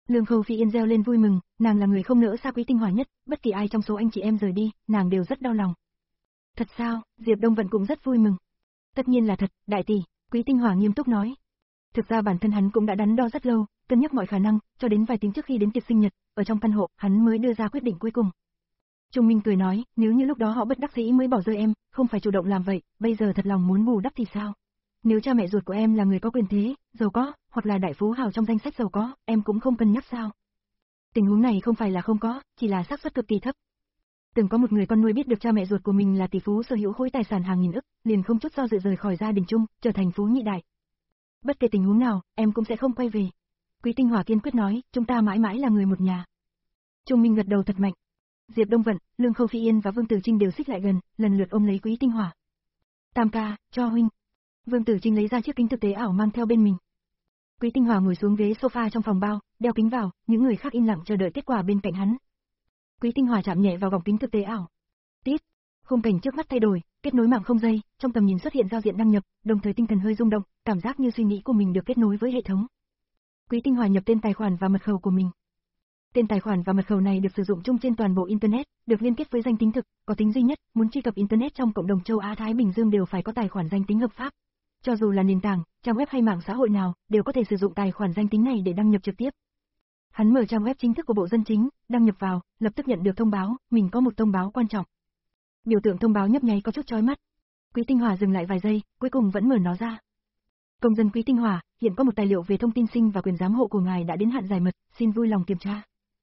Lương Khâu Phi Yên reo lên vui mừng, nàng là người không nỡ xa Quý Tinh Hòa nhất, bất kỳ ai trong số anh chị em rời đi, nàng đều rất đau lòng. Thật sao? Diệp Đông Vận cũng rất vui mừng. Tất nhiên là thật, đại tỷ, Quý Tinh Hòa nghiêm túc nói. Thực ra bản thân hắn cũng đã đắn đo rất lâu, cân nhắc mọi khả năng, cho đến vài tiếng trước khi đến tiệc sinh nhật, ở trong căn hộ, hắn mới đưa ra quyết định cuối cùng. Trung Minh cười nói, nếu như lúc đó họ bất đắc dĩ mới bỏ rơi em, không phải chủ động làm vậy, bây giờ thật lòng muốn bù đắp thì sao? Nếu cha mẹ ruột của em là người có quyền thế, giàu có, hoặc là đại phú hào trong danh sách giàu có, em cũng không cân nhắc sao? Tình huống này không phải là không có, chỉ là xác suất cực kỳ thấp. Từng có một người con nuôi biết được cha mẹ ruột của mình là tỷ phú sở hữu khối tài sản hàng nghìn ức, liền không chút do dự rời khỏi gia đình chung, trở thành phú nhị đại. Bất kể tình huống nào, em cũng sẽ không quay về. Quý Tinh Hòa kiên quyết nói, chúng ta mãi mãi là người một nhà. Trung Minh gật đầu thật mạnh. Diệp Đông Vận, Lương Khâu Phi Yên và Vương Tử Trinh đều xích lại gần, lần lượt ôm lấy Quý Tinh Hòa. Tam ca, cho huynh. Vương Tử Trinh lấy ra chiếc kính thực tế ảo mang theo bên mình. Quý Tinh Hòa ngồi xuống ghế sofa trong phòng bao, đeo kính vào, những người khác im lặng chờ đợi kết quả bên cạnh hắn. Quý Tinh Hòa chạm nhẹ vào gọng kính thực tế ảo. Tít, khung cảnh trước mắt thay đổi, kết nối mạng không dây, trong tầm nhìn xuất hiện giao diện đăng nhập, đồng thời tinh thần hơi rung động, cảm giác như suy nghĩ của mình được kết nối với hệ thống. Quý Tinh Hòa nhập tên tài khoản và mật khẩu của mình. Tên tài khoản và mật khẩu này được sử dụng chung trên toàn bộ internet, được liên kết với danh tính thực, có tính duy nhất, muốn truy cập internet trong cộng đồng châu Á Thái Bình Dương đều phải có tài khoản danh tính hợp pháp. Cho dù là nền tảng, trang web hay mạng xã hội nào, đều có thể sử dụng tài khoản danh tính này để đăng nhập trực tiếp. Hắn mở trang web chính thức của Bộ Dân Chính, đăng nhập vào, lập tức nhận được thông báo, mình có một thông báo quan trọng. Biểu tượng thông báo nhấp nháy có chút chói mắt. Quý Tinh Hòa dừng lại vài giây, cuối cùng vẫn mở nó ra. Công dân Quý Tinh Hòa, hiện có một tài liệu về thông tin sinh và quyền giám hộ của ngài đã đến hạn giải mật, xin vui lòng kiểm tra.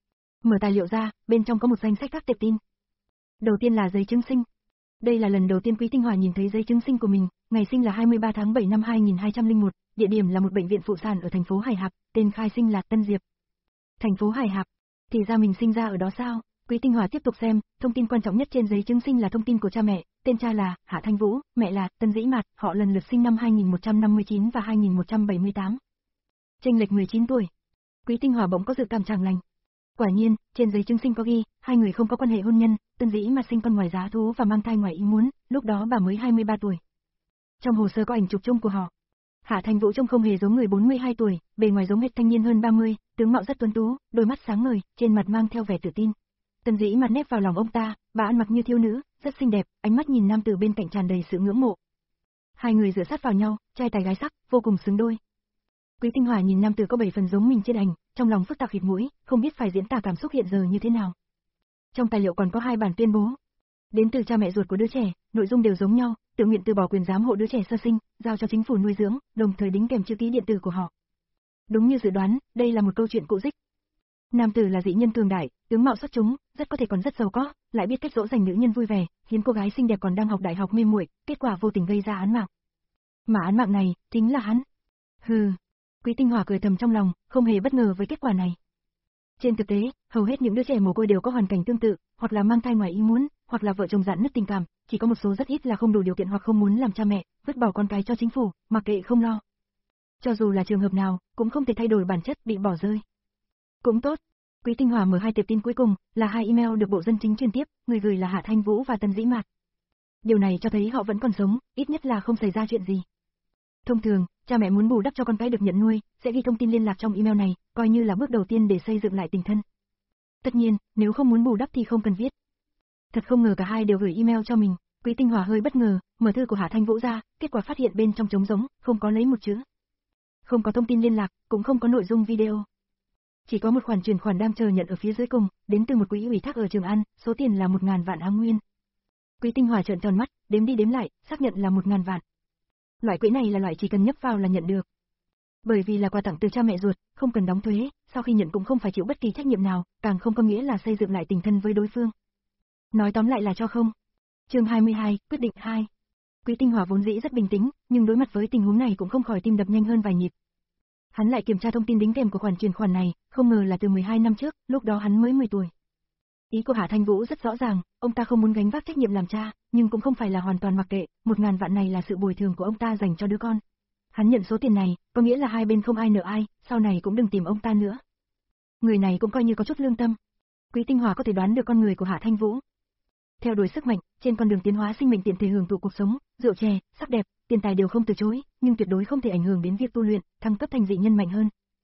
Mở tài liệu ra, bên trong có một danh sách các tệp tin. Đầu tiên là giấy chứng sinh. Đây là lần đầu tiên Quý Tinh Hòa nhìn thấy giấy chứng sinh của mình, ngày sinh là hai mươi ba tháng bảy năm hai nghìn hai trăm lẻ một, địa điểm là một bệnh viện phụ sản ở thành phố Hải Hạp, tên khai sinh là Tân Diệp. Thành phố Hải Hạp, thì ra mình sinh ra ở đó sao? Quý Tinh Hòa tiếp tục xem, thông tin quan trọng nhất trên giấy chứng sinh là thông tin của cha mẹ, tên cha là Hạ Thanh Vũ, mẹ là Tân Dĩ Mạt, họ lần lượt sinh năm hai nghìn một trăm năm mươi chín và hai nghìn một trăm bảy mươi tám. Chênh lệch mười chín tuổi. Quý Tinh Hòa bỗng có dự cảm chẳng lành. Quả nhiên, trên giấy chứng sinh có ghi, hai người không có quan hệ hôn nhân, Tân Dĩ Mạt sinh con ngoài giá thú và mang thai ngoài ý muốn, lúc đó bà mới hai mươi ba tuổi. Trong hồ sơ có ảnh chụp chung của họ. Hạ Thanh Vũ trông không hề giống người bốn mươi hai tuổi, bề ngoài giống hệt thanh niên hơn ba mươi, tướng mạo rất tuấn tú, đôi mắt sáng ngời, trên mặt mang theo vẻ tự tin. Tân Dĩ Mạt nép vào lòng ông ta, bà ăn mặc như thiếu nữ, rất xinh đẹp, ánh mắt nhìn nam tử bên cạnh tràn đầy sự ngưỡng mộ. Hai người dựa sát vào nhau, trai tài gái sắc, vô cùng xứng đôi. Quý Tinh Hòa nhìn nam tử có bảy phần giống mình trên ảnh, trong lòng phức tạp khịt mũi, không biết phải diễn tả cảm xúc hiện giờ như thế nào. Trong tài liệu còn có hai bản tuyên bố. Đến từ cha mẹ ruột của đứa trẻ, nội dung đều giống nhau, tự nguyện từ bỏ quyền giám hộ đứa trẻ sơ sinh, giao cho chính phủ nuôi dưỡng, đồng thời đính kèm chữ ký điện tử của họ. Đúng như dự đoán, đây là một câu chuyện cũ dích. Nam tử là dị nhân cường đại, tướng mạo xuất chúng, rất có thể còn rất giàu có, lại biết cách dỗ dành nữ nhân vui vẻ, khiến cô gái xinh đẹp còn đang học đại học mê muội, kết quả vô tình gây ra án mạng. Mà án mạng này chính là hắn. Hừ. Quý Tinh Hòa cười thầm trong lòng, không hề bất ngờ với kết quả này. Trên thực tế, hầu hết những đứa trẻ mồ côi đều có hoàn cảnh tương tự, hoặc là mang thai ngoài ý muốn, hoặc là vợ chồng rạn nứt tình cảm, chỉ có một số rất ít là không đủ điều kiện hoặc không muốn làm cha mẹ, vứt bỏ con cái cho chính phủ, mặc kệ không lo. Cho dù là trường hợp nào, cũng không thể thay đổi bản chất bị bỏ rơi. Cũng tốt. Quý Tinh Hòa mở hai tệp tin cuối cùng, là hai email được Bộ Dân Chính truyền tiếp, người gửi là Hạ Thanh Vũ và Tân Dĩ Mạt. Điều này cho thấy họ vẫn còn sống, ít nhất là không xảy ra chuyện gì. Thông thường, cha mẹ muốn bù đắp cho con cái được nhận nuôi, sẽ ghi thông tin liên lạc trong email này, coi như là bước đầu tiên để xây dựng lại tình thân. Tất nhiên, nếu không muốn bù đắp thì không cần viết. Thật không ngờ cả hai đều gửi email cho mình, Quý Tinh Hòa hơi bất ngờ, mở thư của Hạ Thanh Vũ ra, kết quả phát hiện bên trong trống rỗng, không có lấy một chữ. Không có thông tin liên lạc, cũng không có nội dung video. Chỉ có một khoản chuyển khoản đang chờ nhận ở phía dưới cùng, đến từ một quỹ ủy thác ở Trường An, số tiền là một ngàn vạn áng nguyên. Quý Tinh Hòa trợn tròn mắt, đếm đi đếm lại, xác nhận là một ngàn vạn. Loại quỹ này là loại chỉ cần nhấp vào là nhận được. Bởi vì là quà tặng từ cha mẹ ruột, không cần đóng thuế, sau khi nhận cũng không phải chịu bất kỳ trách nhiệm nào, càng không có nghĩa là xây dựng lại tình thân với đối phương. Nói tóm lại là cho không. Chương hai mươi hai, quyết định hai. Quý Tinh Hòa vốn dĩ rất bình tĩnh, nhưng đối mặt với tình huống này cũng không khỏi tim đập nhanh hơn vài nhịp. Hắn lại kiểm tra thông tin đính kèm của khoản chuyển khoản này, không ngờ là từ mười hai năm trước, lúc đó hắn mới mười tuổi. Ý của Hạ Thanh Vũ rất rõ ràng, ông ta không muốn gánh vác trách nhiệm làm cha, nhưng cũng không phải là hoàn toàn mặc kệ, một ngàn vạn này là sự bồi thường của ông ta dành cho đứa con. Hắn nhận số tiền này, có nghĩa là hai bên không ai nợ ai, sau này cũng đừng tìm ông ta nữa. Người này cũng coi như có chút lương tâm. Quý Tinh Hòa có thể đoán được con người của Hạ Thanh Vũ. Theo đuổi sức mạnh, trên con đường tiến hóa sinh mệnh tiện thể hưởng thụ cuộc sống, rượu chè, sắc đẹp, tiền tài đều không từ chối, nhưng tuyệt đối không thể ảnh hưởng đến việc tu luyện, thăng cấp thành dị nhân mạnh hơn.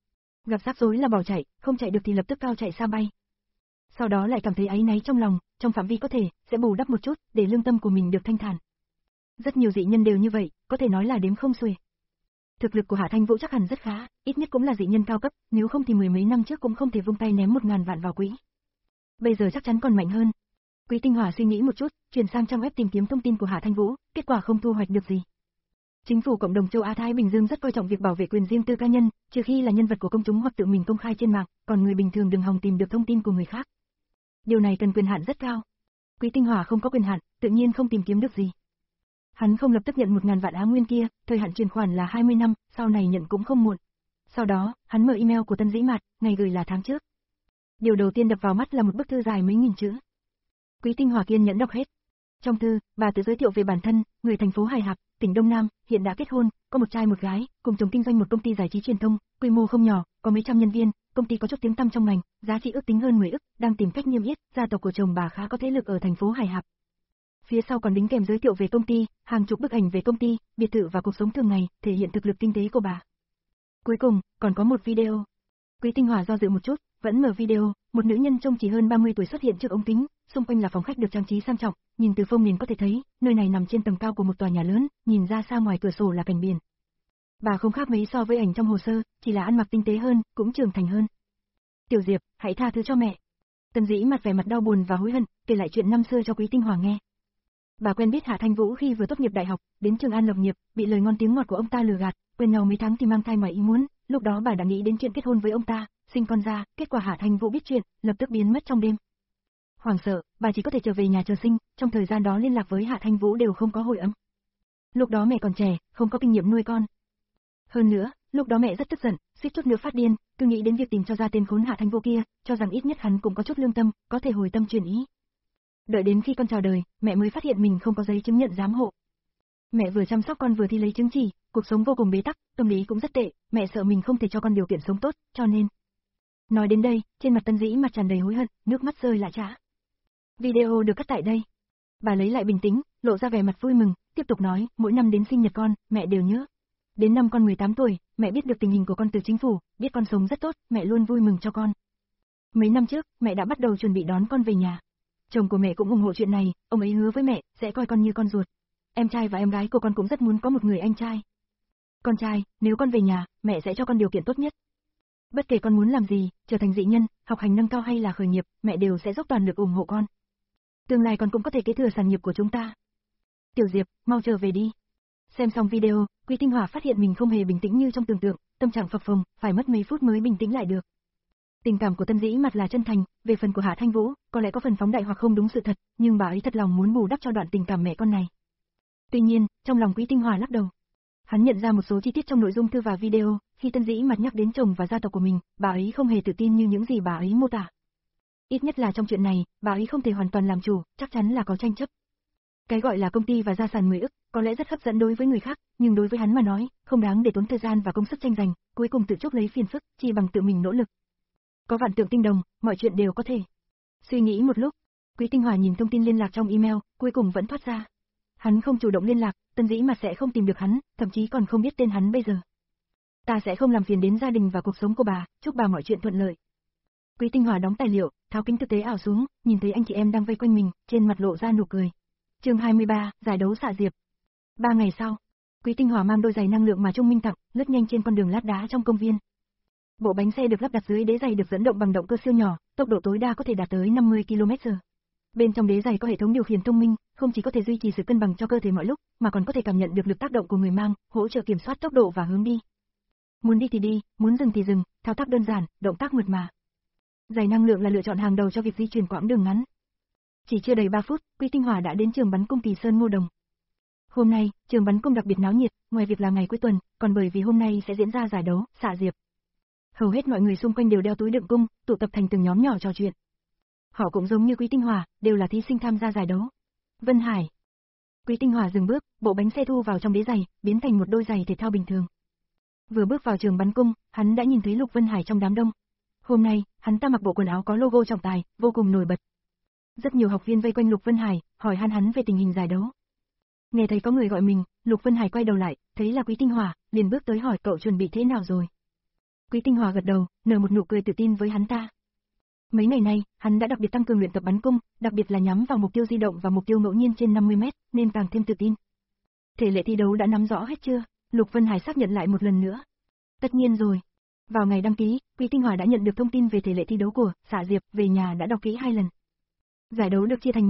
Gặp rắc rối là bỏ chạy, không chạy được thì lập tức cao chạy xa bay. Sau đó lại cảm thấy áy náy trong lòng, trong phạm vi có thể, sẽ bù đắp một chút, để lương tâm của mình được thanh thản. Rất nhiều dị nhân đều như vậy, có thể nói là đếm không xuể. Thực lực của Hạ Thanh Vũ chắc hẳn rất khá, ít nhất cũng là dị nhân cao cấp, nếu không thì mười mấy năm trước cũng không thể vung tay ném một ngàn vạn vào quỹ. Bây giờ chắc chắn còn mạnh hơn. Quý Tinh Hỏa suy nghĩ một chút, chuyển sang trang web tìm kiếm thông tin của Hạ Thanh Vũ, kết quả không thu hoạch được gì. Chính phủ cộng đồng châu Á Thái Bình Dương rất coi trọng việc bảo vệ quyền riêng tư cá nhân, trừ khi là nhân vật của công chúng hoặc tự mình công khai trên mạng, còn người bình thường đừng hòng tìm được thông tin của người khác. Điều này cần quyền hạn rất cao. Quý Tinh Hỏa không có quyền hạn, tự nhiên không tìm kiếm được gì. Hắn không lập tức nhận một ngàn vạn Á Nguyên kia, thời hạn chuyển khoản là hai mươi năm, sau này nhận cũng không muộn. Sau đó, hắn mở email của Tân Dĩ Mạt, ngày gửi là tháng trước. Điều đầu tiên đập vào mắt là một bức thư dài mấy nghìn chữ. Quý Tinh Hỏa kiên nhẫn đọc hết. Trong thư, bà tự giới thiệu về bản thân, người thành phố Hải Hạc, tỉnh Đông Nam, hiện đã kết hôn, có một trai một gái, cùng chồng kinh doanh một công ty giải trí truyền thông, quy mô không nhỏ, có mấy trăm nhân viên, công ty có chút tiếng tăm trong ngành, giá trị ước tính hơn mười ức, đang tìm cách niêm yết, gia tộc của chồng bà khá có thế lực ở thành phố Hải Hạc. Phía sau còn đính kèm giới thiệu về công ty, hàng chục bức ảnh về công ty, biệt thự và cuộc sống thường ngày, thể hiện thực lực kinh tế của bà. Cuối cùng, còn có một video. Quý Tinh Hỏa do dự một chút, vẫn mở video, một nữ nhân trông chỉ hơn ba mươi tuổi xuất hiện trước ống kính, xung quanh là phòng khách được trang trí sang trọng, nhìn từ phông nền có thể thấy, nơi này nằm trên tầng cao của một tòa nhà lớn, nhìn ra xa ngoài cửa sổ là cảnh biển. Bà không khác mấy so với ảnh trong hồ sơ, chỉ là ăn mặc tinh tế hơn, cũng trưởng thành hơn. Tiểu Diệp, hãy tha thứ cho mẹ. Tân Dĩ mặt vẻ mặt đau buồn và hối hận, kể lại chuyện năm xưa cho Quý Tinh Hỏa nghe. Bà quen biết Hạ Thanh Vũ khi vừa tốt nghiệp đại học, đến Trường An lập nghiệp, bị lời ngon tiếng ngọt của ông ta lừa gạt, quen nhau mấy tháng thì mang thai ngoài ý muốn, lúc đó bà đã nghĩ đến chuyện kết hôn với ông ta, sinh con ra, kết quả Hạ Thanh Vũ biết chuyện, lập tức biến mất trong đêm. Hoảng sợ, bà chỉ có thể trở về nhà chờ sinh, trong thời gian đó liên lạc với Hạ Thanh Vũ đều không có hồi âm. Lúc đó mẹ còn trẻ, không có kinh nghiệm nuôi con. Hơn nữa, lúc đó mẹ rất tức giận, suýt chút nữa phát điên, cứ nghĩ đến việc tìm cho ra tên khốn Hạ Thanh Vũ kia, cho rằng ít nhất hắn cũng có chút lương tâm, có thể hồi tâm chuyển ý. Đợi đến khi con chào đời, mẹ mới phát hiện mình không có giấy chứng nhận giám hộ. Mẹ vừa chăm sóc con vừa thi lấy chứng chỉ, cuộc sống vô cùng bế tắc, tâm lý cũng rất tệ, mẹ sợ mình không thể cho con điều kiện sống tốt, cho nên. Nói đến đây, trên mặt Tân Dĩ mặt tràn đầy hối hận, nước mắt rơi lã chã. Video được cắt tại đây. Bà lấy lại bình tĩnh, lộ ra vẻ mặt vui mừng, tiếp tục nói, mỗi năm đến sinh nhật con, mẹ đều nhớ. Đến năm con mười tám tuổi, mẹ biết được tình hình của con từ chính phủ, biết con sống rất tốt, mẹ luôn vui mừng cho con. Mấy năm trước, mẹ đã bắt đầu chuẩn bị đón con về nhà. Chồng của mẹ cũng ủng hộ chuyện này, ông ấy hứa với mẹ, sẽ coi con như con ruột. Em trai và em gái của con cũng rất muốn có một người anh trai. Con trai, nếu con về nhà, mẹ sẽ cho con điều kiện tốt nhất. Bất kể con muốn làm gì, trở thành dị nhân, học hành nâng cao hay là khởi nghiệp, mẹ đều sẽ dốc toàn lực ủng hộ con. Tương lai con cũng có thể kế thừa sản nghiệp của chúng ta. Tiểu Diệp, mau trở về đi. Xem xong video, Quý Tinh Hỏa phát hiện mình không hề bình tĩnh như trong tưởng tượng, tâm trạng phập phồng, phải mất mấy phút mới bình tĩnh lại được. Tình cảm của Tân Dĩ mặt là chân thành, về phần của Hạ Thanh Vũ, có lẽ có phần phóng đại hoặc không đúng sự thật, nhưng bà ấy thật lòng muốn bù đắp cho đoạn tình cảm mẹ con này. Tuy nhiên, trong lòng Quý Tinh Hỏa lắc đầu. Hắn nhận ra một số chi tiết trong nội dung thư và video, khi Tân Dĩ mặt nhắc đến chồng và gia tộc của mình, bà ấy không hề tự tin như những gì bà ấy mô tả. Ít nhất là trong chuyện này, bà ấy không thể hoàn toàn làm chủ, chắc chắn là có tranh chấp. Cái gọi là công ty và gia sản mười ức, có lẽ rất hấp dẫn đối với người khác, nhưng đối với hắn mà nói, không đáng để tốn thời gian và công sức tranh giành, cuối cùng tự chuốc lấy phiền phức, chỉ bằng tự mình nỗ lực. Có vạn tượng tinh đồng, mọi chuyện đều có thể. Suy nghĩ một lúc, Quý Tinh Hỏa nhìn thông tin liên lạc trong email, cuối cùng vẫn thoát ra. Hắn không chủ động liên lạc, Tân Dĩ mà sẽ không tìm được hắn, thậm chí còn không biết tên hắn bây giờ. Ta sẽ không làm phiền đến gia đình và cuộc sống của bà, chúc bà mọi chuyện thuận lợi. Quý Tinh Hỏa đóng tài liệu, tháo kính thực tế ảo xuống, nhìn thấy anh chị em đang vây quanh mình, trên mặt lộ ra nụ cười. Chương hai mươi ba, giải đấu xạ diệp. Ba ngày sau, Quý Tinh Hỏa mang đôi giày năng lượng mà Trung Minh tặng, lướt nhanh trên con đường lát đá trong công viên. Bộ bánh xe được lắp đặt dưới đế giày được dẫn động bằng động cơ siêu nhỏ, tốc độ tối đa có thể đạt tới năm mươi ki lô mét giờ. Bên trong đế giày có hệ thống điều khiển thông minh, không chỉ có thể duy trì sự cân bằng cho cơ thể mọi lúc, mà còn có thể cảm nhận được lực tác động của người mang, hỗ trợ kiểm soát tốc độ và hướng đi. Muốn đi thì đi, muốn dừng thì dừng, thao tác đơn giản, động tác mượt mà. Giày năng lượng là lựa chọn hàng đầu cho việc di chuyển quãng đường ngắn. Chỉ chưa đầy ba phút, Quý Tinh Hỏa đã đến trường bắn cung Kỳ Sơn Ngô Đồng. Hôm nay, trường bắn cung đặc biệt náo nhiệt, ngoài việc là ngày cuối tuần, còn bởi vì hôm nay sẽ diễn ra giải đấu xạ diệp. Hầu hết mọi người xung quanh đều đeo túi đựng cung, tụ tập thành từng nhóm nhỏ trò chuyện. Họ cũng giống như Quý Tinh Hỏa, đều là thí sinh tham gia giải đấu. Vân Hải. Quý Tinh Hỏa dừng bước, bộ bánh xe thu vào trong đế giày, biến thành một đôi giày thể thao bình thường. Vừa bước vào trường bắn cung, hắn đã nhìn thấy Lục Vân Hải trong đám đông. Hôm nay, hắn ta mặc bộ quần áo có logo trọng tài, vô cùng nổi bật. Rất nhiều học viên vây quanh Lục Vân Hải, hỏi han hắn về tình hình giải đấu. Nghe thấy có người gọi mình, Lục Vân Hải quay đầu lại, thấy là Quý Tinh Hỏa, liền bước tới hỏi cậu chuẩn bị thế nào rồi. Quý Tinh Hòa gật đầu, nở một nụ cười tự tin với hắn ta. Mấy ngày nay, hắn đã đặc biệt tăng cường luyện tập bắn cung, đặc biệt là nhắm vào mục tiêu di động và mục tiêu ngẫu nhiên trên năm mươi mét, nên càng thêm tự tin. Thể lệ thi đấu đã nắm rõ hết chưa? Lục Vân Hải xác nhận lại một lần nữa. Tất nhiên rồi. Vào ngày đăng ký, Quý Tinh Hòa đã nhận được thông tin về thể lệ thi đấu của Xạ Diệp, về nhà đã đọc kỹ hai lần. Giải đấu được chia thành